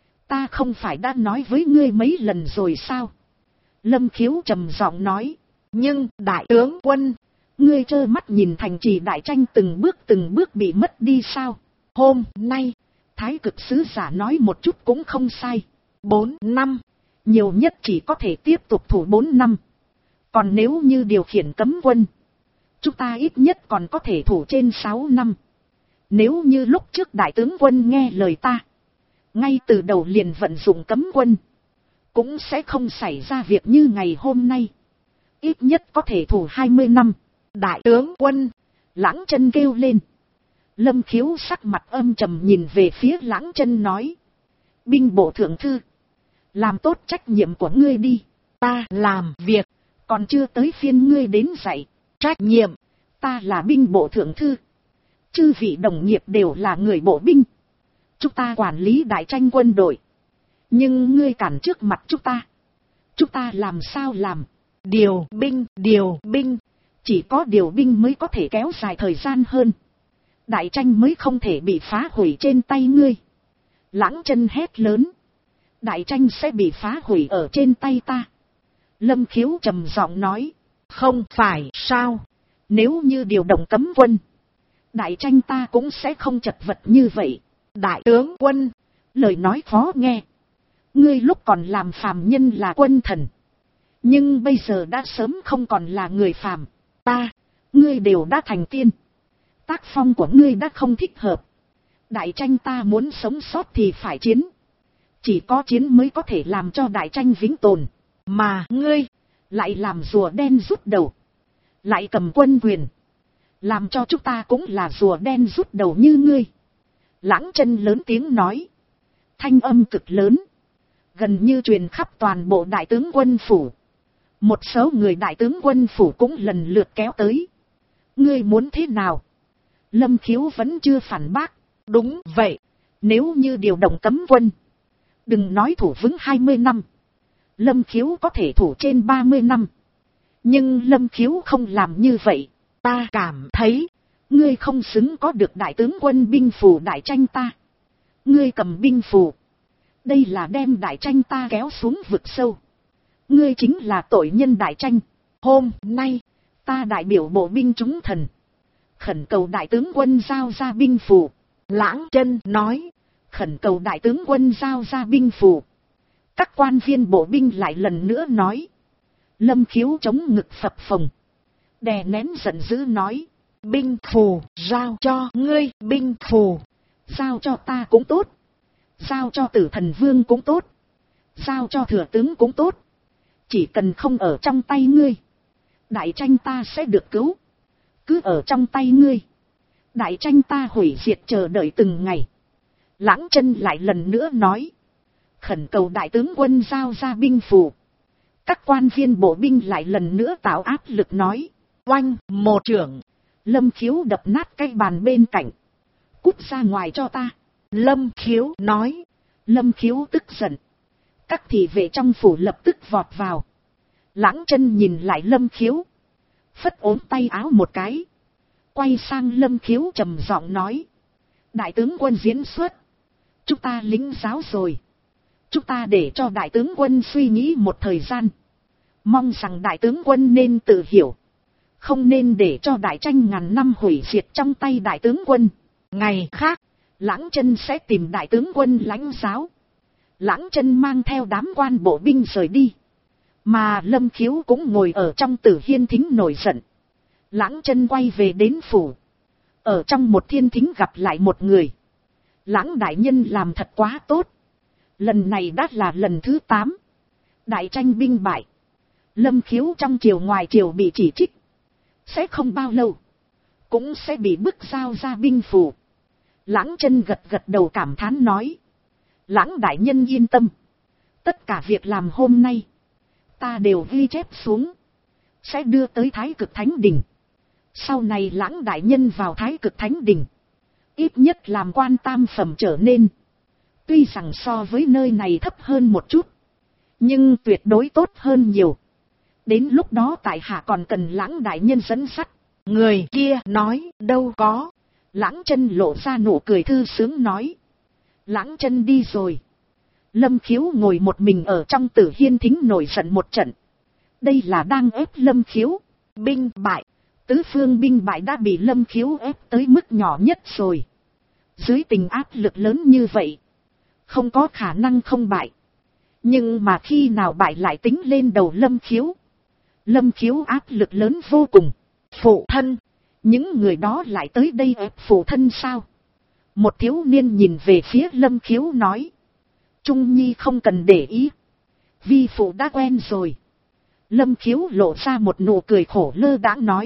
Ta không phải đã nói với ngươi mấy lần rồi sao? Lâm Khiếu trầm giọng nói. Nhưng đại tướng quân, Ngươi trơ mắt nhìn thành trì đại tranh từng bước bị mất đi sao? hôm nay, Thái cực sứ giả nói một chút cũng không sai. 4 năm, Nhiều nhất chỉ có thể tiếp tục thủ 4 năm. Còn nếu như điều khiển cấm quân, chúng ta ít nhất còn có thể thủ trên 6 năm. Nếu như lúc trước đại tướng quân nghe lời ta, ngay từ đầu liền vận dụng cấm quân, cũng sẽ không xảy ra việc như ngày hôm nay. Ít nhất có thể thủ 20 năm. đại tướng quân. Lãng Chân kêu lên. Lâm Khiếu sắc mặt âm trầm nhìn về phía Lãng Chân nói. Binh bộ thượng thư. Làm tốt trách nhiệm của ngươi đi. Ta làm việc. Còn chưa tới phiên ngươi đến dạy. Trách nhiệm. Ta là binh bộ thượng thư. Chư vị đồng nghiệp đều là người bộ binh. Chúng ta quản lý đại tranh quân đội. Nhưng ngươi cản trước mặt chúng ta làm sao làm? Điều binh. Chỉ có điều binh mới có thể kéo dài thời gian hơn. Đại tranh mới không thể bị phá hủy trên tay ngươi. Lãng Chân hét lớn. Đại tranh sẽ bị phá hủy ở trên tay ta. Lâm Khiếu trầm giọng nói. Không phải sao? Nếu như điều động cấm quân, đại tranh ta cũng sẽ không chật vật như vậy. Đại tướng quân. Lời nói khó nghe. Ngươi lúc còn làm phàm nhân là quân thần. Nhưng bây giờ đã sớm không còn là người phàm. Ngươi đều đã thành tiên. Tác phong của ngươi đã không thích hợp. Đại tranh ta muốn sống sót thì phải chiến. Chỉ có chiến mới có thể làm cho đại tranh vĩnh tồn. Mà ngươi lại làm rùa đen rút đầu. Lại cầm quân quyền. Làm cho chúng ta cũng là rùa đen rút đầu như ngươi. Lãng Chân lớn tiếng nói. Thanh âm cực lớn. Gần như truyền khắp toàn bộ đại tướng quân phủ. Một số người đại tướng quân phủ cũng lần lượt kéo tới. Ngươi muốn thế nào? Lâm Khiếu vẫn chưa phản bác. Đúng vậy. Nếu như điều động cấm quân. Đừng nói thủ vững 20 năm. Lâm Khiếu có thể thủ trên 30 năm. Nhưng Lâm Khiếu không làm như vậy. Ta cảm thấy. Ngươi không xứng có được đại tướng quân binh phù đại tranh ta. Ngươi cầm binh phù. Đây là đem đại tranh ta kéo xuống vực sâu. Ngươi chính là tội nhân đại tranh. Hôm nay, ta đại biểu bộ binh chúng thần. Khẩn cầu đại tướng quân giao ra binh phù. Lãng Chân nói. Khẩn cầu đại tướng quân giao ra binh phù. Các quan viên bộ binh lại lần nữa nói. Lâm Khiếu chống ngực phập phồng. Đè nén giận dữ nói. Binh phù, giao cho ngươi, binh phù. Giao cho ta cũng tốt. Giao cho Tử Thần Vương cũng tốt. Giao cho thừa tướng cũng tốt. Chỉ cần không ở trong tay ngươi. Đại tranh ta sẽ được cứu. Cứ ở trong tay ngươi. Đại tranh ta hủy diệt chờ đợi từng ngày. Lãng Chân lại lần nữa nói. Khẩn cầu đại tướng quân giao ra binh phù. Các quan viên bộ binh lại lần nữa tạo áp lực nói. Oanh một trưởng. Lâm Khiếu đập nát cái bàn bên cạnh. Cút ra ngoài cho ta. Lâm Khiếu nói. Lâm Khiếu tức giận. Các thị vệ trong phủ lập tức vọt vào. Lãng Chân nhìn lại Lâm Khiếu. Phất ốm tay áo một cái. Quay sang Lâm Khiếu trầm giọng nói. Đại tướng quân diễn xuất. Chúng ta lính giáo rồi. Chúng ta để cho đại tướng quân suy nghĩ một thời gian. Mong rằng đại tướng quân nên tự hiểu. Không nên để cho đại tranh ngàn năm hủy diệt trong tay đại tướng quân. Ngày khác, Lãng Chân sẽ tìm đại tướng quân lãnh giáo. Lãng Chân mang theo đám quan bộ binh rời đi. Mà Lâm Khiếu cũng ngồi ở trong Tử Hiên Thính nổi giận. Lãng Chân quay về đến phủ. Ở trong một thiên thính gặp lại một người. Lãng đại nhân làm thật quá tốt. Lần này đã là lần thứ 8. Đại tranh binh bại. Lâm Khiếu trong triều ngoài triều bị chỉ trích. Sẽ không bao lâu. Cũng sẽ bị bức giao ra binh phù. Lãng Chân gật gật đầu cảm thán nói. Lãng đại nhân yên tâm. Tất cả việc làm hôm nay. Ta đều ghi chép xuống. Sẽ đưa tới Thái Cực Thánh Đình. Sau này Lãng đại nhân vào Thái Cực Thánh Đình. Ít nhất làm quan tam phẩm trở nên. Tuy rằng so với nơi này thấp hơn một chút. Nhưng tuyệt đối tốt hơn nhiều. Đến lúc đó tại hạ còn cần Lãng đại nhân dẫn sắt. Người kia nói đâu có. Lãng Chân lộ ra nụ cười thư sướng nói. Lãng Chân đi rồi. Lâm Khiếu ngồi một mình ở trong Tử Hiên Thính nổi giận một trận. Đây là đang ép Lâm Khiếu. Binh bại. Tứ phương binh bại đã bị Lâm Khiếu ép tới mức nhỏ nhất rồi. Dưới tình áp lực lớn như vậy. Không có khả năng không bại. Nhưng mà khi nào bại lại tính lên đầu Lâm Khiếu. Lâm Khiếu áp lực lớn vô cùng. Phụ thân. Những người đó lại tới đây ép phụ thân sao? Một thiếu niên nhìn về phía Lâm Khiếu nói. Trung Nhi không cần để ý. Vi phụ đã quen rồi. Lâm Khiếu lộ ra một nụ cười khổ lơ đãng nói.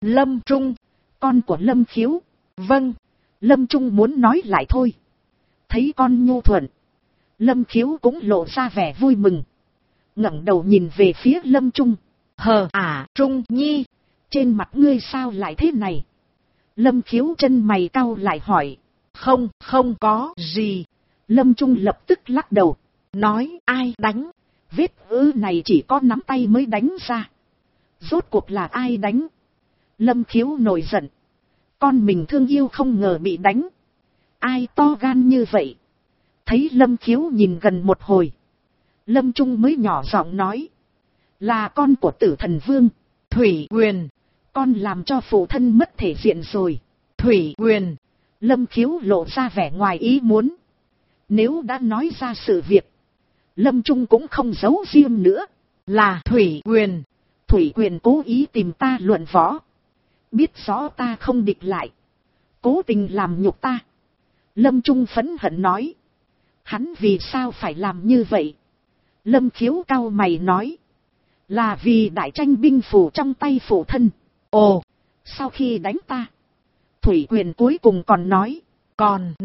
Lâm Trung, con của Lâm Khiếu. vâng. Lâm Trung muốn nói lại thôi. Thấy con nhu thuận, Lâm Khiếu cũng lộ ra vẻ vui mừng. ngẩng đầu nhìn về phía Lâm Trung. Trung Nhi, trên mặt ngươi sao lại thế này? Lâm Khiếu chân mày cau lại hỏi. Không có gì. Lâm Trung lập tức lắc đầu. Nói ai đánh? Vết ứ này chỉ có nắm tay mới đánh ra. Rốt cuộc là ai đánh? Lâm Khiếu nổi giận. Con mình thương yêu không ngờ bị đánh. Ai to gan như vậy? Thấy Lâm Khiếu nhìn gần một hồi, Lâm Trung mới nhỏ giọng nói. Là con của Tử Thần Vương, Thủy Quyền. Con làm cho phụ thân mất thể diện rồi. Thủy Quyền. Lâm Khiếu lộ ra vẻ ngoài ý muốn. Nếu đã nói ra sự việc, Lâm Trung cũng không giấu riêng nữa. Là Thủy Quyền. Thủy Quyền cố ý tìm ta luận võ. Biết rõ ta không địch lại, cố tình làm nhục ta. Lâm Trung phẫn hận nói. Hắn vì sao phải làm như vậy? Lâm Khiếu cau mày nói. Là vì đại tranh binh phù trong tay phụ thân. Ồ, sau khi đánh ta, Thủy Quyền cuối cùng còn nói. Còn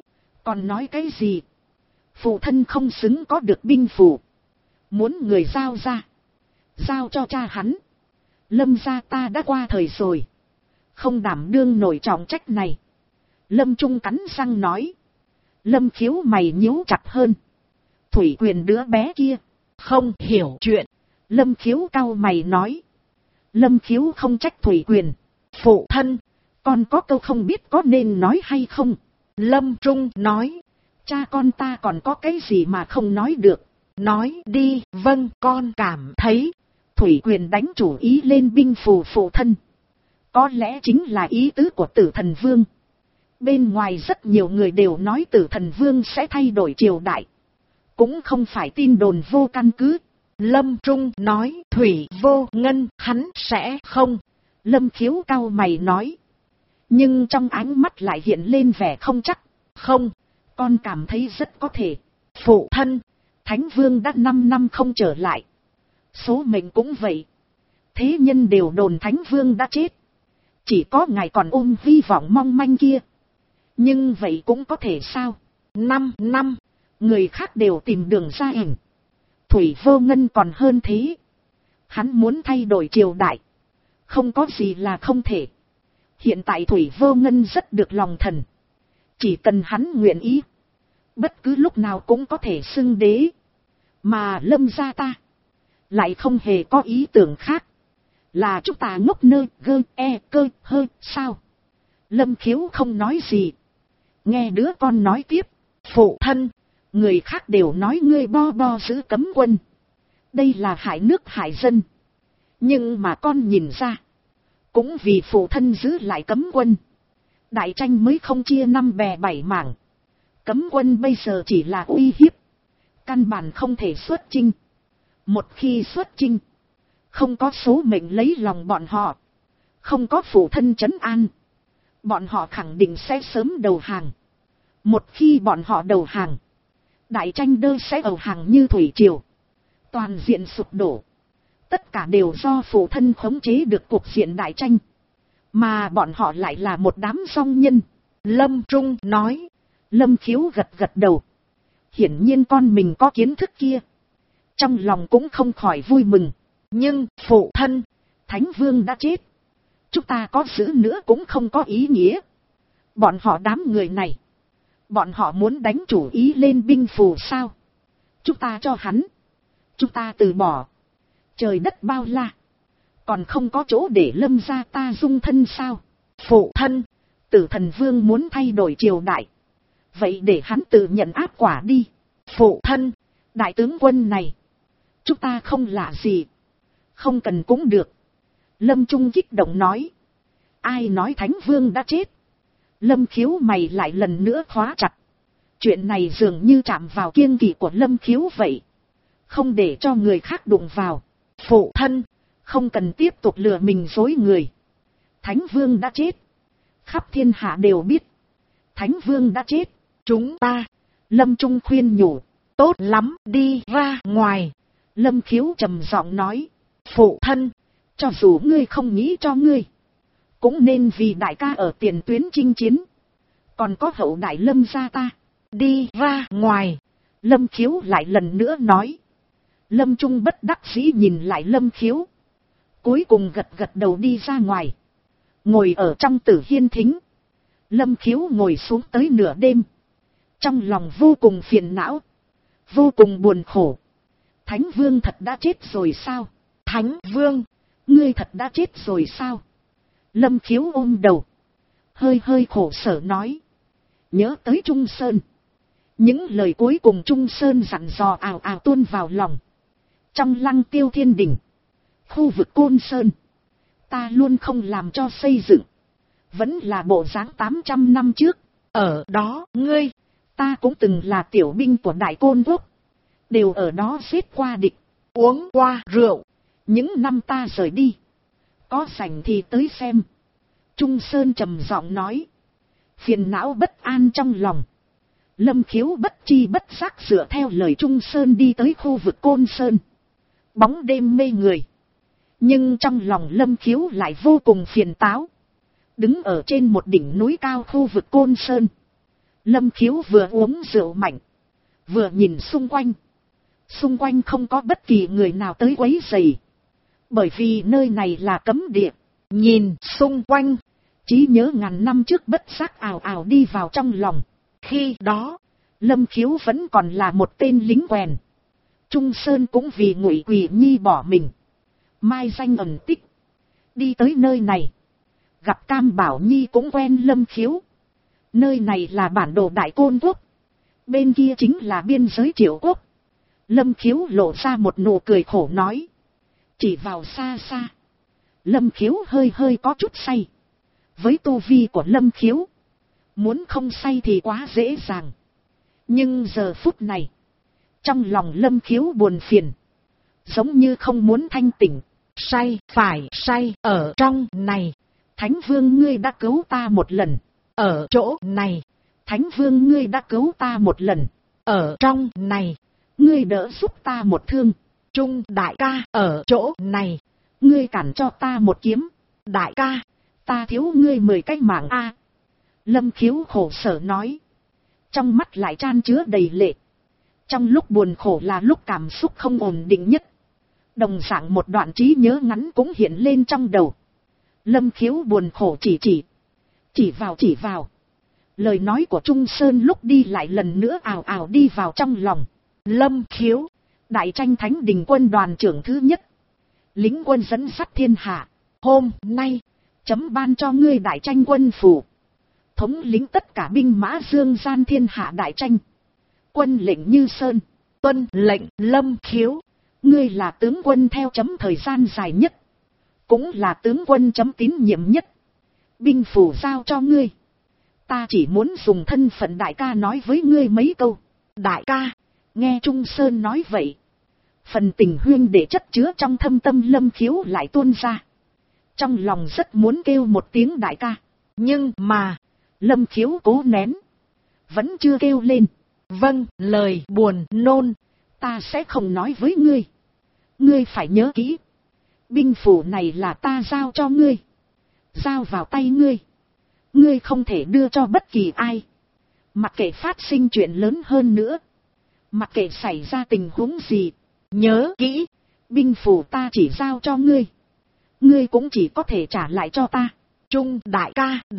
nói cái gì? Phụ thân không xứng có được binh phù. Muốn người giao ra, giao cho cha hắn. Lâm gia ta đã qua thời rồi, không đảm đương nổi trọng trách này. Lâm Trung cắn răng nói. Lâm Khiếu mày nhíu chặt hơn. Thủy Quyền đứa bé kia không hiểu chuyện. Lâm Khiếu cau mày nói. Lâm Khiếu không trách Thủy Quyền. Phụ thân, con có câu không biết có nên nói hay không? Lâm Trung nói. Cha con ta còn có cái gì mà không nói được? Nói đi. Vâng, con cảm thấy Thủy Quyền đánh chủ ý lên binh phù phụ thân, có lẽ chính là ý tứ của Tử Thần Vương. Bên ngoài rất nhiều người đều nói Tử Thần Vương sẽ thay đổi triều đại, cũng không phải tin đồn vô căn cứ. Lâm Trung nói Thủy Vô Ngân hắn sẽ không. Lâm Khiếu cau mày nói. Nhưng trong ánh mắt lại hiện lên vẻ không chắc. Không, con cảm thấy rất có thể. Phụ thân, Thánh Vương đã 5 năm không trở lại. Số mệnh cũng vậy. Thế nhân đều đồn Thánh Vương đã chết. Chỉ có ngài còn ôm hy vọng mong manh kia. Nhưng vậy cũng có thể sao? 5 năm, người khác đều tìm đường ra ảnh. Thủy Vô Ngân còn hơn thế. Hắn muốn thay đổi triều đại, không có gì là không thể. Hiện tại Thủy Vô Ngân rất được lòng thần. Chỉ cần hắn nguyện ý, bất cứ lúc nào cũng có thể xưng đế. Mà Lâm gia ta lại không hề có ý tưởng khác. Là chúng ta ngốc nơ gơ cơ hơ sao? Lâm Khiếu không nói gì. Nghe đứa con nói tiếp. Phụ thân, người khác đều nói ngươi bo giữ cấm quân. Đây là hại nước hại dân. Nhưng mà con nhìn ra, cũng vì phụ thân giữ lại cấm quân, đại tranh mới không chia 5 bè 7 mảng. Cấm quân bây giờ chỉ là uy hiếp, căn bản không thể xuất chinh. Một khi xuất chinh, không có số mệnh lấy lòng bọn họ, không có phụ thân trấn an, bọn họ khẳng định sẽ sớm đầu hàng. Một khi bọn họ đầu hàng, đại tranh đơ sẽ ầu hàng như thủy triều, toàn diện sụp đổ. Tất cả đều do phụ thân khống chế được cuộc diện đại tranh, mà bọn họ lại là một đám song nhân. Lâm Trung nói. Lâm Khiếu gật gật đầu. Hiển nhiên con mình có kiến thức kia, trong lòng cũng không khỏi vui mừng. Nhưng phụ thân, Thánh Vương đã chết, chúng ta có giữ nữa cũng không có ý nghĩa. Bọn họ đám người này, bọn họ muốn đánh chủ ý lên binh phù sao? Chúng ta cho hắn, chúng ta từ bỏ. Trời đất bao la, còn không có chỗ để Lâm gia ta dung thân sao? Phụ thân, Tử Thần Vương muốn thay đổi triều đại, vậy để hắn tự nhận áp quả đi. Phụ thân, đại tướng quân này, chúng ta không lạ gì, không cần cũng được. Lâm Trung kích động nói. Ai nói Thánh Vương đã chết? Lâm Khiếu mày lại lần nữa khóa chặt. Chuyện này dường như chạm vào kiêng kỵ của Lâm Khiếu vậy, không để cho người khác đụng vào. Phụ thân, không cần tiếp tục lừa mình dối người. Thánh Vương đã chết, khắp thiên hạ đều biết. Thánh Vương đã chết. Chúng ta, Lâm Trung khuyên nhủ. Tốt lắm, đi ra ngoài. Lâm Khiếu trầm giọng nói. Phụ thân, cho dù ngươi không nghĩ cho ngươi, cũng nên vì đại ca ở tiền tuyến chinh chiến. Còn có hậu đại Lâm gia ta. Đi ra ngoài. Lâm Khiếu lại lần nữa nói. Lâm Trung bất đắc dĩ nhìn lại Lâm Khiếu. Cuối cùng gật gật đầu đi ra ngoài. Ngồi ở trong Tử Hiên thính. Lâm Khiếu ngồi xuống tới nửa đêm. Trong lòng vô cùng phiền não. Vô cùng buồn khổ. Thánh Vương thật đã chết rồi sao? Thánh Vương, ngươi thật đã chết rồi sao? Lâm Khiếu ôm đầu. Hơi hơi khổ sở nói. Nhớ tới Trung Sơn. Những lời cuối cùng Trung Sơn dặn dò ào ào tuôn vào lòng. Trong Lăng Tiêu Thiên Đình, khu vực Côn Sơn, ta luôn không làm cho xây dựng. Vẫn là bộ dáng 800 năm trước. ở đó ngươi, ta cũng từng là tiểu binh của Đại Côn Quốc. Đều ở đó giết qua địch, uống qua rượu. Những năm ta rời đi, có rảnh thì tới xem. Trung Sơn trầm giọng nói. Phiền não bất an trong lòng. Lâm Khiếu bất chi bất giác dựa theo lời Trung Sơn đi tới khu vực Côn Sơn. Bóng đêm mê người. Nhưng trong lòng Lâm Khiếu lại vô cùng phiền táo. Đứng ở trên một đỉnh núi cao khu vực Côn Sơn. Lâm Khiếu vừa uống rượu mạnh, vừa nhìn xung quanh. Xung quanh không có bất kỳ người nào tới quấy rầy. Bởi vì nơi này là cấm địa. Nhìn xung quanh, trí nhớ ngàn năm trước bất giác ào ào đi vào trong lòng. khi đó, Lâm Khiếu vẫn còn là một tên lính quèn. Trung Sơn cũng vì Ngụy Quỳ Nhi bỏ mình. Mai danh ẩn tích. Đi tới nơi này. Gặp Cam Bảo Nhi cũng quen Lâm Khiếu. Nơi này là bản đồ Đại Côn Quốc. Bên kia chính là biên giới Triệu Quốc. Lâm Khiếu lộ ra một nụ cười khổ nói. Chỉ vào xa xa. Lâm Khiếu hơi hơi có chút say. Với tu vi của Lâm Khiếu, muốn không say thì quá dễ dàng. Nhưng giờ phút này, trong lòng Lâm Khiếu buồn phiền. Giống như không muốn thanh tỉnh. Say, phải say ở trong này. Thánh Vương ngươi đã cứu ta một lần. Ở chỗ này. Thánh Vương ngươi đã cứu ta một lần. Ở trong này. Ngươi đỡ giúp ta một thương. Trung đại ca ở chỗ này. Ngươi cản cho ta một kiếm. Đại ca, ta thiếu ngươi 10 cái mạng a. Lâm Khiếu khổ sở nói. Trong mắt lại chan chứa đầy lệ. Trong lúc buồn khổ là lúc cảm xúc không ổn định nhất. Đồng dạng một đoạn trí nhớ ngắn cũng hiện lên trong đầu. Lâm Khiếu buồn khổ chỉ vào. Lời nói của Trung Sơn lúc đi lại lần nữa ào ào đi vào trong lòng. Lâm Khiếu, Đại Tranh Thánh Đình quân đoàn trưởng thứ nhất. Lính quân dẫn dắt thiên hạ. hôm nay, chấm ban cho ngươi Đại Tranh quân phù. Thống lĩnh tất cả binh mã dương gian thiên hạ đại tranh. Quân lệnh như sơn. tuân lệnh Lâm Khiếu. Ngươi là tướng quân theo chấm thời gian dài nhất. Cũng là tướng quân chấm tín nhiệm nhất. Binh phù giao cho ngươi. Ta chỉ muốn dùng thân phận đại ca nói với ngươi mấy câu. Đại ca, nghe Trung Sơn nói vậy. Phần tình huyên để chất chứa trong thâm tâm Lâm Khiếu lại tuôn ra. Trong lòng rất muốn kêu một tiếng đại ca. nhưng mà, Lâm Khiếu cố nén. Vẫn chưa kêu lên. Vâng, lời buồn nôn. Ta sẽ không nói với ngươi. Ngươi phải nhớ kỹ. Binh phủ này là ta giao cho ngươi. Giao vào tay ngươi. Ngươi không thể đưa cho bất kỳ ai. Mặc kệ phát sinh chuyện lớn hơn nữa. Mặc kệ xảy ra tình huống gì. Nhớ kỹ. Binh phủ ta chỉ giao cho ngươi. Ngươi cũng chỉ có thể trả lại cho ta. Trung đại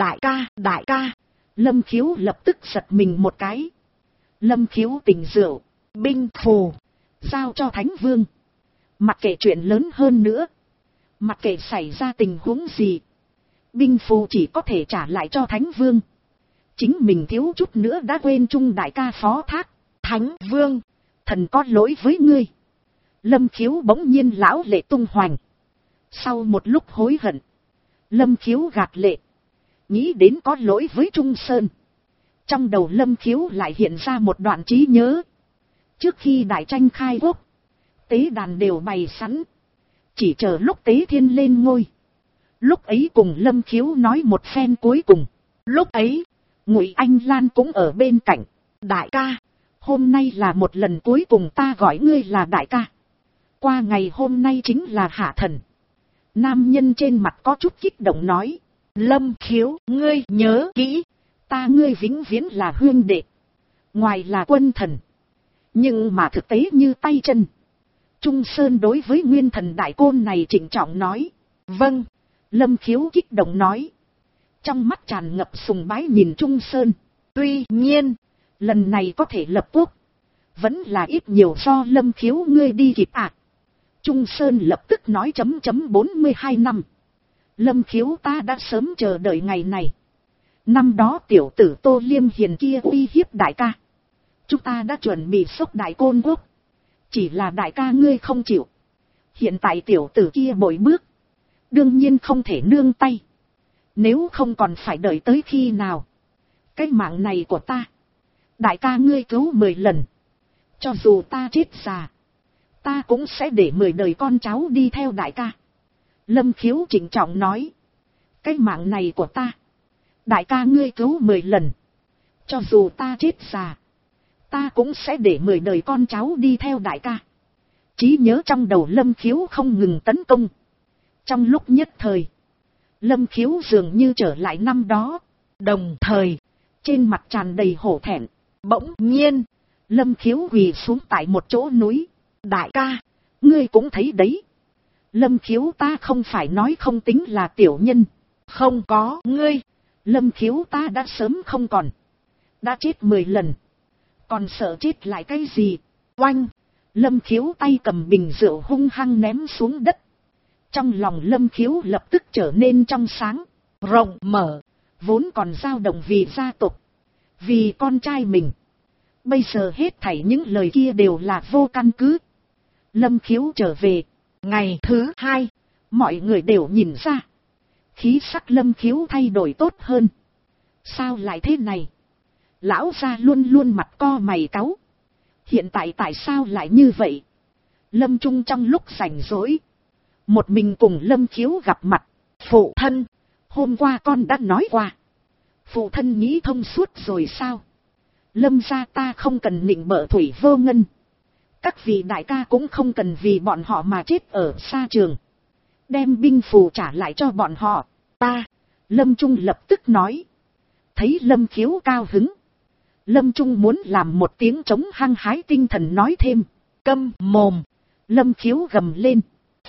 ca. Lâm Khiếu lập tức giật mình một cái. Lâm Khiếu tỉnh rượu. Binh phù. Giao cho Thánh Vương. Mặc kệ chuyện lớn hơn nữa. Mặc kệ xảy ra tình huống gì. Binh phù chỉ có thể trả lại cho Thánh Vương. Chính mình thiếu chút nữa đã quên Trung đại ca phó thác. Thánh Vương, thần có lỗi với ngươi. Lâm Khiếu bỗng nhiên lão lệ tung hoành. Sau một lúc hối hận. Lâm Khiếu gạt lệ. Nghĩ đến có lỗi với Trung Sơn. Trong đầu Lâm Khiếu lại hiện ra một đoạn trí nhớ. Trước khi đại tranh khai quốc, tế đàn đều bày sẵn. Chỉ chờ lúc Tế Thiên lên ngôi. Lúc ấy cùng Lâm Khiếu nói một phen cuối cùng. Lúc ấy, Ngụy Anh Lan cũng ở bên cạnh. Đại ca, hôm nay là một lần cuối cùng ta gọi ngươi là đại ca. Qua ngày hôm nay chính là hạ thần. Nam nhân trên mặt có chút kích động nói. Lâm Khiếu, ngươi nhớ kỹ, ta ngươi vĩnh viễn là huynh đệ, ngoài là quân thần, nhưng mà thực tế như tay chân. Trung Sơn đối với nguyên thần đại côn này trịnh trọng nói. Vâng. Lâm Khiếu kích động nói, trong mắt tràn ngập sùng bái nhìn Trung Sơn. Tuy nhiên, lần này có thể lập quốc, vẫn là ít nhiều do Lâm Khiếu ngươi đi kịp ạ. Trung Sơn lập tức nói 42 năm. Lâm Khiếu ta đã sớm chờ đợi ngày này. Năm đó tiểu tử Tô Liêm Hiền kia uy hiếp đại ca, chúng ta đã chuẩn bị xốc đại côn quốc, chỉ là đại ca ngươi không chịu. Hiện tại tiểu tử kia bội bước, đương nhiên không thể nương tay. Nếu không còn phải đợi tới khi nào? Cái mạng này của ta, đại ca ngươi cứu 10 lần, cho dù ta chết già, ta cũng sẽ để 10 đời con cháu đi theo đại ca. Lâm Khiếu trịnh trọng nói, cái mạng này của ta, đại ca ngươi cứu 10 lần, cho dù ta chết già, ta cũng sẽ để 10 đời con cháu đi theo đại ca. Trí nhớ trong đầu Lâm Khiếu không ngừng tấn công. Trong lúc nhất thời, Lâm Khiếu dường như trở lại năm đó. Đồng thời, trên mặt tràn đầy hổ thẹn. Bỗng nhiên, Lâm Khiếu quỳ xuống tại một chỗ núi. Đại ca, ngươi cũng thấy đấy. Lâm Khiếu ta không phải nói không tính là tiểu nhân. Không có ngươi. Lâm Khiếu ta đã sớm không còn. Đã chết 10 lần. Còn sợ chết lại cái gì? Oanh! Lâm Khiếu tay cầm bình rượu hung hăng ném xuống đất. Trong lòng Lâm Khiếu lập tức trở nên trong sáng, rộng mở. Vốn còn dao động vì gia tộc, vì con trai mình. Bây giờ hết thảy những lời kia đều là vô căn cứ. Lâm Khiếu trở về. Ngày thứ 2, mọi người đều nhìn ra. Khí sắc Lâm Khiếu thay đổi tốt hơn. Sao lại thế này? Lão gia luôn luôn mặt co mày cáu. Hiện tại tại sao lại như vậy? Lâm Trung trong lúc rảnh rỗi, một mình cùng Lâm Khiếu gặp mặt. Phụ thân, hôm qua con đã nói qua. Phụ thân nghĩ thông suốt rồi sao? Lâm gia ta không cần nịnh bợ Thủy Vô Ngân. Các vị đại ca cũng không cần vì bọn họ mà chết ở xa trường. Đem binh phù trả lại cho bọn họ. Ta, Lâm Trung lập tức nói. Thấy Lâm Khiếu cao hứng, Lâm Trung muốn làm một tiếng trống hăng hái tinh thần nói thêm. Câm mồm. Lâm Khiếu gầm lên.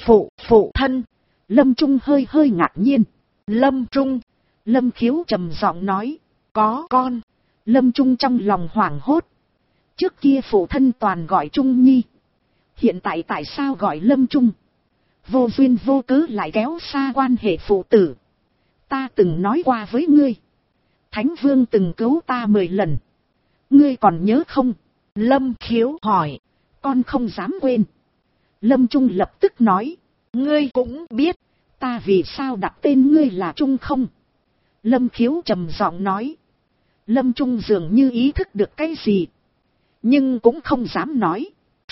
Phụ thân. Lâm Trung hơi hơi ngạc nhiên. Lâm Trung. Lâm Khiếu trầm giọng nói. Có con. Lâm Trung trong lòng hoảng hốt. Trước kia phụ thân toàn gọi Trung Nhi. Hiện tại tại sao gọi Lâm Trung? Vô duyên vô cớ lại kéo xa quan hệ phụ tử. Ta từng nói qua với ngươi. Thánh Vương từng cứu ta 10 lần. Ngươi còn nhớ không? Lâm Khiếu hỏi. Con không dám quên. Lâm Trung lập tức nói. Ngươi cũng biết. Ta vì sao đặt tên ngươi là Trung không? Lâm Khiếu trầm giọng nói. Lâm Trung dường như ý thức được cái gì, nhưng cũng không dám nói.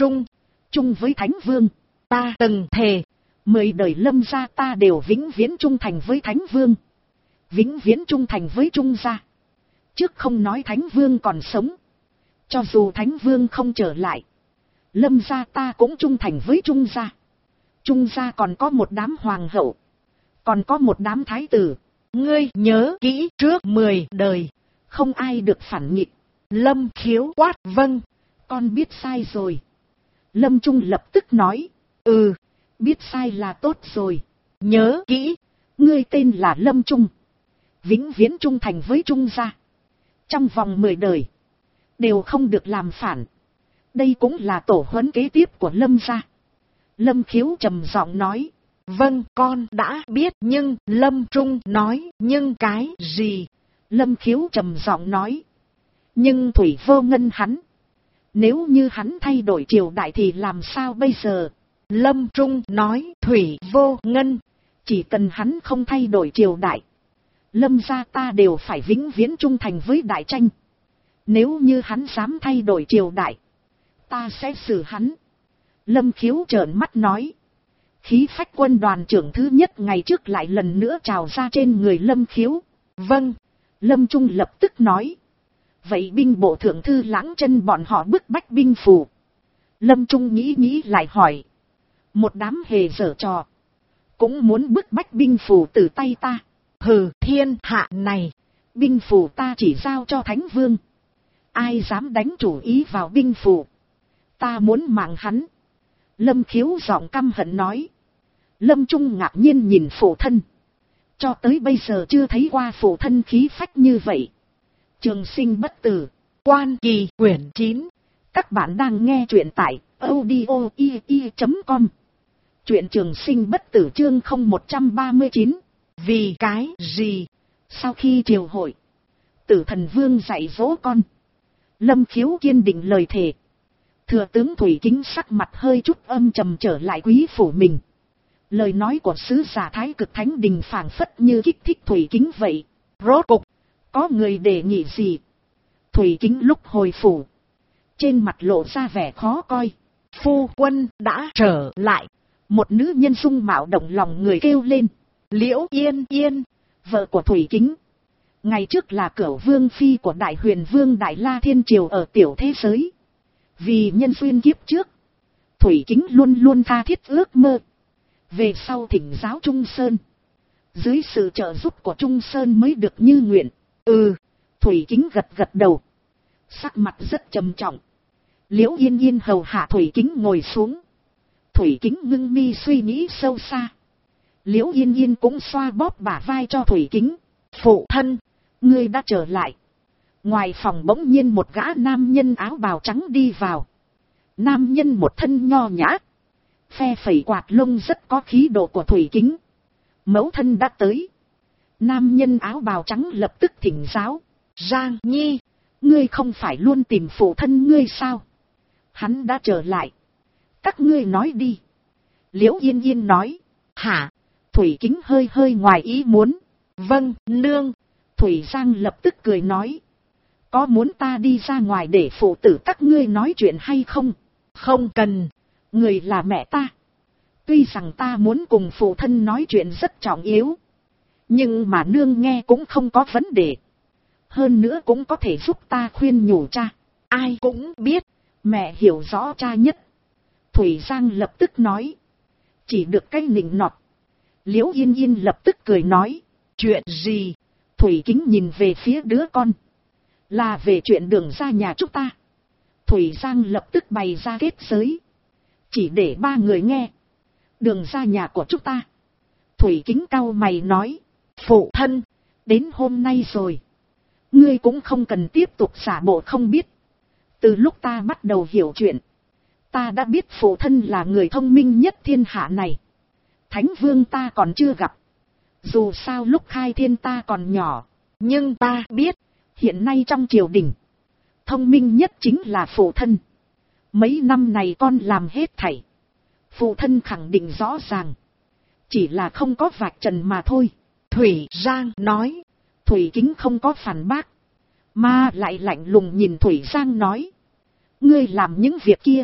Trung với Thánh Vương. Ta từng thề 10 đời Lâm gia ta đều vĩnh viễn trung thành với Thánh Vương. Vĩnh viễn trung thành với Trung gia. Trước không nói Thánh Vương còn sống, cho dù Thánh Vương không trở lại, Lâm gia ta cũng trung thành với Trung gia. Trung gia còn có một đám hoàng hậu, còn có một đám thái tử. Ngươi nhớ kỹ, trước 10 đời không ai được phản nghịch. Lâm Khiếu quát. Vâng, con biết sai rồi. Lâm Trung lập tức nói. Biết sai là tốt rồi. Nhớ kỹ, ngươi tên là Lâm Trung, vĩnh viễn trung thành với Trung gia. Trong vòng 10 đời đều không được làm phản. Đây cũng là tổ huấn kế tiếp của Lâm gia. Lâm Khiếu trầm giọng nói. Vâng, con đã biết. Nhưng Lâm Trung nói. Nhưng cái gì? Lâm Khiếu trầm giọng nói. Nhưng Thủy Vô Ngân hắn, nếu như hắn thay đổi triều đại thì làm sao bây giờ? Lâm Trung nói. Thủy Vô Ngân, chỉ cần hắn không thay đổi triều đại, Lâm gia ta đều phải vĩnh viễn trung thành với Đại Tranh. Nếu như hắn dám thay đổi triều đại, ta sẽ xử hắn. Lâm Khiếu trợn mắt nói. Khí phách quân đoàn trưởng thứ nhất ngày trước lại lần nữa trào ra trên người Lâm Khiếu. Vâng. Lâm Trung lập tức nói. Vậy binh bộ thượng thư Lãng Chân bọn họ bức bách binh phù. Lâm Trung nghĩ lại hỏi. Một đám hề dở trò, cũng muốn bức bách binh phù từ tay ta. Hừ, thiên hạ này, binh phù ta chỉ giao cho Thánh Vương. Ai dám đánh chủ ý vào binh phù, ta muốn mạng hắn. Lâm Khiếu giọng căm hận nói. Lâm Trung ngạc nhiên nhìn phụ thân. Cho tới bây giờ chưa thấy qua phụ thân khí phách như vậy. Trường Sinh Bất Tử, Quan Kỳ quyển 9. Các bạn đang nghe truyện tại audio.com. Truyện Trường Sinh Bất Tử chương 0139. Vì cái gì? Sau khi triều hội, Tử Thần Vương dạy dỗ con. Lâm Khiếu kiên định lời thề. Thừa tướng Thủy Kính sắc mặt hơi chút âm trầm trở lại quý phủ mình. Lời nói của sứ giả Thái Cực Thánh Đình phảng phất như kích thích Thủy Kính vậy. Rốt cục, có người đề nghị gì? Thủy Kính lúc hồi phủ, trên mặt lộ ra vẻ khó coi. Phu quân đã trở lại. Một nữ nhân dung mạo động lòng người kêu lên. Liễu Yên Yên, vợ của Thủy Kính. Ngày trước là Cửu Vương Phi của Đại Huyền Vương Đại La Thiên Triều ở tiểu thế giới. Vì nhân duyên kiếp trước, Thủy Kính luôn luôn tha thiết ước mơ. Về sau thỉnh giáo Trung Sơn. Dưới sự trợ giúp của Trung Sơn mới được như nguyện. Thủy Kính gật gật đầu. Sắc mặt rất trầm trọng. Liễu Yên Yên hầu hạ Thủy Kính ngồi xuống. Thủy Kính ngưng mi suy nghĩ sâu xa. Liễu Yên Yên cũng xoa bóp bả vai cho Thủy Kính. Phụ thân, ngươi đã trở lại. Ngoài phòng bỗng nhiên một gã nam nhân áo bào trắng đi vào. Nam nhân một thân nho nhã, phe phẩy quạt lông rất có khí độ của Thủy Kính. Mẫu thân đã tới. Nam nhân áo bào trắng lập tức thỉnh giáo. Giang Nhi, ngươi không phải luôn tìm phụ thân ngươi sao? Hắn đã trở lại. Các ngươi nói đi. Liễu Yên Yên nói. Hả? Thủy Kính hơi hơi ngoài ý muốn. Vâng, nương. Thủy Giang lập tức cười nói. Có muốn ta đi ra ngoài để phụ tử các ngươi nói chuyện hay không? Không cần. Người là mẹ ta. Tuy rằng ta muốn cùng phụ thân nói chuyện rất trọng yếu, nhưng mà nương nghe cũng không có vấn đề. Hơn nữa cũng có thể giúp ta khuyên nhủ cha. Ai cũng biết, mẹ hiểu rõ cha nhất. Thủy Giang lập tức nói. Chỉ được cái nịnh nọt. Liễu Yên Yên lập tức cười nói. Chuyện gì? Thủy Kính nhìn về phía đứa con. Là về chuyện đường ra nhà chúng ta. Thủy Giang lập tức bày ra kết giới. Chỉ để ba người nghe. Đường ra nhà của chúng ta. Thủy Kính cau mày nói. Phụ thân, đến hôm nay rồi, ngươi cũng không cần tiếp tục giả bộ không biết. Từ lúc ta bắt đầu hiểu chuyện, ta đã biết phụ thân là người thông minh nhất thiên hạ này. Thánh Vương ta còn chưa gặp. Dù sao lúc khai thiên ta còn nhỏ, nhưng ta biết, hiện nay trong triều đình, thông minh nhất chính là phụ thân. Mấy năm này con làm hết thảy, phụ thân khẳng định rõ ràng. Chỉ là không có vạch trần mà thôi. Thủy Giang nói. Thủy Kính không có phản bác, mà lại lạnh lùng nhìn Thủy Giang nói. Ngươi làm những việc kia,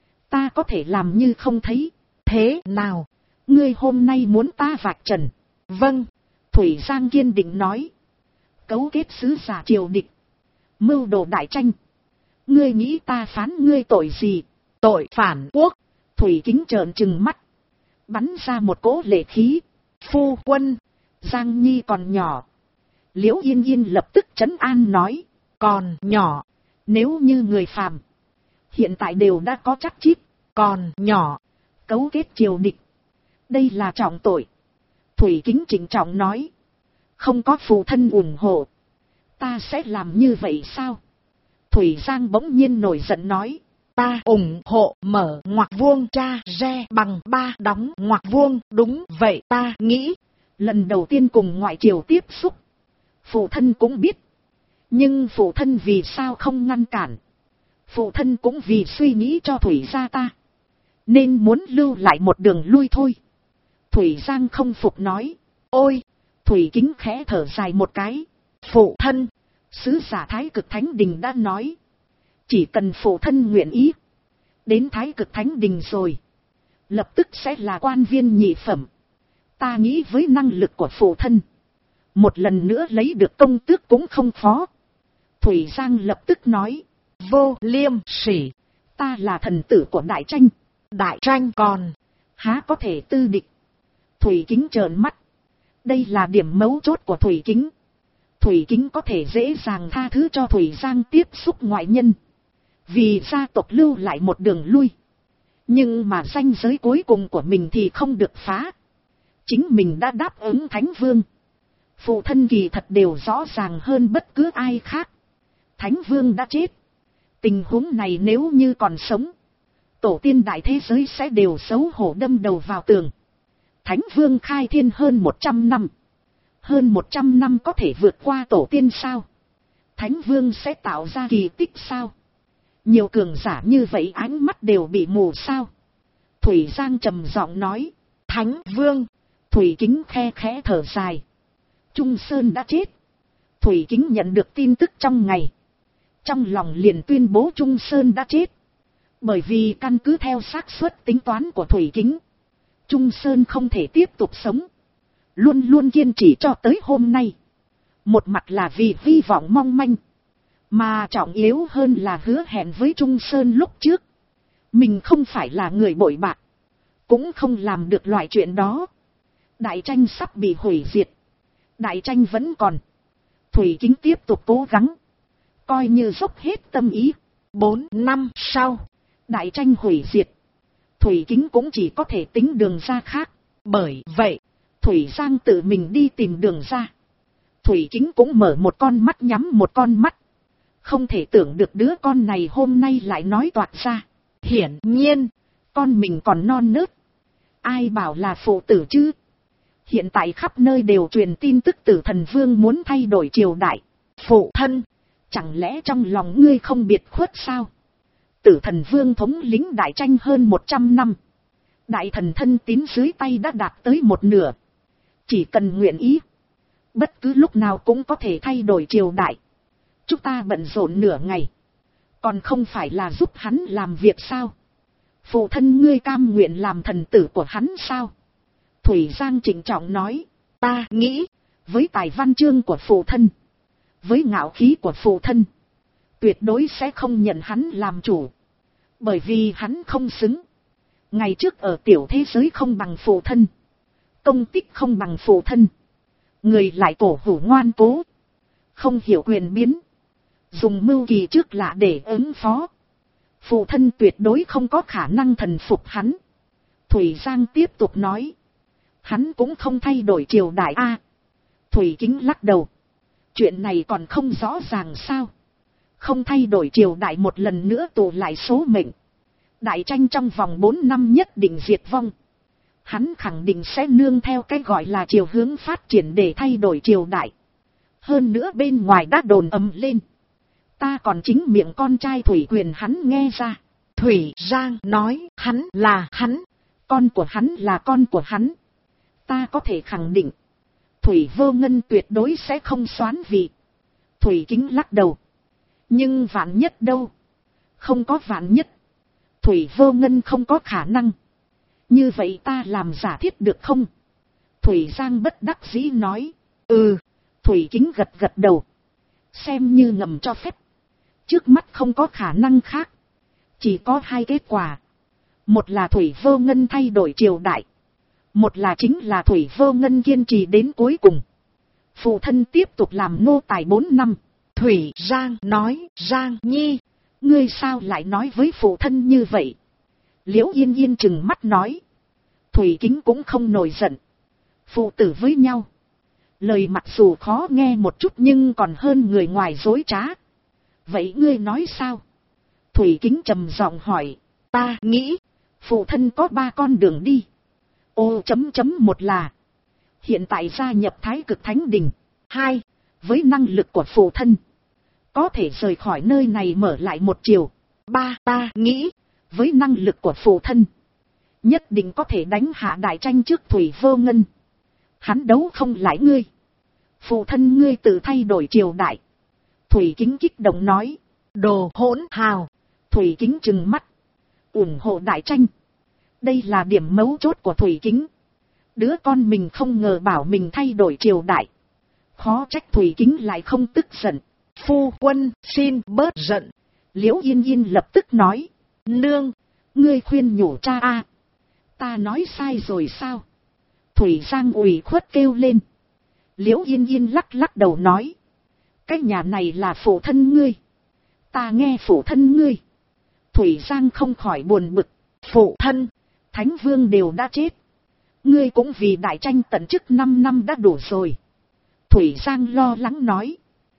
ta có thể làm như không thấy. Thế nào? Ngươi hôm nay muốn ta vạch trần? Vâng. Thủy Giang kiên định nói. Cấu kết sứ giả triều địch, mưu đồ đại tranh. Ngươi nghĩ ta phán ngươi tội gì? Tội phản quốc. Thủy Kính trợn trừng mắt, bắn ra một cỗ lệ khí. Phu quân, Giang Nhi còn nhỏ. Liễu Yên Yên lập tức trấn an nói. Còn nhỏ? Nếu như người phàm, hiện tại đều đã có chắc chít. Còn nhỏ, cấu kết triều địch, đây là trọng tội. Thủy Kính trịnh trọng nói. Không có phụ thân ủng hộ, ta sẽ làm như vậy sao? Thủy Giang bỗng nhiên nổi giận nói. Ta ủng hộ mở ngoặc vuông cha re bằng 3 đóng ngoặc vuông. Đúng vậy, ta nghĩ. Lần đầu tiên cùng ngoại triều tiếp xúc, phụ thân cũng biết. Nhưng phụ thân vì sao không ngăn cản? Phụ thân cũng vì suy nghĩ cho Thủy gia ta, nên muốn lưu lại một đường lui thôi. Thủy Giang không phục nói. Ôi! Thủy Kính khẽ thở dài một cái. Phụ thân, sứ giả Thái Cực Thánh Đình đã nói, chỉ cần phụ thân nguyện ý, đến Thái Cực Thánh Đình rồi, lập tức sẽ là quan viên nhị phẩm. Ta nghĩ với năng lực của phụ thân, một lần nữa lấy được công tước cũng không khó. Thủy Giang lập tức nói. Vô liêm sỉ, ta là thần tử của đại tranh. Đại tranh còn há có thể tư địch? Thủy Kính trợn mắt. Đây là điểm mấu chốt của Thủy Kính. Thủy Kính có thể dễ dàng tha thứ cho Thủy Giang tiếp xúc ngoại nhân, vì gia tộc lưu lại một đường lui. Nhưng mà ranh giới cuối cùng của mình thì không được phá. Chính mình đã đáp ứng Thánh Vương. Phụ thân kỳ thật đều rõ ràng hơn bất cứ ai khác. Thánh Vương đã chết. Tình huống này nếu như còn sống, tổ tiên đại thế giới sẽ đều xấu hổ đâm đầu vào tường. Thánh Vương khai thiên hơn 100 năm. Hơn 100 năm có thể vượt qua tổ tiên sao? Thánh Vương sẽ tạo ra kỳ tích sao? Nhiều cường giả như vậy ánh mắt đều bị mù sao? Thủy Giang trầm giọng nói. Thánh Vương. Thủy Kính khe khẽ thở dài. Trung Sơn đã chết. Thủy Kính nhận được tin tức trong ngày. Trong lòng liền tuyên bố Trung Sơn đã chết. Bởi vì căn cứ theo xác suất tính toán của Thủy Kính, Trung Sơn không thể tiếp tục sống. Luôn luôn kiên trì cho tới hôm nay. Một mặt là vì hy vọng mong manh, mà trọng yếu hơn là hứa hẹn với Trung Sơn lúc trước. Mình không phải là người bội bạc, cũng không làm được loại chuyện đó. Đại tranh sắp bị hủy diệt. Đại tranh vẫn còn. Thủy Kính tiếp tục cố gắng, coi như dốc hết tâm ý. 4 năm sau, đại tranh hủy diệt. Thủy Kính cũng chỉ có thể tính đường ra khác. Bởi vậy, Thủy Giang tự mình đi tìm đường ra. Thủy Kính cũng mở một con mắt nhắm một con mắt. Không thể tưởng được đứa con này hôm nay lại nói toạc ra. Hiển nhiên, con mình còn non nớt. Ai bảo là phụ tử chứ? Hiện tại khắp nơi đều truyền tin tức Tử Thần Vương muốn thay đổi triều đại. Phụ thân, chẳng lẽ trong lòng ngươi không biệt khuất sao? Tử Thần Vương thống lĩnh đại tranh hơn 100 năm. Đại thần thân tín dưới tay đã đạt tới một nửa. Chỉ cần nguyện ý, bất cứ lúc nào cũng có thể thay đổi triều đại. Chúng ta bận rộn nửa ngày, còn không phải là giúp hắn làm việc sao? Phụ thân ngươi cam nguyện làm thần tử của hắn sao? Thủy Giang trịnh trọng nói. Ta nghĩ, với tài văn chương của phụ thân, với ngạo khí của phụ thân, tuyệt đối sẽ không nhận hắn làm chủ. Bởi vì hắn không xứng. Ngày trước ở tiểu thế giới không bằng phụ thân, công tích không bằng phụ thân, người lại cổ hủ ngoan cố, không hiểu quyền biến, dùng mưu kỳ trước lạ để ứng phó. Phụ thân tuyệt đối không có khả năng thần phục hắn. Thủy Giang tiếp tục nói. Hắn cũng không thay đổi triều đại a. Thủy Kính lắc đầu. Chuyện này còn không rõ ràng sao? Không thay đổi triều đại một lần nữa tụ lại số mệnh. Đại tranh trong vòng 4 năm nhất định diệt vong. Hắn khẳng định sẽ nương theo cái gọi là chiều hướng phát triển để thay đổi triều đại. Hơn nữa bên ngoài đã đồn ầm lên. Ta còn chính miệng con trai Thủy Quyền hắn nghe ra. Thủy Giang nói hắn là hắn. Con của hắn là con của hắn. Ta có thể khẳng định, Thủy Vô Ngân tuyệt đối sẽ không soán vị. Thủy Kính lắc đầu. Nhưng vạn nhất đâu? Không có vạn nhất. Thủy Vô Ngân không có khả năng. Như vậy ta làm giả thiết được không? Thủy Giang bất đắc dĩ nói. Thủy Kính gật gật đầu. Xem như ngầm cho phép. Trước mắt không có khả năng khác. Chỉ có hai kết quả. Một là Thủy Vô Ngân thay đổi triều đại. Một là chính là Thủy Vô Ngân kiên trì đến cuối cùng. Phụ thân tiếp tục làm nô tài 4 năm. Thủy Giang nói. Giang Nhi, ngươi sao lại nói với phụ thân như vậy? Liễu Yên Yên trừng mắt nói. Thủy Kính cũng không nổi giận. Phụ tử với nhau, lời mặc dù khó nghe một chút nhưng còn hơn người ngoài dối trá. Vậy ngươi nói sao? Thủy Kính trầm giọng hỏi. Ta nghĩ, phụ thân có 3 con đường đi. Một là hiện tại gia nhập Thái Cực Thánh Đình. 2, với năng lực của phụ thân, có thể rời khỏi nơi này mở lại một chiều. 3, ta nghĩ, với năng lực của phụ thân, nhất định có thể đánh hạ đại tranh trước Thủy Vô Ngân. Hắn đấu không lại ngươi. Phụ thân ngươi tự thay đổi triều đại. Thủy Kính kích động nói. Đồ hỗn hào. Thủy Kính trừng mắt. Ủng hộ đại tranh. Đây là điểm mấu chốt của Thủy Kính. Đứa con mình không ngờ bảo mình thay đổi triều đại. Khó trách Thủy Kính lại không tức giận. Phu quân xin bớt giận. Liễu Yên Yên lập tức nói. Nương, ngươi khuyên nhủ cha a. Ta nói sai rồi sao? Thủy Giang ủy khuất kêu lên. Liễu Yên Yên lắc lắc đầu nói. Cái nhà này là phụ thân ngươi. Ta nghe phụ thân ngươi. Thủy Giang không khỏi buồn bực. Phụ thân, Thánh Vương đều đã chết. Ngươi cũng vì đại tranh tận chức 5 năm đã đủ rồi. Thủy Giang lo lắng nói.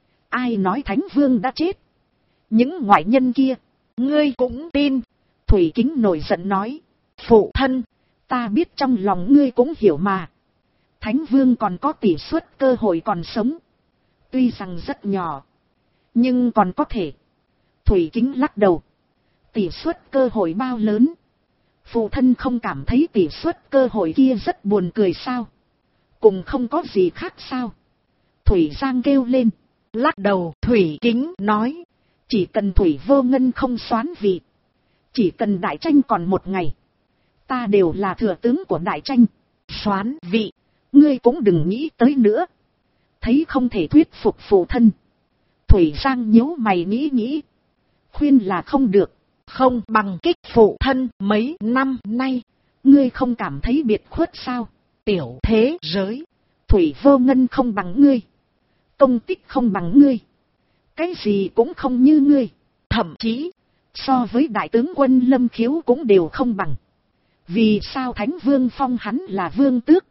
Ai nói Thánh Vương đã chết? Những ngoại nhân kia, ngươi cũng tin. Thủy Kính nổi giận nói. Phụ thân, ta biết trong lòng ngươi cũng hiểu mà. Thánh Vương còn có tỷ suất cơ hội còn sống. Tuy rằng rất nhỏ, nhưng còn có thể. Thủy Kính lắc đầu. Tỷ suất cơ hội bao lớn? Phụ thân không cảm thấy tỷ suất cơ hội kia rất buồn cười sao? Cùng không có gì khác sao? Thủy Giang kêu lên. Lắc đầu, Thủy Kính nói. Chỉ cần Thủy Vô Ngân không soán vị. Chỉ cần đại tranh còn một ngày. Ta đều là thừa tướng của đại tranh. Soán vị, ngươi cũng đừng nghĩ tới nữa. Thấy không thể thuyết phục phụ thân. Thủy Giang nhíu mày nghĩ. Khuyên là không được. Không bằng kích phụ thân mấy năm nay. Ngươi không cảm thấy biệt khuất sao? Tiểu thế giới. Thủy Vô Ngân không bằng ngươi. Công tích không bằng ngươi. Cái gì cũng không như ngươi. Thậm chí, so với đại tướng quân Lâm Khiếu cũng đều không bằng. Vì sao Thánh Vương phong hắn là vương tước?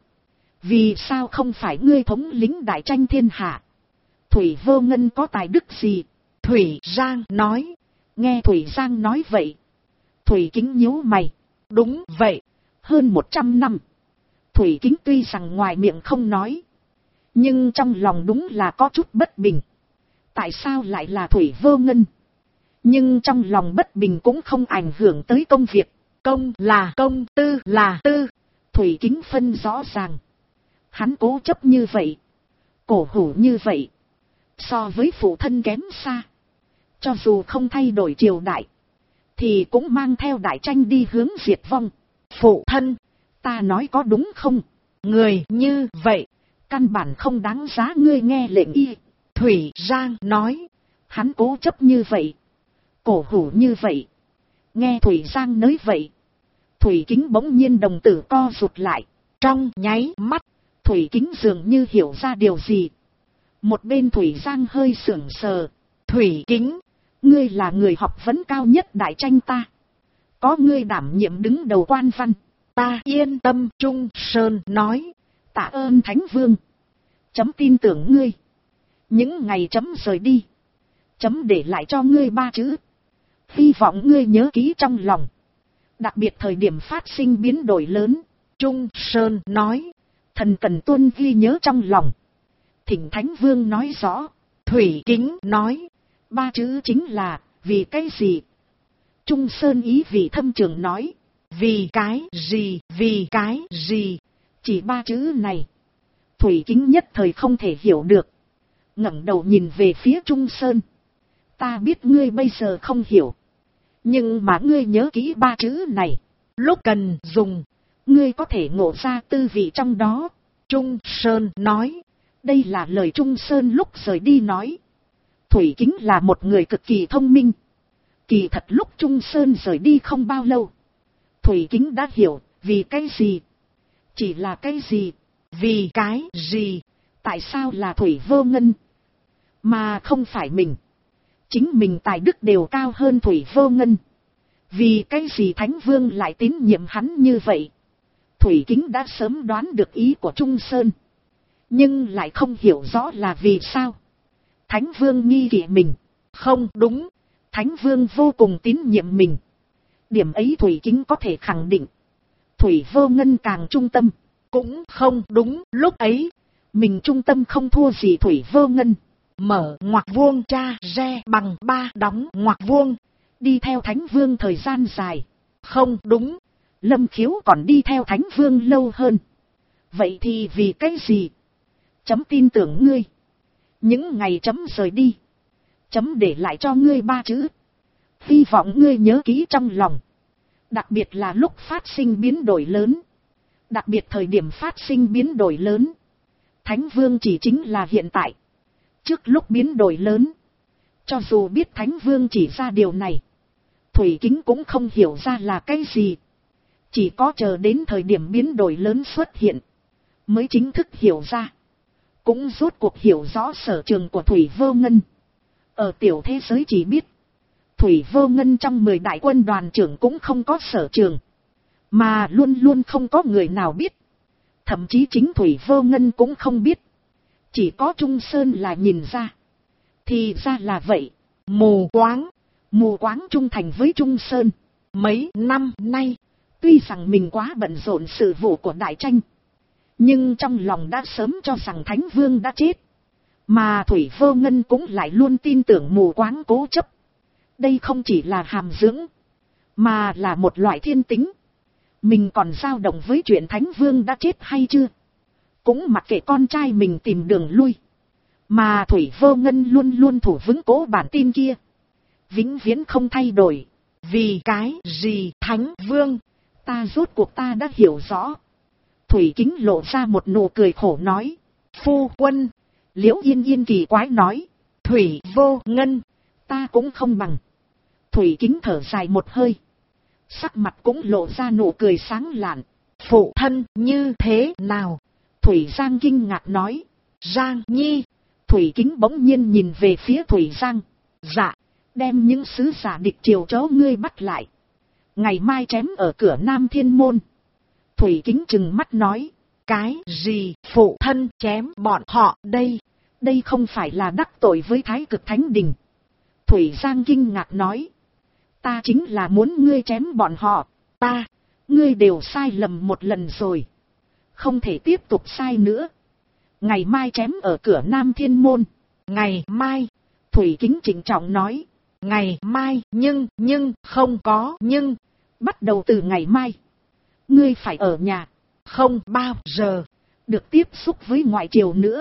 Vì sao không phải ngươi thống lĩnh đại tranh thiên hạ? Thủy Vô Ngân có tài đức gì? Thủy Giang nói. Nghe Thủy Giang nói vậy. Thủy Kính nhíu mày. Đúng vậy. Hơn 100 năm. Thủy Kính tuy rằng ngoài miệng không nói. Nhưng trong lòng đúng là có chút bất bình. Tại sao lại là Thủy Vô Ngân? Nhưng trong lòng bất bình cũng không ảnh hưởng tới công việc. Công là công, tư là tư. Thủy Kính phân rõ ràng. Hắn cố chấp như vậy. Cổ hủ như vậy. So với phụ thân kém xa. Cho dù không thay đổi triều đại. Thì cũng mang theo đại tranh đi hướng diệt vong. Phụ thân, ta nói có đúng không? Người như vậy, căn bản không đáng giá ngươi nghe lệnh y. Thủy Giang nói. Hắn cố chấp như vậy. Cổ hủ như vậy. Nghe Thủy Giang nói vậy. Thủy Kính bỗng nhiên đồng tử co rụt lại. Trong nháy mắt, Thủy Kính dường như hiểu ra điều gì. Một bên Thủy Giang hơi sững sờ. Thủy Kính, ngươi là người học vấn cao nhất đại tranh ta. Có ngươi đảm nhiệm đứng đầu quan văn. Ta yên tâm. Trung Sơn nói. Tạ ơn Thánh Vương. Chấm tin tưởng ngươi. Những ngày chấm rời đi. Chấm để lại cho ngươi 3 chữ. Hy vọng ngươi nhớ kỹ trong lòng. Đặc biệt thời điểm phát sinh biến đổi lớn. Trung Sơn nói. Thần cần tuân ghi nhớ trong lòng. Thỉnh Thánh Vương nói rõ. Thủy Kính nói. 3 chữ chính là, vì cái gì? Trung Sơn ý vị thâm trường nói. Vì cái gì, vì cái gì? Chỉ 3 chữ này. Thủy Kính nhất thời không thể hiểu được. Ngẩng đầu nhìn về phía Trung Sơn. Ta biết ngươi bây giờ không hiểu. Nhưng mà ngươi nhớ kỹ 3 chữ này. Lúc cần dùng, ngươi có thể ngộ ra tư vị trong đó. Trung Sơn nói. Đây là lời Trung Sơn lúc rời đi nói. Thủy Kính là một người cực kỳ thông minh. Kỳ thật lúc Trung Sơn rời đi không bao lâu. Thủy Kính đã hiểu, vì cái gì? Chỉ là cái gì? Vì cái gì? Tại sao là Thủy Vô Ngân? Mà không phải mình. Chính mình tài đức đều cao hơn Thủy Vô Ngân. Vì cái gì Thánh Vương lại tín nhiệm hắn như vậy? Thủy Kính đã sớm đoán được ý của Trung Sơn. Nhưng lại không hiểu rõ là vì sao. Thánh Vương nghi kỵ mình. Không đúng. Thánh Vương vô cùng tín nhiệm mình. Điểm ấy Thủy Kính có thể khẳng định. Thủy Vô Ngân càng trung tâm. Cũng không đúng. Lúc ấy, mình trung tâm không thua gì Thủy Vô Ngân. Mở ngoặc vuông tra re bằng 3 đóng ngoặc vuông. Đi theo Thánh Vương thời gian dài. Không đúng. Lâm Khiếu còn đi theo Thánh Vương lâu hơn. Vậy thì vì cái gì? Chấm tin tưởng ngươi. Những ngày chấm rời đi. Chấm để lại cho ngươi 3 chữ. Hy vọng ngươi nhớ kỹ trong lòng. Đặc biệt là lúc phát sinh biến đổi lớn. Đặc biệt thời điểm phát sinh biến đổi lớn. Thánh Vương chỉ chính là hiện tại. Trước lúc biến đổi lớn. Cho dù biết Thánh Vương chỉ ra điều này. Thủy Kính cũng không hiểu ra là cái gì. Chỉ có chờ đến thời điểm biến đổi lớn xuất hiện. Mới chính thức hiểu ra. cũng rốt cuộc hiểu rõ sở trường của Thủy Vô Ngân. Ở tiểu thế giới chỉ biết, Thủy Vô Ngân trong 10 đại quân đoàn trưởng cũng không có sở trường, mà luôn luôn không có người nào biết. Thậm chí chính Thủy Vô Ngân cũng không biết. Chỉ có Trung Sơn là nhìn ra. Thì ra là vậy. Mù quáng trung thành với Trung Sơn. Mấy năm nay, tuy rằng mình quá bận rộn sự vụ của đại tranh, nhưng trong lòng đã sớm cho rằng Thánh Vương đã chết. Mà Thủy Vô Ngân cũng lại luôn tin tưởng mù quáng cố chấp. Đây không chỉ là hàm dưỡng, mà là một loại thiên tính. Mình còn dao động với chuyện Thánh Vương đã chết hay chưa, cũng mặc kệ con trai mình tìm đường lui. Mà Thủy Vô Ngân luôn luôn thủ vững cố bản tin kia, vĩnh viễn không thay đổi. Vì cái gì Thánh Vương? Ta rốt cuộc ta đã hiểu rõ. Thủy Kính lộ ra một nụ cười khổ nói. Phu quân. Liễu Yên Yên kỳ quái nói. Thủy Vô Ngân, ta cũng không bằng. Thủy Kính thở dài một hơi, sắc mặt cũng lộ ra nụ cười sáng lạn. Phụ thân như thế nào? Thủy Giang kinh ngạc nói. Giang Nhi. Thủy Kính bỗng nhiên nhìn về phía Thủy Giang. Dạ, đem những sứ giả địch triều chó ngươi bắt lại, ngày mai chém ở cửa Nam Thiên Môn. Thủy Kính trừng mắt nói. Cái gì phụ thân chém bọn họ đây? Đây không phải là đắc tội với Thái Cực Thánh Đình. Thủy Giang kinh ngạc nói. Ta chính là muốn ngươi chém bọn họ. Ngươi đều sai lầm một lần rồi, không thể tiếp tục sai nữa. Ngày mai chém ở cửa Nam Thiên Môn. Ngày mai? Thủy Kính trịnh trọng nói. Ngày mai, nhưng, không có nhưng. Bắt đầu từ ngày mai, ngươi phải ở nhà, không bao giờ được tiếp xúc với ngoại triều nữa.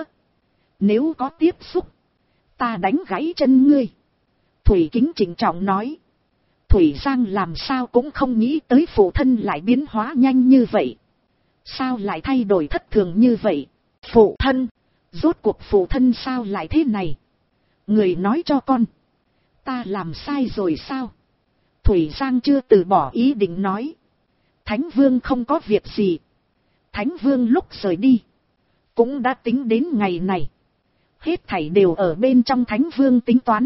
Nếu có tiếp xúc, ta đánh gãy chân ngươi. Thủy Kính trịnh trọng nói. Thủy Giang làm sao cũng không nghĩ tới phụ thân lại biến hóa nhanh như vậy. Sao lại thay đổi thất thường như vậy? Phụ thân, rốt cuộc phụ thân sao lại thế này? Người nói cho con, ta làm sai rồi sao? Thủy Giang chưa từ bỏ ý định nói. Thánh Vương không có việc gì. Thánh Vương lúc rời đi, cũng đã tính đến ngày này. Hết thảy đều ở bên trong Thánh Vương tính toán.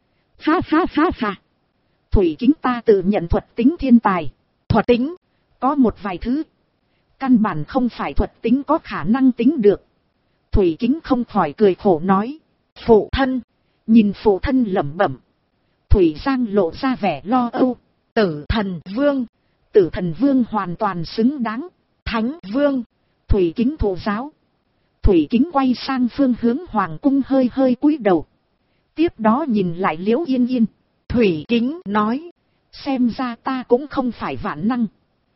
Ha ha ha ha. Thủy Kính ta tự nhận thuật tính thiên tài. Thuật tính, có một vài thứ, căn bản không phải thuật tính có khả năng tính được. Thủy Kính không khỏi cười khổ nói. Phụ thân. Nhìn phụ thân lẩm bẩm, Thủy Giang lộ ra vẻ lo âu. Tử Thần Vương. Tử Thần Vương hoàn toàn xứng đáng. Thánh Vương. Thủy Kính thụ giáo. Thủy Kính quay sang phương hướng hoàng cung hơi hơi cúi đầu. Tiếp đó nhìn lại Liễu Yên Yên. Thủy Kính nói. Xem ra ta cũng không phải vạn năng.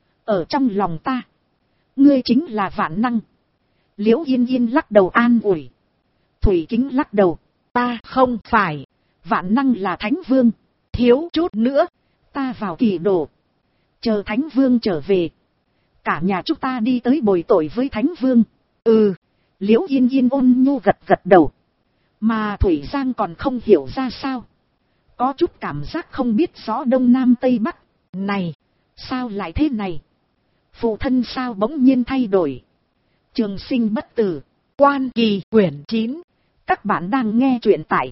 Ở trong lòng ta, ngươi chính là vạn năng. Liễu Yên Yên lắc đầu an ủi. Thủy Kính lắc đầu. Ta không phải. Vạn năng là Thánh Vương. Thiếu chút nữa, ta vào kỳ đồ. Chờ Thánh Vương trở về, cả nhà chúng ta đi tới bồi tội với Thánh Vương. Ừ. Liễu Yên Yên ôn nhu gật gật đầu. Mà Thủy Giang còn không hiểu ra sao, có chút cảm giác không biết rõ Đông Nam Tây Bắc. Này, sao lại thế này? Phụ thân sao bỗng nhiên thay đổi? Trường Sinh bất tử. Quan Kỳ quyển 9. Các bạn đang nghe truyện tại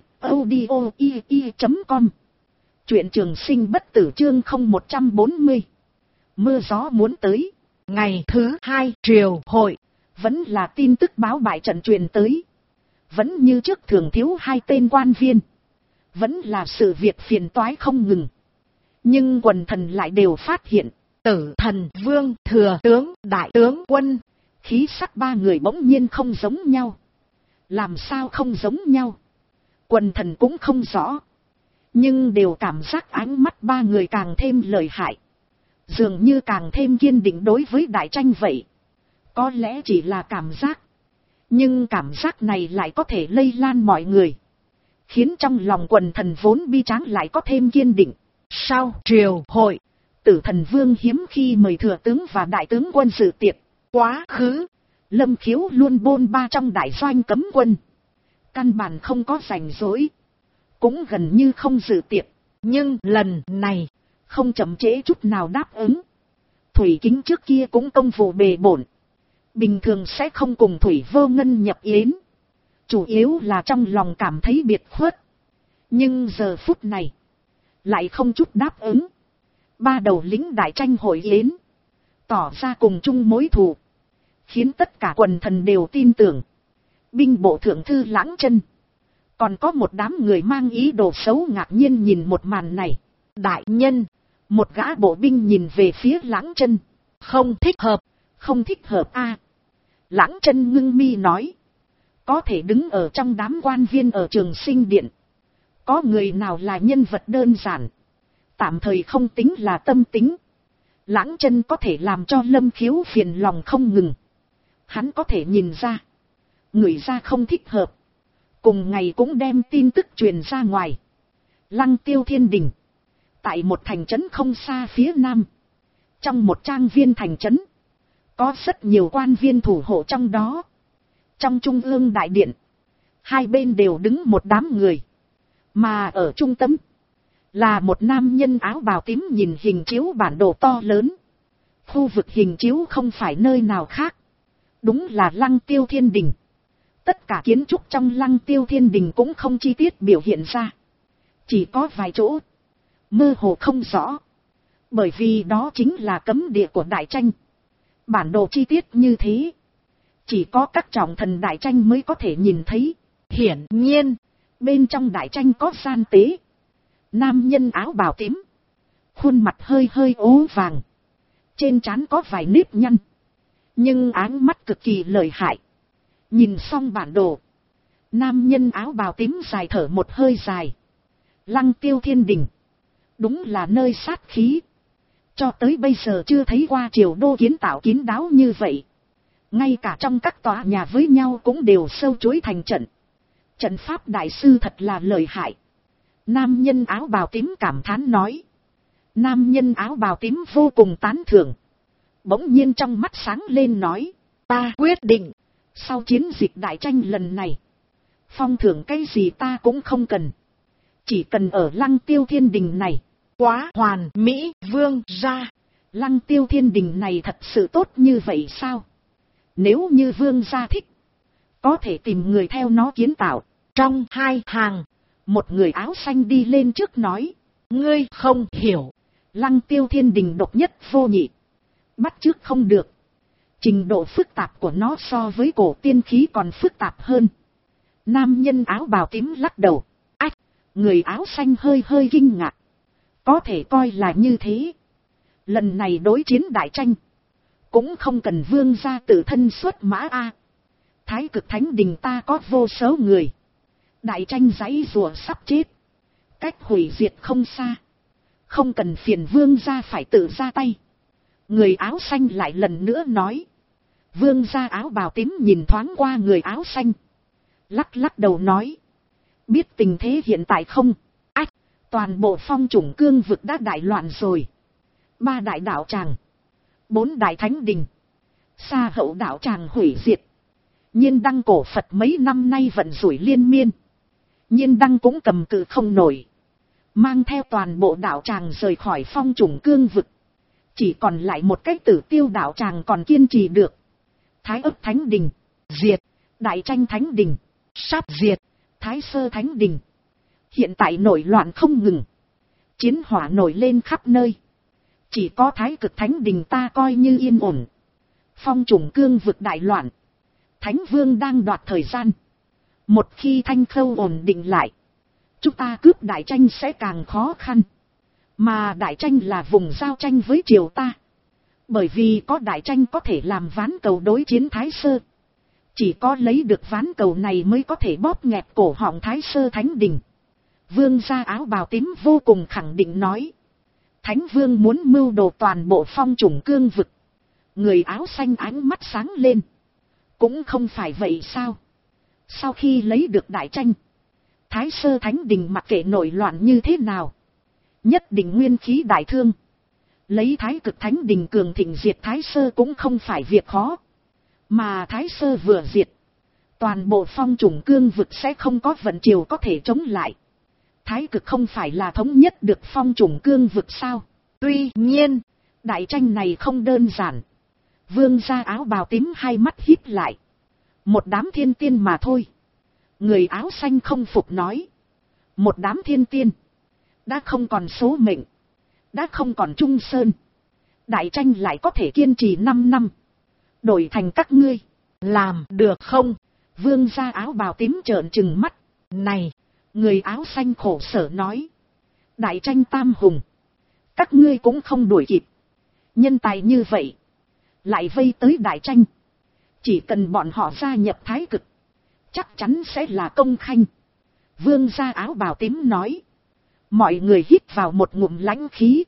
audio.com. Truyện Trường Sinh bất tử chương 0140. Mưa gió muốn tới. Ngày thứ 2 triều hội, vẫn là tin tức báo bại trận truyền tới. Vẫn như trước thường thiếu 2 tên quan viên. Vẫn là sự việc phiền toái không ngừng. Nhưng quần thần lại đều phát hiện, Tử Thần Vương, Thừa tướng, Đại tướng quân, khí sắc 3 người bỗng nhiên không giống nhau. Làm sao không giống nhau? Quần thần cũng không rõ, nhưng đều cảm giác ánh mắt 3 người càng thêm lợi hại, dường như càng thêm kiên định đối với đại tranh vậy. Có lẽ chỉ là cảm giác, nhưng cảm giác này lại có thể lây lan mọi người, khiến trong lòng quần thần vốn bi tráng lại có thêm kiên định. Sau triều hội, Tử Thần Vương hiếm khi mời thừa tướng và đại tướng quân dự tiệc. Quá khứ, Lâm Khiếu luôn bôn ba trong đại doanh cấm quân, căn bản không có rảnh rỗi, cũng gần như không dự tiệc. Nhưng lần này, không chậm trễ chút nào đáp ứng. Thủy Kính trước kia cũng công vụ bề bộn, bình thường sẽ không cùng Thủy Vô Ngân nhập yến. chủ yếu là trong lòng cảm thấy biệt khuất. Nhưng giờ phút này, lại không chút đáp ứng. Ba đầu lính đại tranh hội yến, tỏ ra cùng chung mối thù, khiến tất cả quần thần đều tin tưởng. Binh bộ thượng thư Lãng Chân, còn có một đám người mang ý đồ xấu ngạc nhiên nhìn một màn này. Đại nhân, một gã bộ binh nhìn về phía Lãng Chân. Không thích hợp, không thích hợp a. Lãng Chân ngưng mi nói, có thể đứng ở trong đám quan viên ở Trường Sinh Điện, có người nào là nhân vật đơn giản, tạm thời không tính là tâm tính. Lãng Chân có thể làm cho Lâm Khiếu phiền lòng không ngừng. Hắn có thể nhìn ra, người ra không thích hợp. Cùng ngày cũng đem tin tức truyền ra ngoài. Lăng Tiêu Thiên Đình, tại một thành trấn không xa phía nam, trong một trang viên thành trấn, có rất nhiều quan viên thủ hộ trong đó. Trong trung ương đại điện, hai bên đều đứng một đám người, mà ở trung tâm là một nam nhân áo bào tím nhìn hình chiếu bản đồ to lớn. Khu vực hình chiếu không phải nơi nào khác, đúng là Lăng Tiêu Thiên Đình. Tất cả kiến trúc trong Lăng Tiêu Thiên Đình cũng không chi tiết biểu hiện ra, chỉ có vài chỗ mơ hồ không rõ, bởi vì đó chính là cấm địa của đại tranh. Bản đồ chi tiết như thế, chỉ có các trọng thần đại tranh mới có thể nhìn thấy. Hiển nhiên, bên trong đại tranh có gian tế. Nam nhân áo bào tím, khuôn mặt hơi hơi ố vàng, trên trán có vài nếp nhăn, nhưng áng mắt cực kỳ lợi hại. Nhìn xong bản đồ, nam nhân áo bào tím dài thở một hơi dài. Lăng Tiêu Thiên Đình, đúng là nơi sát khí. Cho tới bây giờ chưa thấy qua triều đô kiến tạo kín đáo như vậy. Ngay cả trong các tòa nhà với nhau cũng đều sâu chuỗi thành trận. Trận pháp đại sư thật là lợi hại. Nam nhân áo bào tím cảm thán nói. Nam nhân áo bào tím vô cùng tán thưởng. Bỗng nhiên trong mắt sáng lên nói, ta quyết định, sau chiến dịch đại tranh lần này, phong thưởng cái gì ta cũng không cần. Chỉ cần ở Lăng Tiêu Thiên Đình này, quá hoàn mỹ. Vương gia, Lăng Tiêu Thiên Đình này thật sự tốt như vậy sao? Nếu như vương gia thích, có thể tìm người theo nó kiến tạo. Trong hai hàng, một người áo xanh đi lên trước nói, ngươi không hiểu, Lăng Tiêu Thiên Đình độc nhất vô nhị, bắt chước không được. Trình độ phức tạp của nó so với cổ tiên khí còn phức tạp hơn. Nam nhân áo bào tím lắc đầu. Ách, người áo xanh hơi hơi kinh ngạc. Có thể coi là như thế. Lần này đối chiến đại tranh, cũng không cần vương gia tự thân xuất mã a. Thái Cực Thánh Đình ta có vô số người. Đại tranh giãy rùa sắp chết, cách hủy diệt không xa. Không cần phiền vương gia phải tự ra tay. Người áo xanh lại lần nữa nói. Vương gia áo bào tím nhìn thoáng qua người áo xanh, lắc lắc đầu nói, biết tình thế hiện tại không? Ách, toàn bộ Phong Chủng Cương vực đã đại loạn rồi. 3 đại đạo tràng, 4 đại thánh đình, Sa Hậu đạo tràng hủy diệt. Nhiên Đăng cổ Phật mấy năm nay vận rủi liên miên, Nhiên Đăng cũng cầm cự không nổi, mang theo toàn bộ đạo tràng rời khỏi Phong Chủng Cương vực. Chỉ còn lại một cái Tử Tiêu đạo tràng còn kiên trì được. Thái Ức Thánh Đình diệt, Đại Tranh Thánh Đình sắp diệt, Thái Sơ Thánh Đình hiện tại nổi loạn không ngừng, chiến hỏa nổi lên khắp nơi. Chỉ có Thái Cực Thánh Đình ta coi như yên ổn. Phong Chủng Cương vực đại loạn, Thánh Vương đang đoạt thời gian. Một khi Thanh Khâu ổn định lại, chúng ta cướp Đại Tranh sẽ càng khó khăn. Mà Đại Tranh là vùng giao tranh với triều ta. Bởi vì có Đại Tranh có thể làm ván cầu đối chiến Thái Sơ. Chỉ có lấy được ván cầu này mới có thể bóp nghẹt cổ họng Thái Sơ Thánh Đình. Vương gia áo bào tím vô cùng khẳng định nói. Thánh Vương muốn mưu đồ toàn bộ Phong Chủng Cương vực. Người áo xanh ánh mắt sáng lên. Cũng không phải vậy sao? Sau khi lấy được Đại Tranh, Thái Sơ Thánh Đình mặc kệ nổi loạn như thế nào, nhất định nguyên khí đại thương. Lấy Thái Cực Thánh Đình cường thịnh diệt Thái Sơ cũng không phải việc khó. Mà Thái Sơ vừa diệt, toàn bộ Phong Chủng Cương vực sẽ không có vận triều có thể chống lại. Thái Cực không phải là thống nhất được Phong Chủng Cương vực sao? Tuy nhiên, Đại Tranh này không đơn giản. Vương gia áo bào tím hai mắt híp lại. Một đám thiên tiên mà thôi. Người áo xanh không phục nói. Một đám thiên tiên. Đã không còn số mệnh. Đã không còn Trung Sơn. Đại tranh lại có thể kiên trì 5 năm. Đổi thành các ngươi. Làm được không? Vương gia áo bào tím trợn trừng mắt. Này. Người áo xanh khổ sở nói. Đại tranh tam hùng. Các ngươi cũng không đuổi kịp. Nhân tài như vậy. Lại vây tới đại tranh. Chỉ cần bọn họ gia nhập thái cực. Chắc chắn sẽ là công khanh. Vương gia áo bào tím nói. Mọi người hít vào một ngụm lãnh khí.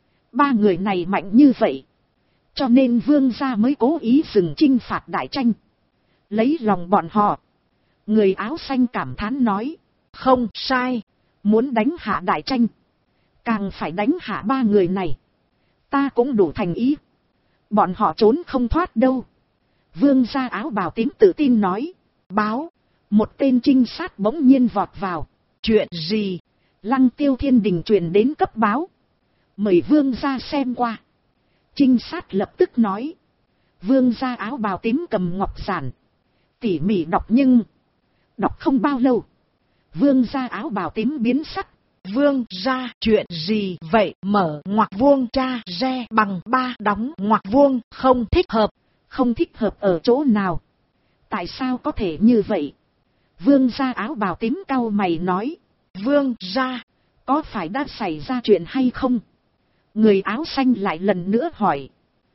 3 người này mạnh như vậy. Cho nên vương gia mới cố ý dừng chinh phạt đại tranh. Lấy lòng bọn họ. Người áo xanh cảm thán nói. Không sai. Muốn đánh hạ đại tranh. Càng phải đánh hạ 3 người này. Ta cũng đủ thành ý. Bọn họ trốn không thoát đâu. Vương gia áo bào tím tự tin nói. Báo. Một tên trinh sát bỗng nhiên vọt vào. Chuyện gì? Lăng Tiêu Thiên Đình truyền đến cấp báo. Mời vương gia xem qua. Trinh sát lập tức nói. Vương gia áo bào tím cầm ngọc giản. Tỉ mỉ đọc nhưng. Đọc không bao lâu. Vương gia áo bào tím biến sắc. Vương gia chuyện gì vậy? Mở ngoặc vuông tra re bằng 3 đóng ngoặc vuông. Không thích hợp. Không thích hợp ở chỗ nào? Tại sao có thể như vậy? Vương gia áo bào tím cau mày nói. Vương gia, có phải đã xảy ra chuyện hay không? Người áo xanh lại lần nữa hỏi.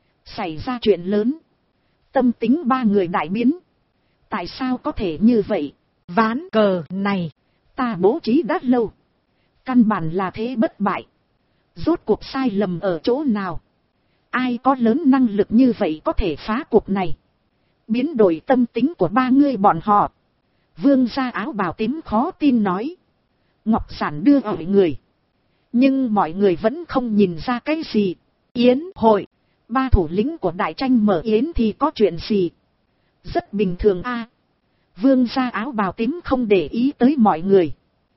Xảy ra chuyện lớn. Tâm tính 3 người đại biến. Tại sao có thể như vậy? Ván cờ này ta bố trí đã lâu. Căn bản là thế bất bại. Rốt cuộc sai lầm ở chỗ nào? Ai có lớn năng lực như vậy có thể phá cuộc này? Biến đổi tâm tính của 3 người bọn họ. Vương gia áo bào tím khó tin nói. Ngọc giản đưa ở người. Nhưng mọi người vẫn không nhìn ra cái gì. Yến hội. 3 thủ lĩnh của đại tranh mở yến thì có chuyện gì? Rất bình thường a. Vương gia áo bào tím không để ý tới mọi người.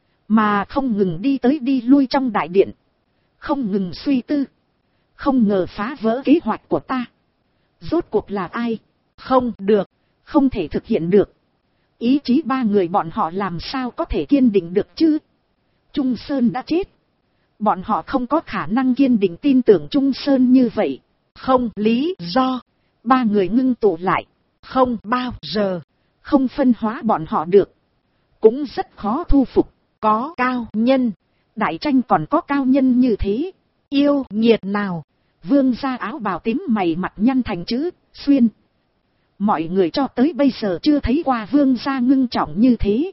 Mà không ngừng đi tới đi lui trong đại điện. Không ngừng suy tư. Không ngờ phá vỡ kế hoạch của ta. Rốt cuộc là ai? Không được. Không thể thực hiện được. Ý chí 3 người bọn họ làm sao có thể kiên định được chứ? Trung Sơn đã chết. Bọn họ không có khả năng kiên định tin tưởng Trung Sơn như vậy. Không lý do. 3 người ngưng tụ lại. Không bao giờ. Không phân hóa bọn họ được. Cũng rất khó thu phục. Có cao nhân. Đại tranh còn có cao nhân như thế. Yêu nghiệt nào? Vương gia áo bào tím mày mặt nhăn thành chữ xuyên. Mọi người cho tới bây giờ chưa thấy qua vương gia ngưng trọng như thế.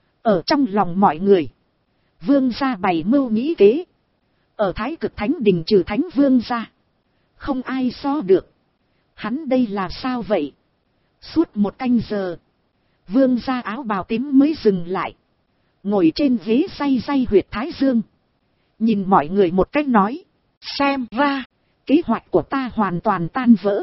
Ở trong lòng mọi người. Vương gia bày mưu nghĩ kế. Ở Thái Cực Thánh Đình trừ Thánh Vương gia. Không ai so được. Hắn đây là sao vậy? Suốt 1 canh giờ. Vương gia áo bào tím mới dừng lại. Ngồi trên ghế day day huyệt thái dương. Nhìn mọi người một cách nói. Xem ra. Kế hoạch của ta hoàn toàn tan vỡ.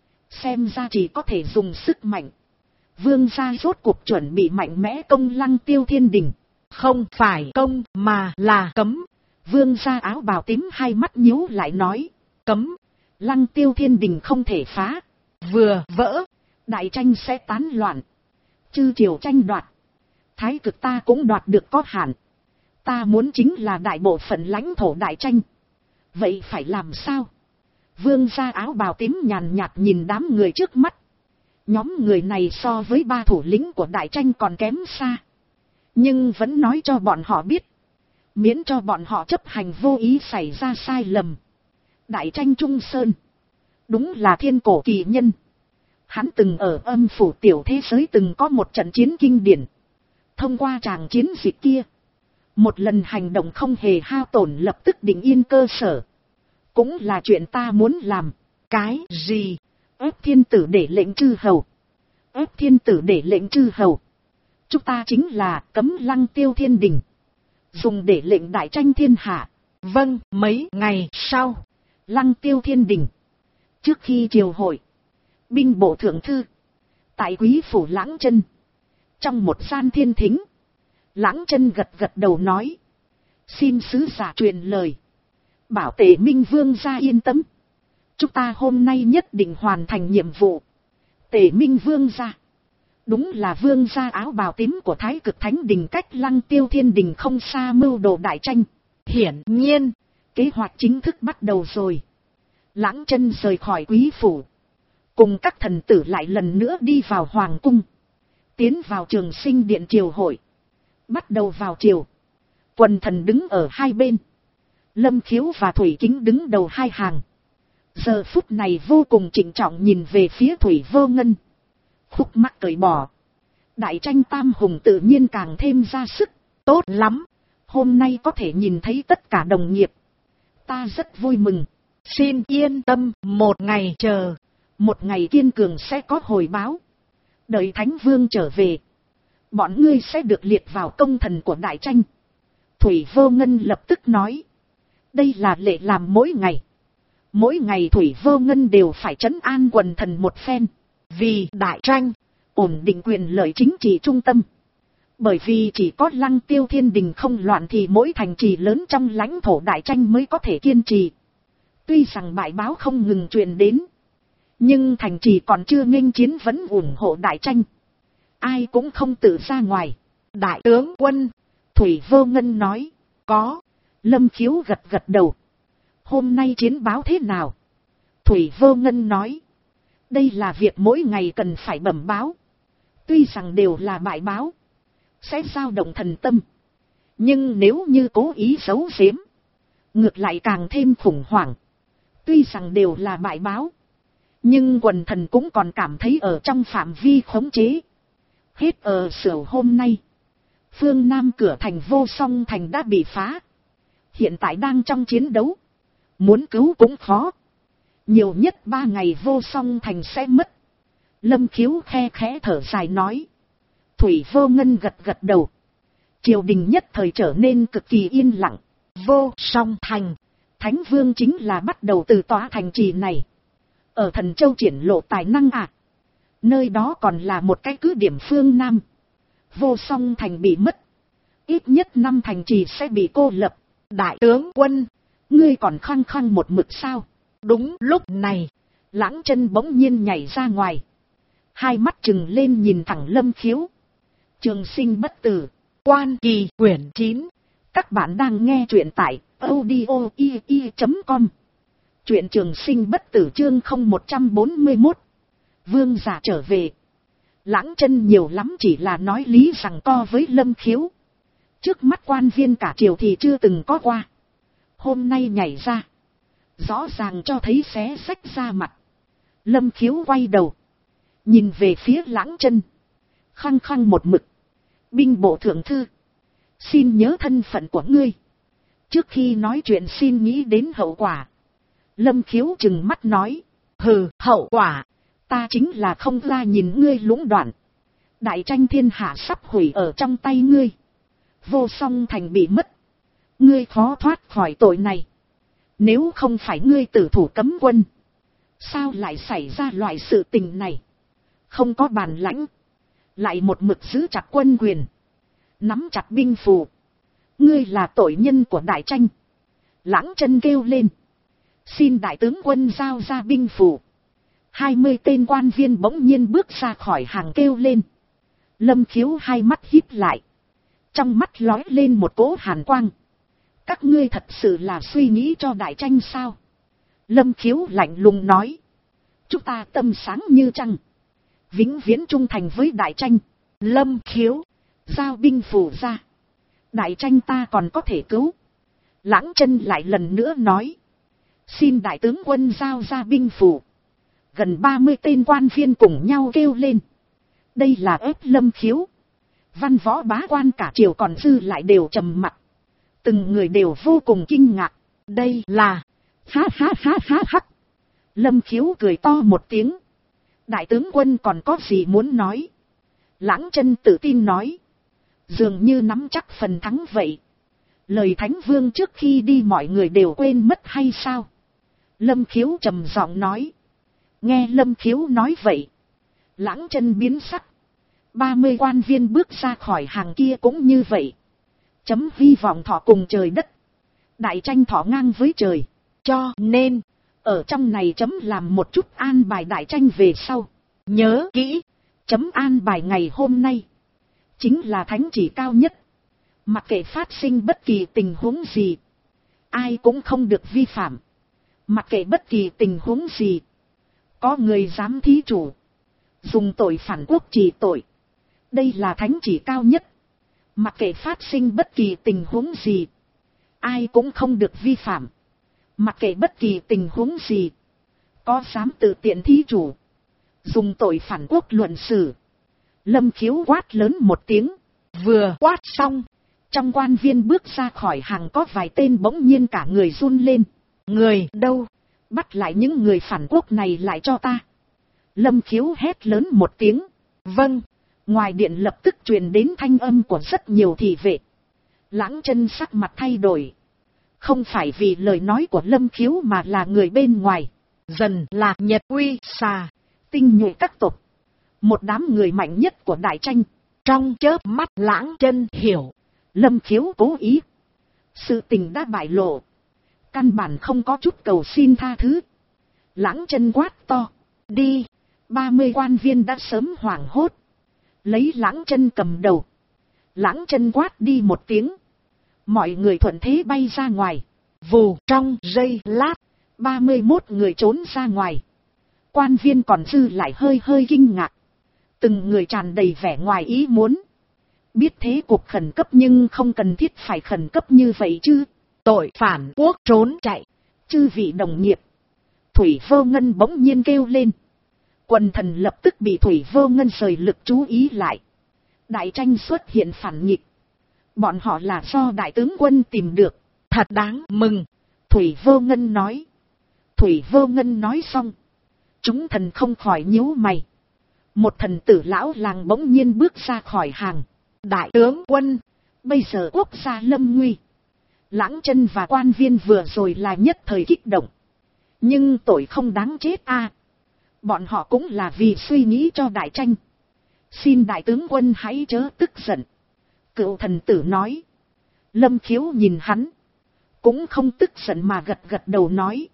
Xem ra chỉ có thể dùng sức mạnh. Vương gia rốt cuộc chuẩn bị mạnh mẽ công Lăng Tiêu Thiên Đình. Không phải công mà là cấm. Vương gia áo bào tím hai mắt nhíu lại nói. Cấm. Lăng Tiêu Thiên Đình không thể phá. Vừa vỡ. Đại tranh sẽ tán loạn. Chư triều tranh đoạt. Thái cực ta cũng đoạt được có hạn. Ta muốn chính là đại bộ phận lãnh thổ đại tranh. Vậy phải làm sao? Vương gia áo bào tím nhàn nhạt nhìn đám người trước mắt. Nhóm người này so với 3 thủ lĩnh của đại tranh còn kém xa. Nhưng vẫn nói cho bọn họ biết. Miễn cho bọn họ chấp hành vô ý xảy ra sai lầm. Đại tranh Trung Sơn. Đúng là thiên cổ kỳ nhân. Hắn từng ở âm phủ tiểu thế giới từng có một trận chiến kinh điển. Thông qua tràng chiến dịch kia. Một lần hành động không hề hao tổn lập tức định yên cơ sở. Cũng là chuyện ta muốn làm. Cái gì? Ép thiên tử để lệnh chư hầu. Ép thiên tử để lệnh chư hầu. Chúng ta chính là cấm Lăng Tiêu Thiên Đình. Dùng để lệnh đại tranh thiên hạ. Vâng, mấy ngày sau. Lăng Tiêu Thiên Đình. Trước khi triều hội. Binh bộ thượng thư. Tại quý phủ Lãng Chân. Trong một gian thiên thính. Lãng Chân gật gật đầu nói. Xin sứ giả truyền lời. Bảo Tề Minh Vương gia yên tâm. Chúng ta hôm nay nhất định hoàn thành nhiệm vụ. Tề Minh Vương gia. Đúng là vương gia áo bào tím của Thái Cực Thánh Đình cách Lăng Tiêu Thiên Đình không xa mưu đồ đại tranh. Hiển nhiên, kế hoạch chính thức bắt đầu rồi. Lãng Chân rời khỏi quý phủ, cùng các thần tử lại lần nữa đi vào hoàng cung, tiến vào Trường Sinh điện triều hội. Bắt đầu vào triều, quần thần đứng ở hai bên, Lâm Khiếu và Thủy Kính đứng đầu hai hàng. Giờ phút này vô cùng trịnh trọng nhìn về phía Thủy Vô Ngân. Khúc mắc cởi bỏ, đại tranh tam hùng tự nhiên càng thêm ra sức. tốt lắm, Hôm nay có thể nhìn thấy tất cả đồng nghiệp, ta rất vui mừng. xin yên tâm, một ngày chờ. Một ngày kiên cường sẽ có hồi báo. Đợi Thánh Vương trở về, bọn ngươi sẽ được liệt vào công thần của đại tranh. Thủy Vô Ngân lập tức nói. Đây là lệ làm mỗi ngày. Mỗi ngày Thủy Vô Ngân đều phải trấn an quần thần một phen. Vì đại tranh, Ổn định quyền lợi chính trị trung tâm. Bởi vì chỉ có Lăng Tiêu Thiên Đình không loạn thì mỗi thành trì lớn trong lãnh thổ đại tranh mới có thể kiên trì. Tuy rằng bại báo không ngừng truyền đến, nhưng thành trì còn chưa nghênh chiến vẫn ủng hộ đại tranh. Ai cũng không tự ra ngoài. đại tướng quân, Thủy Vô Ngân nói. có. Lâm Khiếu gật gật đầu. Hôm nay chiến báo thế nào? Thủy Vô Ngân nói. Đây là việc mỗi ngày cần phải bẩm báo. Tuy rằng đều là bại báo, sẽ dao động thần tâm. Nhưng nếu như cố ý giấu giếm, ngược lại càng thêm khủng hoảng. Tuy rằng đều là bại báo, nhưng quần thần cũng còn cảm thấy ở trong phạm vi khống chế. Hết ở Sửu hôm nay, phương Nam cửa thành Vô Song Thành đã bị phá. Hiện tại đang trong chiến đấu, muốn cứu cũng khó. Nhiều nhất 3 ngày Vô Song Thành sẽ mất. Lâm Khiếu khe khẽ thở dài nói. Thủy Vô Ngân gật gật đầu. Triều đình nhất thời trở nên cực kỳ yên lặng. Vô Song Thành, Thánh Vương chính là bắt đầu từ tòa thành trì này. Ở Thần Châu triển lộ tài năng à. Nơi đó còn là một cái cứ điểm phương Nam. Vô Song Thành bị mất, ít nhất 5 thành trì sẽ bị cô lập. đại tướng quân, Ngươi còn khăng khăng một mực sao? đúng lúc này, Lãng Chân bỗng nhiên nhảy ra ngoài, hai mắt trừng lên nhìn thẳng Lâm Khiếu. Trường Sinh bất tử, Quan Kỳ quyển 9. các bạn đang nghe truyện tại audio.com. Truyện Trường Sinh bất tử chương 0141. Vương giả trở về. Lãng Chân nhiều lắm chỉ là nói lý rằng co với Lâm Khiếu. Trước mắt quan viên cả triều thì chưa từng có qua. Hôm nay nhảy ra, rõ ràng cho thấy xé xách ra mặt. Lâm Khiếu quay đầu, nhìn về phía Lãng Chân, khăng khăng một mực. Binh bộ thượng thư, xin nhớ thân phận của ngươi. Trước khi nói chuyện xin nghĩ đến hậu quả. Lâm Khiếu trừng mắt nói. Hừ, hậu quả, ta chính là không ra nhìn ngươi lũng đoạn. Đại tranh thiên hạ sắp hủy ở trong tay ngươi. Vô Song Thành bị mất, ngươi khó thoát khỏi tội này. Nếu không phải ngươi tử thủ cấm quân, sao lại xảy ra loại sự tình này? Không có bản lãnh, lại một mực giữ chặt quân quyền, nắm chặt binh phù. Ngươi là tội nhân của đại tranh. Lãng Chân kêu lên. Xin đại tướng quân giao ra binh phù. 20 tên quan viên bỗng nhiên bước ra khỏi hàng kêu lên. Lâm Khiếu hai mắt híp lại, trong mắt lóe lên một cỗ hàn quang. Các ngươi thật sự là suy nghĩ cho đại tranh sao? Lâm Khiếu lạnh lùng nói. Chúng ta tâm sáng như trăng, vĩnh viễn trung thành với đại tranh. Lâm Khiếu, giao binh phù ra. Đại tranh ta còn có thể cứu. Lãng Chân lại lần nữa nói. Xin đại tướng quân giao ra binh phù. Gần 30 tên quan viên cùng nhau kêu lên. Đây là ép Lâm Khiếu. Văn võ bá quan cả triều còn dư lại đều trầm mặc. Từng người đều vô cùng kinh ngạc. đây là... Ha ha ha ha ha. Lâm Khiếu cười to một tiếng. Đại tướng quân còn có gì muốn nói? Lãng Chân tự tin nói. Dường như nắm chắc phần thắng vậy. Lời Thánh Vương trước khi đi mọi người đều quên mất hay sao? Lâm Khiếu trầm giọng nói. Nghe Lâm Khiếu nói vậy, Lãng Chân biến sắc. 30 quan viên bước ra khỏi hàng kia cũng như vậy. Chấm hy vọng thọ cùng trời đất, đại tranh thọ ngang với trời. Cho nên, ở trong này chấm làm một chút an bài đại tranh về sau. nhớ kỹ, Chấm an bài ngày hôm nay. Chính là thánh chỉ cao nhất. Mặc kệ phát sinh bất kỳ tình huống gì. Ai cũng không được vi phạm. Mặc kệ bất kỳ tình huống gì. Có người dám thí chủ. Dùng tội phản quốc trị tội. Đây là thánh chỉ cao nhất. Mặc kệ phát sinh bất kỳ tình huống gì. Ai cũng không được vi phạm. Mặc kệ bất kỳ tình huống gì. Có dám tự tiện thí chủ. Dùng tội phản quốc luận xử. Lâm Khiếu quát lớn một tiếng. Vừa quát xong. Trong quan viên bước ra khỏi hàng có vài tên bỗng nhiên cả người run lên. Người đâu? Bắt lại những người phản quốc này lại cho ta. Lâm Khiếu hét lớn một tiếng. Vâng. Ngoài điện lập tức truyền đến thanh âm của rất nhiều thị vệ. Lãng Chân sắc mặt thay đổi. Không phải vì lời nói của Lâm Khiếu mà là người bên ngoài. Dần là Nhật Uy Xà, Tinh nhuệ các tộc. Một đám người mạnh nhất của đại tranh. Trong chớp mắt Lãng Chân hiểu. Lâm Khiếu cố ý. Sự tình đã bại lộ. Căn bản không có chút cầu xin tha thứ. Lãng Chân quát to. Đi. 30 quan viên đã sớm hoảng hốt. Lấy Lãng Chân cầm đầu. Lãng Chân quát đi một tiếng. Mọi người thuận thế bay ra ngoài. Vù trong giây lát. 31 người trốn ra ngoài. Quan viên còn dư lại hơi hơi kinh ngạc. Từng người tràn đầy vẻ ngoài ý muốn. Biết thế cục khẩn cấp nhưng không cần thiết phải khẩn cấp như vậy chứ. Tội phản quốc trốn chạy. Chư vị đồng nghiệp. Thủy Vô Ngân bỗng nhiên kêu lên. Quần thần lập tức bị Thủy Vô Ngân rời lực chú ý lại. Đại tranh xuất hiện phản nghịch. Bọn họ là do đại tướng quân tìm được. Thật đáng mừng. Thủy Vô Ngân nói. Thủy Vô Ngân nói xong. Chúng thần không khỏi nhíu mày. Một thần tử lão làng bỗng nhiên bước ra khỏi hàng. Đại tướng quân. Bây giờ quốc gia lâm nguy. Lãng Chân và quan viên vừa rồi là nhất thời kích động. Nhưng tội không đáng chết a. Bọn họ cũng là vì suy nghĩ cho đại tranh. Xin đại tướng quân hãy chớ tức giận. Cựu thần tử nói. Lâm Khiếu nhìn hắn. Cũng không tức giận mà gật gật đầu nói.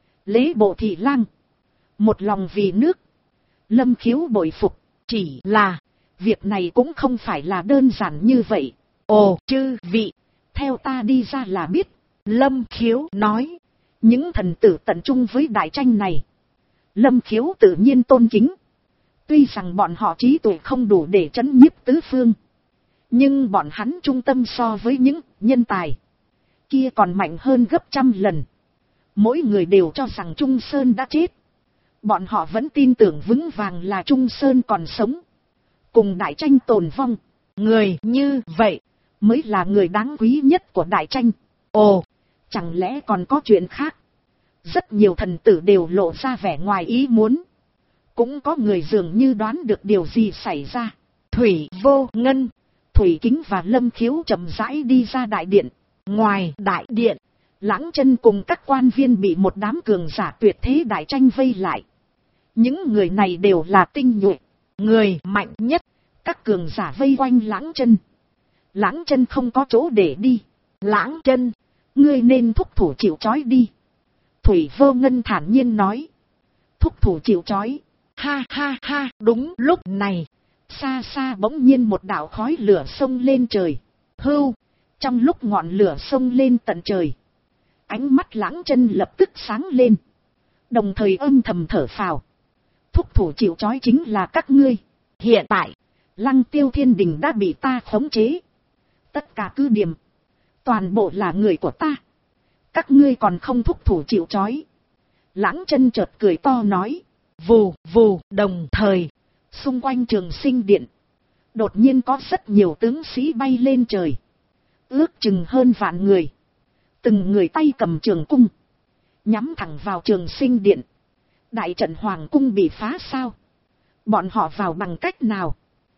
Lễ bộ thị lang. Một lòng vì nước. Lâm Khiếu bội phục. Chỉ là. Việc này cũng không phải là đơn giản như vậy. Ồ chư vị. Theo ta đi ra là biết. Lâm Khiếu nói. Những thần tử tận trung với đại tranh này. Lâm Khiếu tự nhiên tôn kính. Tuy rằng bọn họ trí tuệ không đủ để trấn nhiếp tứ phương. Nhưng bọn hắn trung tâm so với những nhân tài kia còn mạnh hơn gấp trăm lần. Mỗi người đều cho rằng Trung Sơn đã chết. Bọn họ vẫn tin tưởng vững vàng là Trung Sơn còn sống. Cùng đại tranh tồn vong. Người như vậy mới là người đáng quý nhất của đại tranh. Ồ, chẳng lẽ còn có chuyện khác? Rất nhiều thần tử đều lộ ra vẻ ngoài ý muốn. Cũng có người dường như đoán được điều gì xảy ra. Thủy Vô Ngân, Thủy Kính và Lâm Khiếu chậm rãi đi ra đại điện. Ngoài đại điện, Lãng Chân cùng các quan viên bị một đám cường giả tuyệt thế đại tranh vây lại. Những người này đều là tinh nhuệ, người mạnh nhất. Các cường giả vây quanh Lãng Chân. Lãng Chân không có chỗ để đi. Lãng Chân, ngươi nên thúc thủ chịu trói đi. Thủy Vô Ngân thản nhiên nói. Thúc thủ chịu trói. Ha ha ha. Đúng lúc này, xa xa bỗng nhiên một đạo khói lửa xông lên trời. Hưu. Trong lúc ngọn lửa xông lên tận trời, ánh mắt Lãng Chân lập tức sáng lên. Đồng thời âm thầm thở phào. Thúc thủ chịu trói chính là các ngươi. Hiện tại, Lăng Tiêu Thiên Đình đã bị ta khống chế. Tất cả cứ điểm, toàn bộ là người của ta. Các ngươi còn không thúc thủ chịu trói. Lãng Chân chợt cười to nói. Vù vù. Đồng thời, xung quanh Trường Sinh Điện, đột nhiên có rất nhiều tướng sĩ bay lên trời. Ước chừng hơn vạn người. Từng người tay cầm trường cung, nhắm thẳng vào Trường Sinh Điện. Đại trận Hoàng cung bị phá sao? Bọn họ vào bằng cách nào?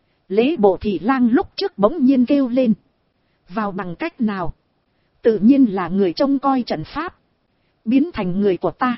Lễ bộ thị lang lúc trước bỗng nhiên kêu lên. Vào bằng cách nào? Tự nhiên là người trông coi trận pháp. Biến thành người của ta.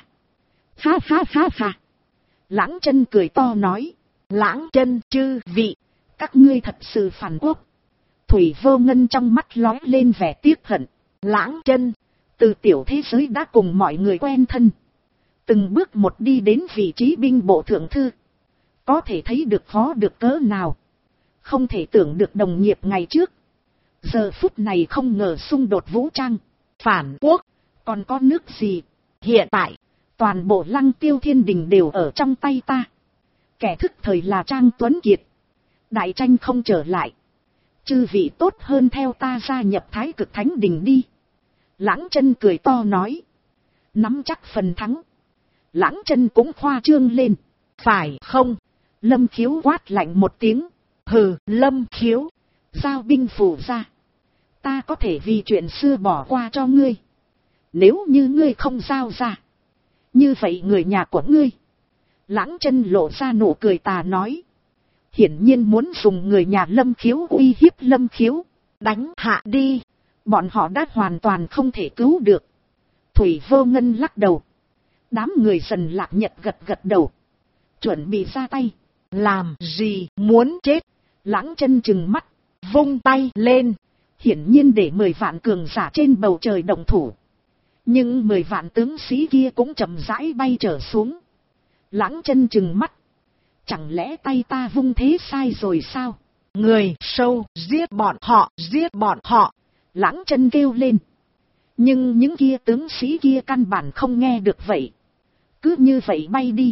Ha ha ha ha. Lãng Chân cười to nói. Lãng Chân chư vị, các ngươi thật sự phản quốc. Thủy Vô Ngân trong mắt lóe lên vẻ tiếc hận. Lãng Chân, từ tiểu thế giới đã cùng mọi người quen thân. Từng bước một đi đến vị trí binh bộ thượng thư. Có thể thấy được khó được cỡ nào. Không thể tưởng được đồng nghiệp ngày trước. Giờ phút này không ngờ xung đột vũ trang. Phản quốc. Còn có nước gì. Hiện tại. Toàn bộ Lăng Tiêu Thiên Đình đều ở trong tay ta. Kẻ thức thời là Trang Tuấn Kiệt. Đại tranh không trở lại. Chư vị tốt hơn theo ta gia nhập Thái Cực Thánh Đình đi. Lãng Chân cười to nói. Nắm chắc phần thắng. Lãng Chân cũng khoa trương lên. Phải không? Lâm Khiếu quát lạnh một tiếng. Hừ, Lâm Khiếu. Giao binh phủ ra. Ta có thể vì chuyện xưa bỏ qua cho ngươi. Nếu như ngươi không giao ra. Như vậy người nhà của ngươi. Lãng Chân lộ ra nụ cười tà nói. Hiển nhiên muốn dùng người nhà Lâm Khiếu uy hiếp Lâm Khiếu. Đánh hạ đi. Bọn họ đã hoàn toàn không thể cứu được. Thủy Vô Ngân lắc đầu. Đám người Dần Lạc Nhật gật gật đầu. Chuẩn bị ra tay. Làm gì muốn chết. Lãng Chân trừng mắt. Vung tay lên. Hiển nhiên để 10 vạn cường giả trên bầu trời động thủ. Nhưng 10 vạn tướng sĩ kia cũng chậm rãi bay trở xuống. Lãng Chân trừng mắt. Chẳng lẽ tay ta vung thế sai rồi sao? Người sâu giết bọn họ, giết bọn họ. Lãng Chân kêu lên. Nhưng những kia tướng sĩ kia căn bản không nghe được vậy. Cứ như vậy bay đi.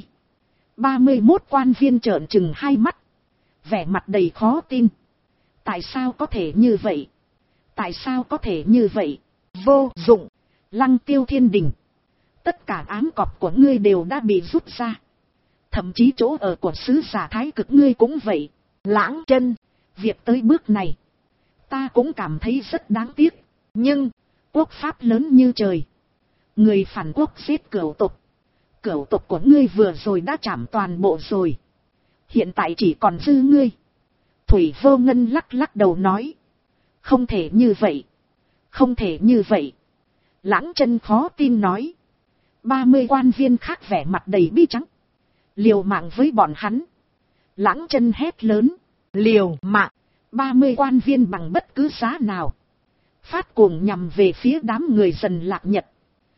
31 quan viên trợn trừng hai mắt. Vẻ mặt đầy khó tin. Tại sao có thể như vậy? Tại sao có thể như vậy? Vô dụng. Lăng Tiêu Thiên Đình. Tất cả ám cọp của ngươi đều đã bị rút ra. Thậm chí chỗ ở của sứ giả Thái Cực ngươi cũng vậy. Lãng Chân. Việc tới bước này. Ta cũng cảm thấy rất đáng tiếc. Nhưng. Quốc pháp lớn như trời. Người phản quốc giết cửu tộc. Cửu tộc của ngươi vừa rồi đã trảm toàn bộ rồi. Hiện tại chỉ còn dư ngươi. Thủy Vô Ngân lắc lắc đầu nói. Không thể như vậy. Không thể như vậy. Lãng Chân khó tin nói. 30 quan viên khác vẻ mặt đầy bi trắng. Liều mạng với bọn hắn. Lãng Chân hét lớn. Liều mạng. 30 quan viên bằng bất cứ giá nào. Phát cuồng nhằm về phía đám người Dần Lạc Nhật.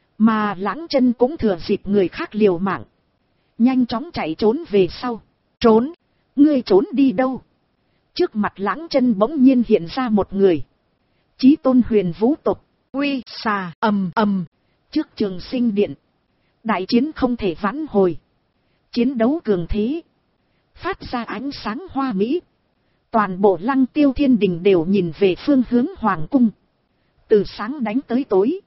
Mà Lãng Chân cũng thừa dịp người khác liều mạng. Nhanh chóng chạy trốn về sau. Trốn? Ngươi trốn đi đâu? Trước mặt Lãng Chân bỗng nhiên hiện ra một người. Chí Tôn Huyền Vũ tộc. Uy xà ầm ầm. Trước Trường Sinh Điện. Đại chiến không thể vãn hồi. Chiến đấu cường thế. Phát ra ánh sáng hoa mỹ. Toàn bộ Lăng Tiêu Thiên Đình đều nhìn về phương hướng Hoàng cung. Từ sáng đánh tới tối.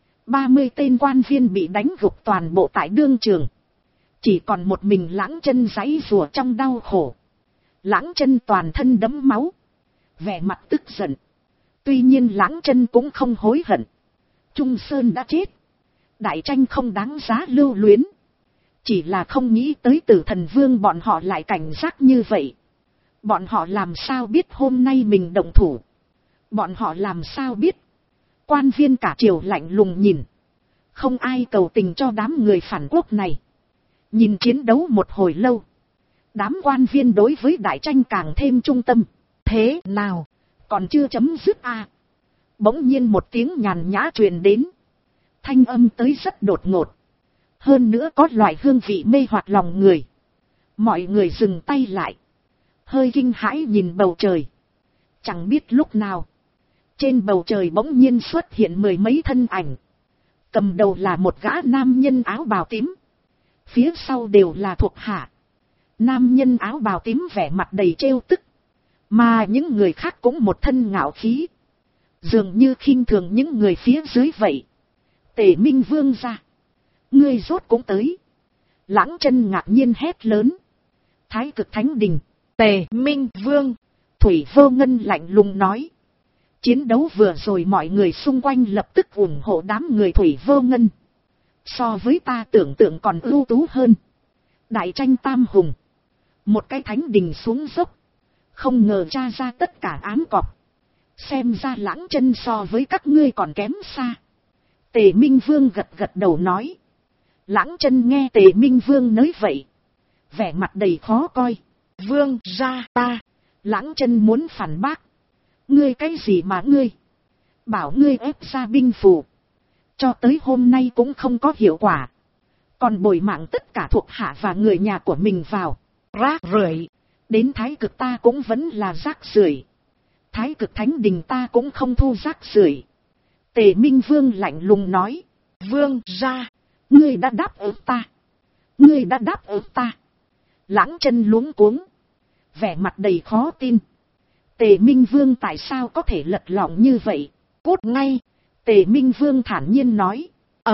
30 tên quan viên bị đánh gục toàn bộ tại đương trường. Chỉ còn một mình Lãng Chân giãy giụa trong đau khổ. Lãng Chân toàn thân đẫm máu. Vẻ mặt tức giận. Tuy nhiên Lãng Chân cũng không hối hận. Trung Sơn đã chết. Đại tranh không đáng giá lưu luyến. Chỉ là không nghĩ tới Tử Thần Vương bọn họ lại cảnh giác như vậy. Bọn họ làm sao biết hôm nay mình động thủ. Bọn họ làm sao biết. Quan viên cả triều lạnh lùng nhìn. Không ai cầu tình cho đám người phản quốc này. Nhìn chiến đấu một hồi lâu. Đám quan viên đối với đại tranh càng thêm trung tâm. Thế nào? Còn chưa chấm dứt à? Bỗng nhiên một tiếng nhàn nhã truyền đến. Thanh âm tới rất đột ngột. Hơn nữa có loại hương vị mê hoặc lòng người. Mọi người dừng tay lại. Hơi kinh hãi nhìn bầu trời. Chẳng biết lúc nào. Trên bầu trời bỗng nhiên xuất hiện 10 mấy thân ảnh. Cầm đầu là một gã nam nhân áo bào tím. Phía sau đều là thuộc hạ. Nam nhân áo bào tím vẻ mặt đầy trêu tức. Mà những người khác cũng một thân ngạo khí. Dường như khinh thường những người phía dưới vậy. Tề Minh Vương ra. Ngươi rốt cũng tới. Lãng Chân ngạc nhiên hét lớn. Thái Cực Thánh Đình. Tề Minh Vương. Thủy Vô Ngân lạnh lùng nói. Chiến đấu vừa rồi mọi người xung quanh lập tức ủng hộ đám người Thủy Vô Ngân. So với ta tưởng tượng còn ưu tú hơn. Đại tranh tam hùng. Một cái thánh đình xuống dốc. Không ngờ tra ra tất cả ám cọp. Xem ra Lãng Chân so với các ngươi còn kém xa. Tề Minh Vương gật gật đầu nói. Lãng Chân nghe Tề Minh Vương nói vậy. Vẻ mặt đầy khó coi. Vương ra ta. Lãng Chân muốn phản bác. Ngươi cái gì mà ngươi? Bảo ngươi ép ra binh phù. Cho tới hôm nay cũng không có hiệu quả. Còn bồi mạng tất cả thuộc hạ và người nhà của mình vào. rác rưởi. Đến thái cực ta cũng vẫn là rác rưởi. Thái cực thánh đình ta cũng không thu rác rưởi. Tề Minh Vương lạnh lùng nói. Vương ra. Ngươi đã đáp ứng ta. Ngươi đã đáp ứng ta. Lãng Chân luống cuống, vẻ mặt đầy khó tin. Tề Minh Vương tại sao có thể lật lọng như vậy? Cút ngay. Tề Minh Vương thản nhiên nói.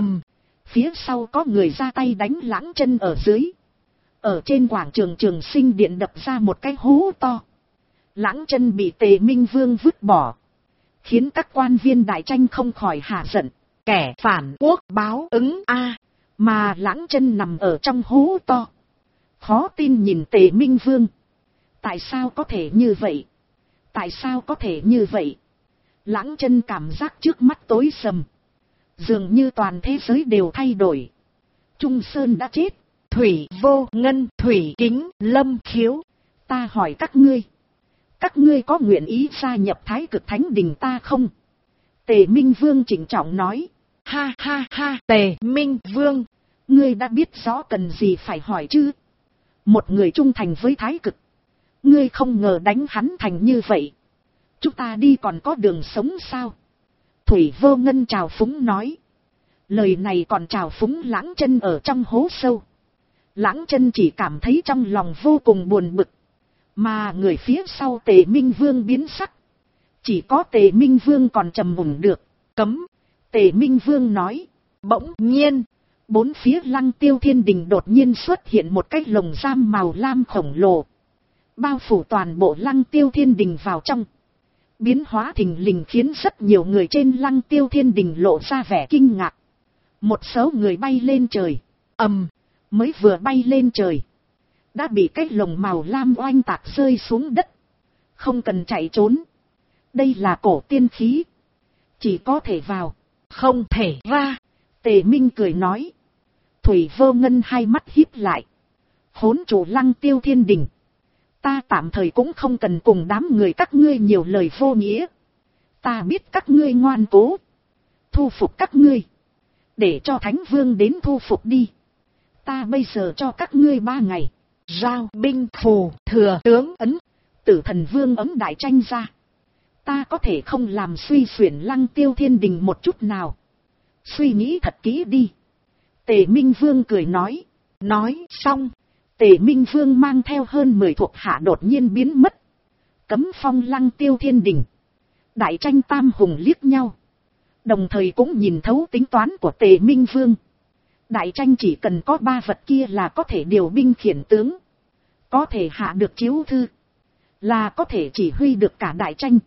Phía sau có người ra tay đánh Lãng Chân ở dưới. Ở trên quảng trường Trường Sinh Điện đập ra một cái hố to. Lãng Chân bị Tề Minh Vương vứt bỏ, khiến các quan viên đại tranh không khỏi hả giận. Kẻ phản quốc báo ứng a. Mà Lãng Chân nằm ở trong hố to, khó tin nhìn Tề Minh Vương. Tại sao có thể như vậy? Tại sao có thể như vậy? Lãng Chân cảm giác trước mắt tối sầm, dường như toàn thế giới đều thay đổi. Trung Sơn đã chết. Thủy Vô Ngân, Thủy Kính, Lâm Khiếu. Ta hỏi các ngươi có nguyện ý gia nhập Thái Cực Thánh Đình ta không? Tề Minh Vương trịnh trọng nói. Ha ha ha, Tề Minh Vương, ngươi đã biết rõ cần gì phải hỏi chứ? Một người trung thành với Thái Cực, ngươi không ngờ đánh hắn thành như vậy. Chúng ta đi còn có đường sống sao? Thủy Vô Ngân trào phúng nói. Lời này còn trào phúng Lãng Chân ở trong hố sâu. Lãng Chân chỉ cảm thấy trong lòng vô cùng buồn bực. Mà người phía sau Tề Minh Vương biến sắc. Chỉ có Tề Minh Vương còn trầm mùng được. Cấm. Tề Minh Vương nói. Bỗng nhiên, bốn phía Lăng Tiêu Thiên Đình đột nhiên xuất hiện một cái lồng giam màu lam khổng lồ, bao phủ toàn bộ Lăng Tiêu Thiên Đình vào trong. Biến hóa thình lình khiến rất nhiều người trên Lăng Tiêu Thiên Đình lộ ra vẻ kinh ngạc. Một số người bay lên trời. Mới vừa bay lên trời, đã bị cái lồng màu lam oanh tạc rơi xuống đất. Không cần chạy trốn. Đây là cổ tiên khí, chỉ có thể vào, không thể ra. Tề Minh cười nói. Thủy Vô Ngân hai mắt híp lại. Khốn chủ Lăng Tiêu Thiên Đình, ta tạm thời cũng không cần cùng đám người các ngươi nhiều lời vô nghĩa. Ta biết các ngươi ngoan cố, thu phục các ngươi, để cho Thánh Vương đến thu phục đi. Ta bây giờ cho các ngươi 3 ngày. Giao binh phù thừa tướng ấn, Tử Thần Vương ấm đại tranh ra. Ta có thể không làm suy xuyển Lăng Tiêu Thiên Đình một chút nào. Suy nghĩ thật kỹ đi. Tề Minh Vương cười nói. Nói xong, Tề Minh Vương mang theo hơn 10 thuộc hạ đột nhiên biến mất. Cấm phong Lăng Tiêu Thiên Đình. Đại tranh tam hùng liếc nhau, đồng thời cũng nhìn thấu tính toán của Tề Minh Vương. Đại tranh chỉ cần có 3 vật kia là có thể điều binh khiển tướng, có thể hạ được chiếu thư, là có thể chỉ huy được cả đại tranh.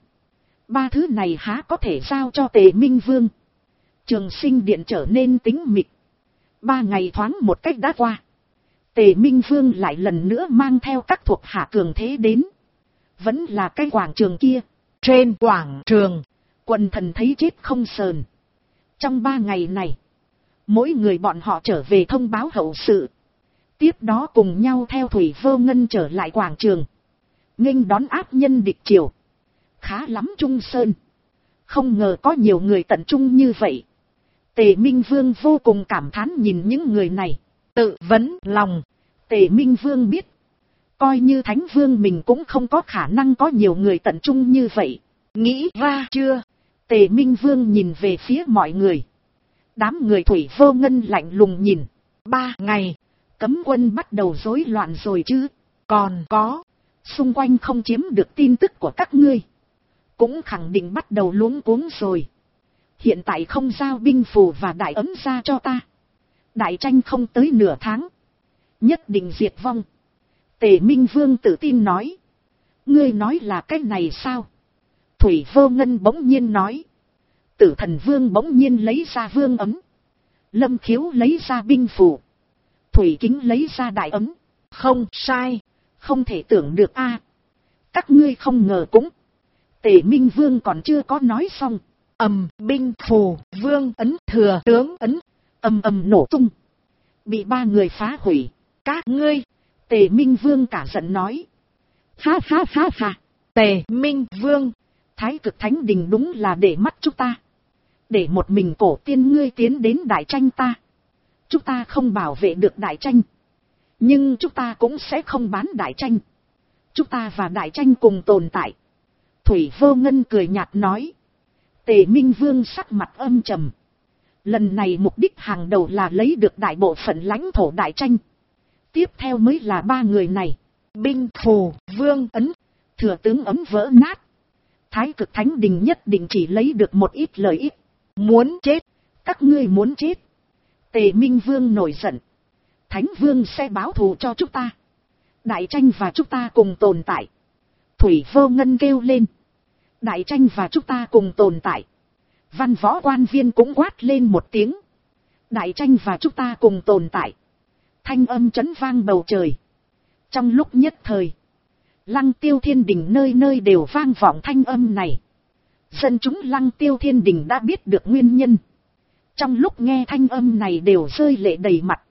3 thứ này há có thể giao cho Tề Minh Vương? Trường Sinh Điện trở nên tĩnh mịch. 3 ngày thoáng một cách đã qua. Tề Minh Vương lại lần nữa mang theo các thuộc hạ cường thế đến. Vẫn là cái quảng trường kia. Trên quảng trường, quần thần thấy chết không sờn. Trong 3 ngày này, mỗi người bọn họ trở về thông báo hậu sự. Tiếp đó cùng nhau theo Thủy Vô Ngân trở lại quảng trường, nghênh đón áp nhân địch triều. Khá lắm Trung Sơn, không ngờ có nhiều người tận trung như vậy. Tề Minh Vương vô cùng cảm thán nhìn những người này, tự vấn lòng. Tề Minh Vương biết, coi như Thánh Vương mình cũng không có khả năng có nhiều người tận trung như vậy. Nghĩ ra chưa? Tề Minh Vương nhìn về phía mọi người. Đám người Thủy Vô Ngân lạnh lùng nhìn. 3 ngày, cấm quân bắt đầu rối loạn rồi chứ? Còn có, xung quanh không chiếm được tin tức của các ngươi, cũng khẳng định bắt đầu luống cuống rồi. Hiện tại không giao binh phù và đại ấm ra cho ta, đại tranh không tới nửa tháng, nhất định diệt vong. Tề Minh Vương tự tin nói. Ngươi nói là cái này sao? Thủy Vô Ngân bỗng nhiên nói. Tử Thần Vương bỗng nhiên lấy ra vương ấm, Lâm Khiếu lấy ra binh phù, Thủy Kính lấy ra đại ấm. Không sai, không thể tưởng được a. Các ngươi không ngờ cũng. Tề Minh Vương còn chưa có nói xong, binh phù, vương ấn, thừa tướng ấn, nổ tung, bị 3 người phá hủy. Các ngươi, Tề Minh Vương cả giận nói. Ha ha ha ha. Tề Minh Vương, Thái Cực Thánh Đình đúng là để mắt chúng ta, để một mình cổ tiên ngươi tiến đến đại tranh ta. Chúng ta không bảo vệ được đại tranh, Nhưng chúng ta cũng sẽ không bán đại tranh. Chúng ta và đại tranh cùng tồn tại. Thủy Vô Ngân cười nhạt nói. Tề Minh Vương sắc mặt âm trầm. Lần này mục đích hàng đầu là lấy được đại bộ phận lãnh thổ đại tranh. Tiếp theo mới là ba người này. Binh Phù Vương Ấn, thừa tướng ấm vỡ nát. Thái Cực Thánh Đình nhất định chỉ lấy được một ít lợi ích. Muốn chết, các ngươi muốn chết. Tề Minh Vương nổi giận. Thánh Vương sẽ báo thù cho chúng ta. Đại tranh và chúng ta cùng tồn tại. Thủy Vô Ngân kêu lên. Đại tranh và chúng ta cùng tồn tại. Văn võ quan viên cũng quát lên một tiếng. Đại tranh và chúng ta cùng tồn tại. Thanh âm chấn vang bầu trời. Trong lúc nhất thời, Lăng Tiêu Thiên Đình nơi nơi đều vang vọng thanh âm này. Dân chúng Lăng Tiêu Thiên Đình đã biết được nguyên nhân. Trong lúc nghe thanh âm này đều rơi lệ đầy mặt.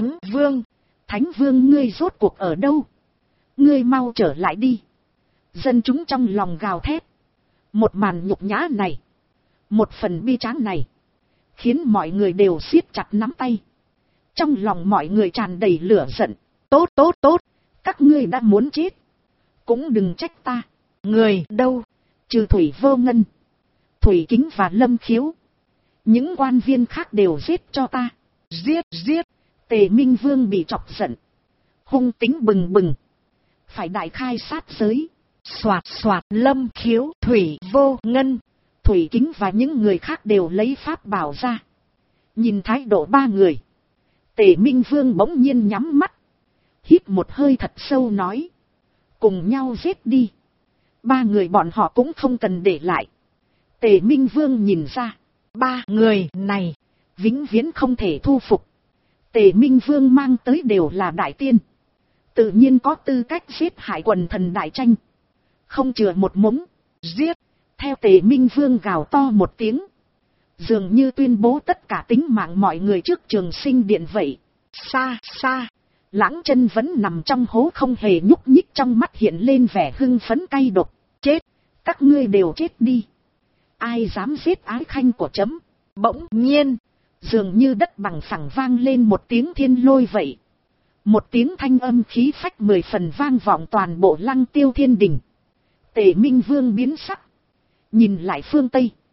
Thánh Vương ngươi rốt cuộc ở đâu? Ngươi mau trở lại đi. Dân chúng trong lòng gào thét. Một màn nhục nhã này, một phần bi tráng này, khiến mọi người đều siết chặt nắm tay. Trong lòng mọi người tràn đầy lửa giận. Tốt, các ngươi đã muốn chết. Cũng đừng trách ta. Người đâu? Trừ Thủy Vô Ngân, Thủy Kính và Lâm Khiếu. Những quan viên khác đều giết cho ta. Giết. Tề Minh Vương bị chọc giận. Hung tính bừng bừng. Phải đại khai sát giới. Soạt, Lâm Khiếu, Thủy Vô Ngân, Thủy Kính và những người khác đều lấy pháp bảo ra. Nhìn thái độ ba người, Tề Minh Vương bỗng nhiên nhắm mắt. Hít một hơi thật sâu nói. Cùng nhau giết đi. Ba người bọn họ cũng không cần để lại. Tề Minh Vương nhìn ra. Ba người này, vĩnh viễn không thể thu phục. Tề Minh Vương mang tới đều là đại tiên. Tự nhiên có tư cách giết hại quần thần đại tranh. Không chừa một mống. Giết. Theo Tề Minh Vương gào to một tiếng. Dường như tuyên bố tất cả tính mạng mọi người trước Trường Sinh Điện vậy. Xa. Lãng Chân vẫn nằm trong hố không hề nhúc nhích, trong mắt hiện lên vẻ hưng phấn cay độc. Chết. Các ngươi đều chết đi. Ai dám giết ái khanh của chấm? Bỗng nhiên, dường như đất bằng phẳng vang lên một tiếng thiên lôi vậy. Một tiếng thanh âm khí phách 10 phần vang vọng toàn bộ Lăng Tiêu Thiên Đình. Tề Minh Vương biến sắc. Nhìn lại phương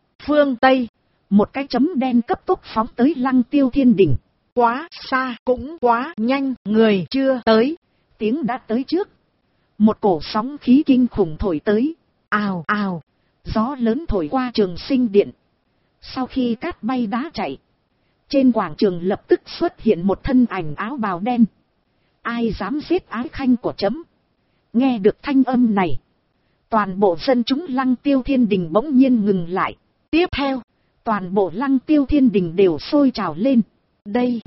Tây. Một cái chấm đen cấp tốc phóng tới Lăng Tiêu Thiên Đình. Quá xa cũng quá nhanh, người chưa tới. Tiếng đã tới trước. Một cổ sóng khí kinh khủng thổi tới. Ào. Gió lớn thổi qua Trường Sinh Điện. Sau khi cát bay đá chạy, trên quảng trường lập tức xuất hiện một thân ảnh áo bào đen. Ai dám giết ái khanh của chấm? Nghe được thanh âm này, toàn bộ dân chúng Lăng Tiêu Thiên Đình bỗng nhiên ngừng lại. Tiếp theo, toàn bộ Lăng Tiêu Thiên Đình đều sôi trào lên. Đây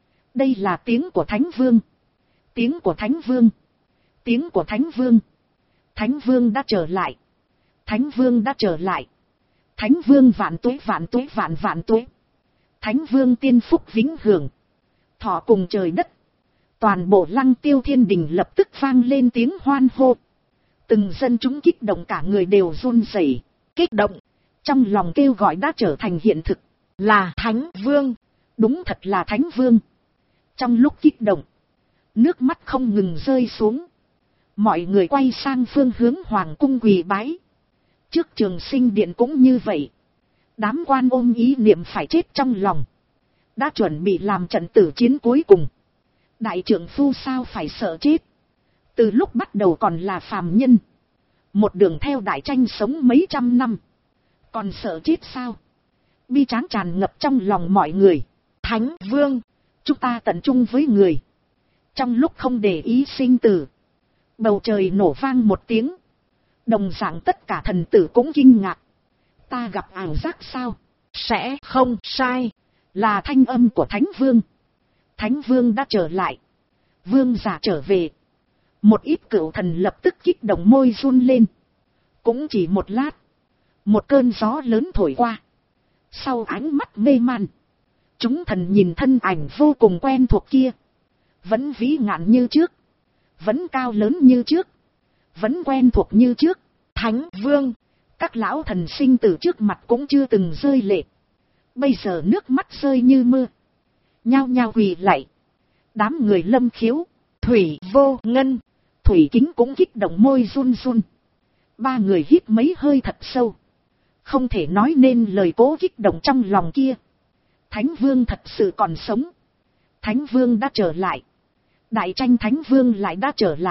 là tiếng của Thánh Vương. Tiếng của Thánh Vương. Tiếng của Thánh Vương. Thánh Vương đã trở lại. Thánh Vương đã trở lại. Thánh Vương vạn tuế vạn tuế. Thánh Vương tiên phúc vĩnh hưởng. Thọ cùng trời đất. Toàn bộ Lăng Tiêu Thiên Đình lập tức vang lên tiếng hoan hô. Từng dân chúng kích động, cả người đều run rẩy, kích động. Trong lòng kêu gọi đã trở thành hiện thực. Là Thánh Vương. Đúng thật là Thánh Vương. Trong lúc kích động, nước mắt không ngừng rơi xuống. Mọi người quay sang phương hướng Hoàng cung quỳ bái. Trước Trường Sinh Điện cũng như vậy. Đám quan ôm ý niệm phải chết trong lòng. Đã chuẩn bị làm trận tử chiến cuối cùng. Đại trưởng phu sao phải sợ chết? Từ lúc bắt đầu còn là phàm nhân. Một đường theo đại tranh sống mấy trăm năm. Còn sợ chết sao? Bi tráng tràn ngập trong lòng mọi người. Thánh Vương, chúng ta tận trung với người. Trong lúc không để ý sinh tử, bầu trời nổ vang một tiếng. Đồng dạng tất cả thần tử cũng kinh ngạc. Ta gặp ảo giác sao? Sẽ không sai. Là thanh âm của Thánh Vương. Thánh Vương đã trở lại. Vương giả trở về. Một ít cửu thần lập tức kích động, môi run lên. Cũng chỉ một lát, một cơn gió lớn thổi qua. Sau ánh mắt mê man, chúng thần nhìn thân ảnh vô cùng quen thuộc kia. Vẫn vĩ ngạn như trước. Vẫn cao lớn như trước. Vẫn quen thuộc như trước. Thánh Vương. Các lão thần sinh tử trước mặt cũng chưa từng rơi lệ. Bây giờ nước mắt rơi như mưa. Nhao nhao quỳ lạy. Đám người Lâm Khiếu, Thủy Vô Ngân, Thủy Kính cũng kích động môi run run. Ba người hít mấy hơi thật sâu. Không thể nói nên lời cố kích động trong lòng kia. Thánh Vương thật sự còn sống. Thánh Vương đã trở lại. Đại tranh Thánh Vương lại đã trở lại.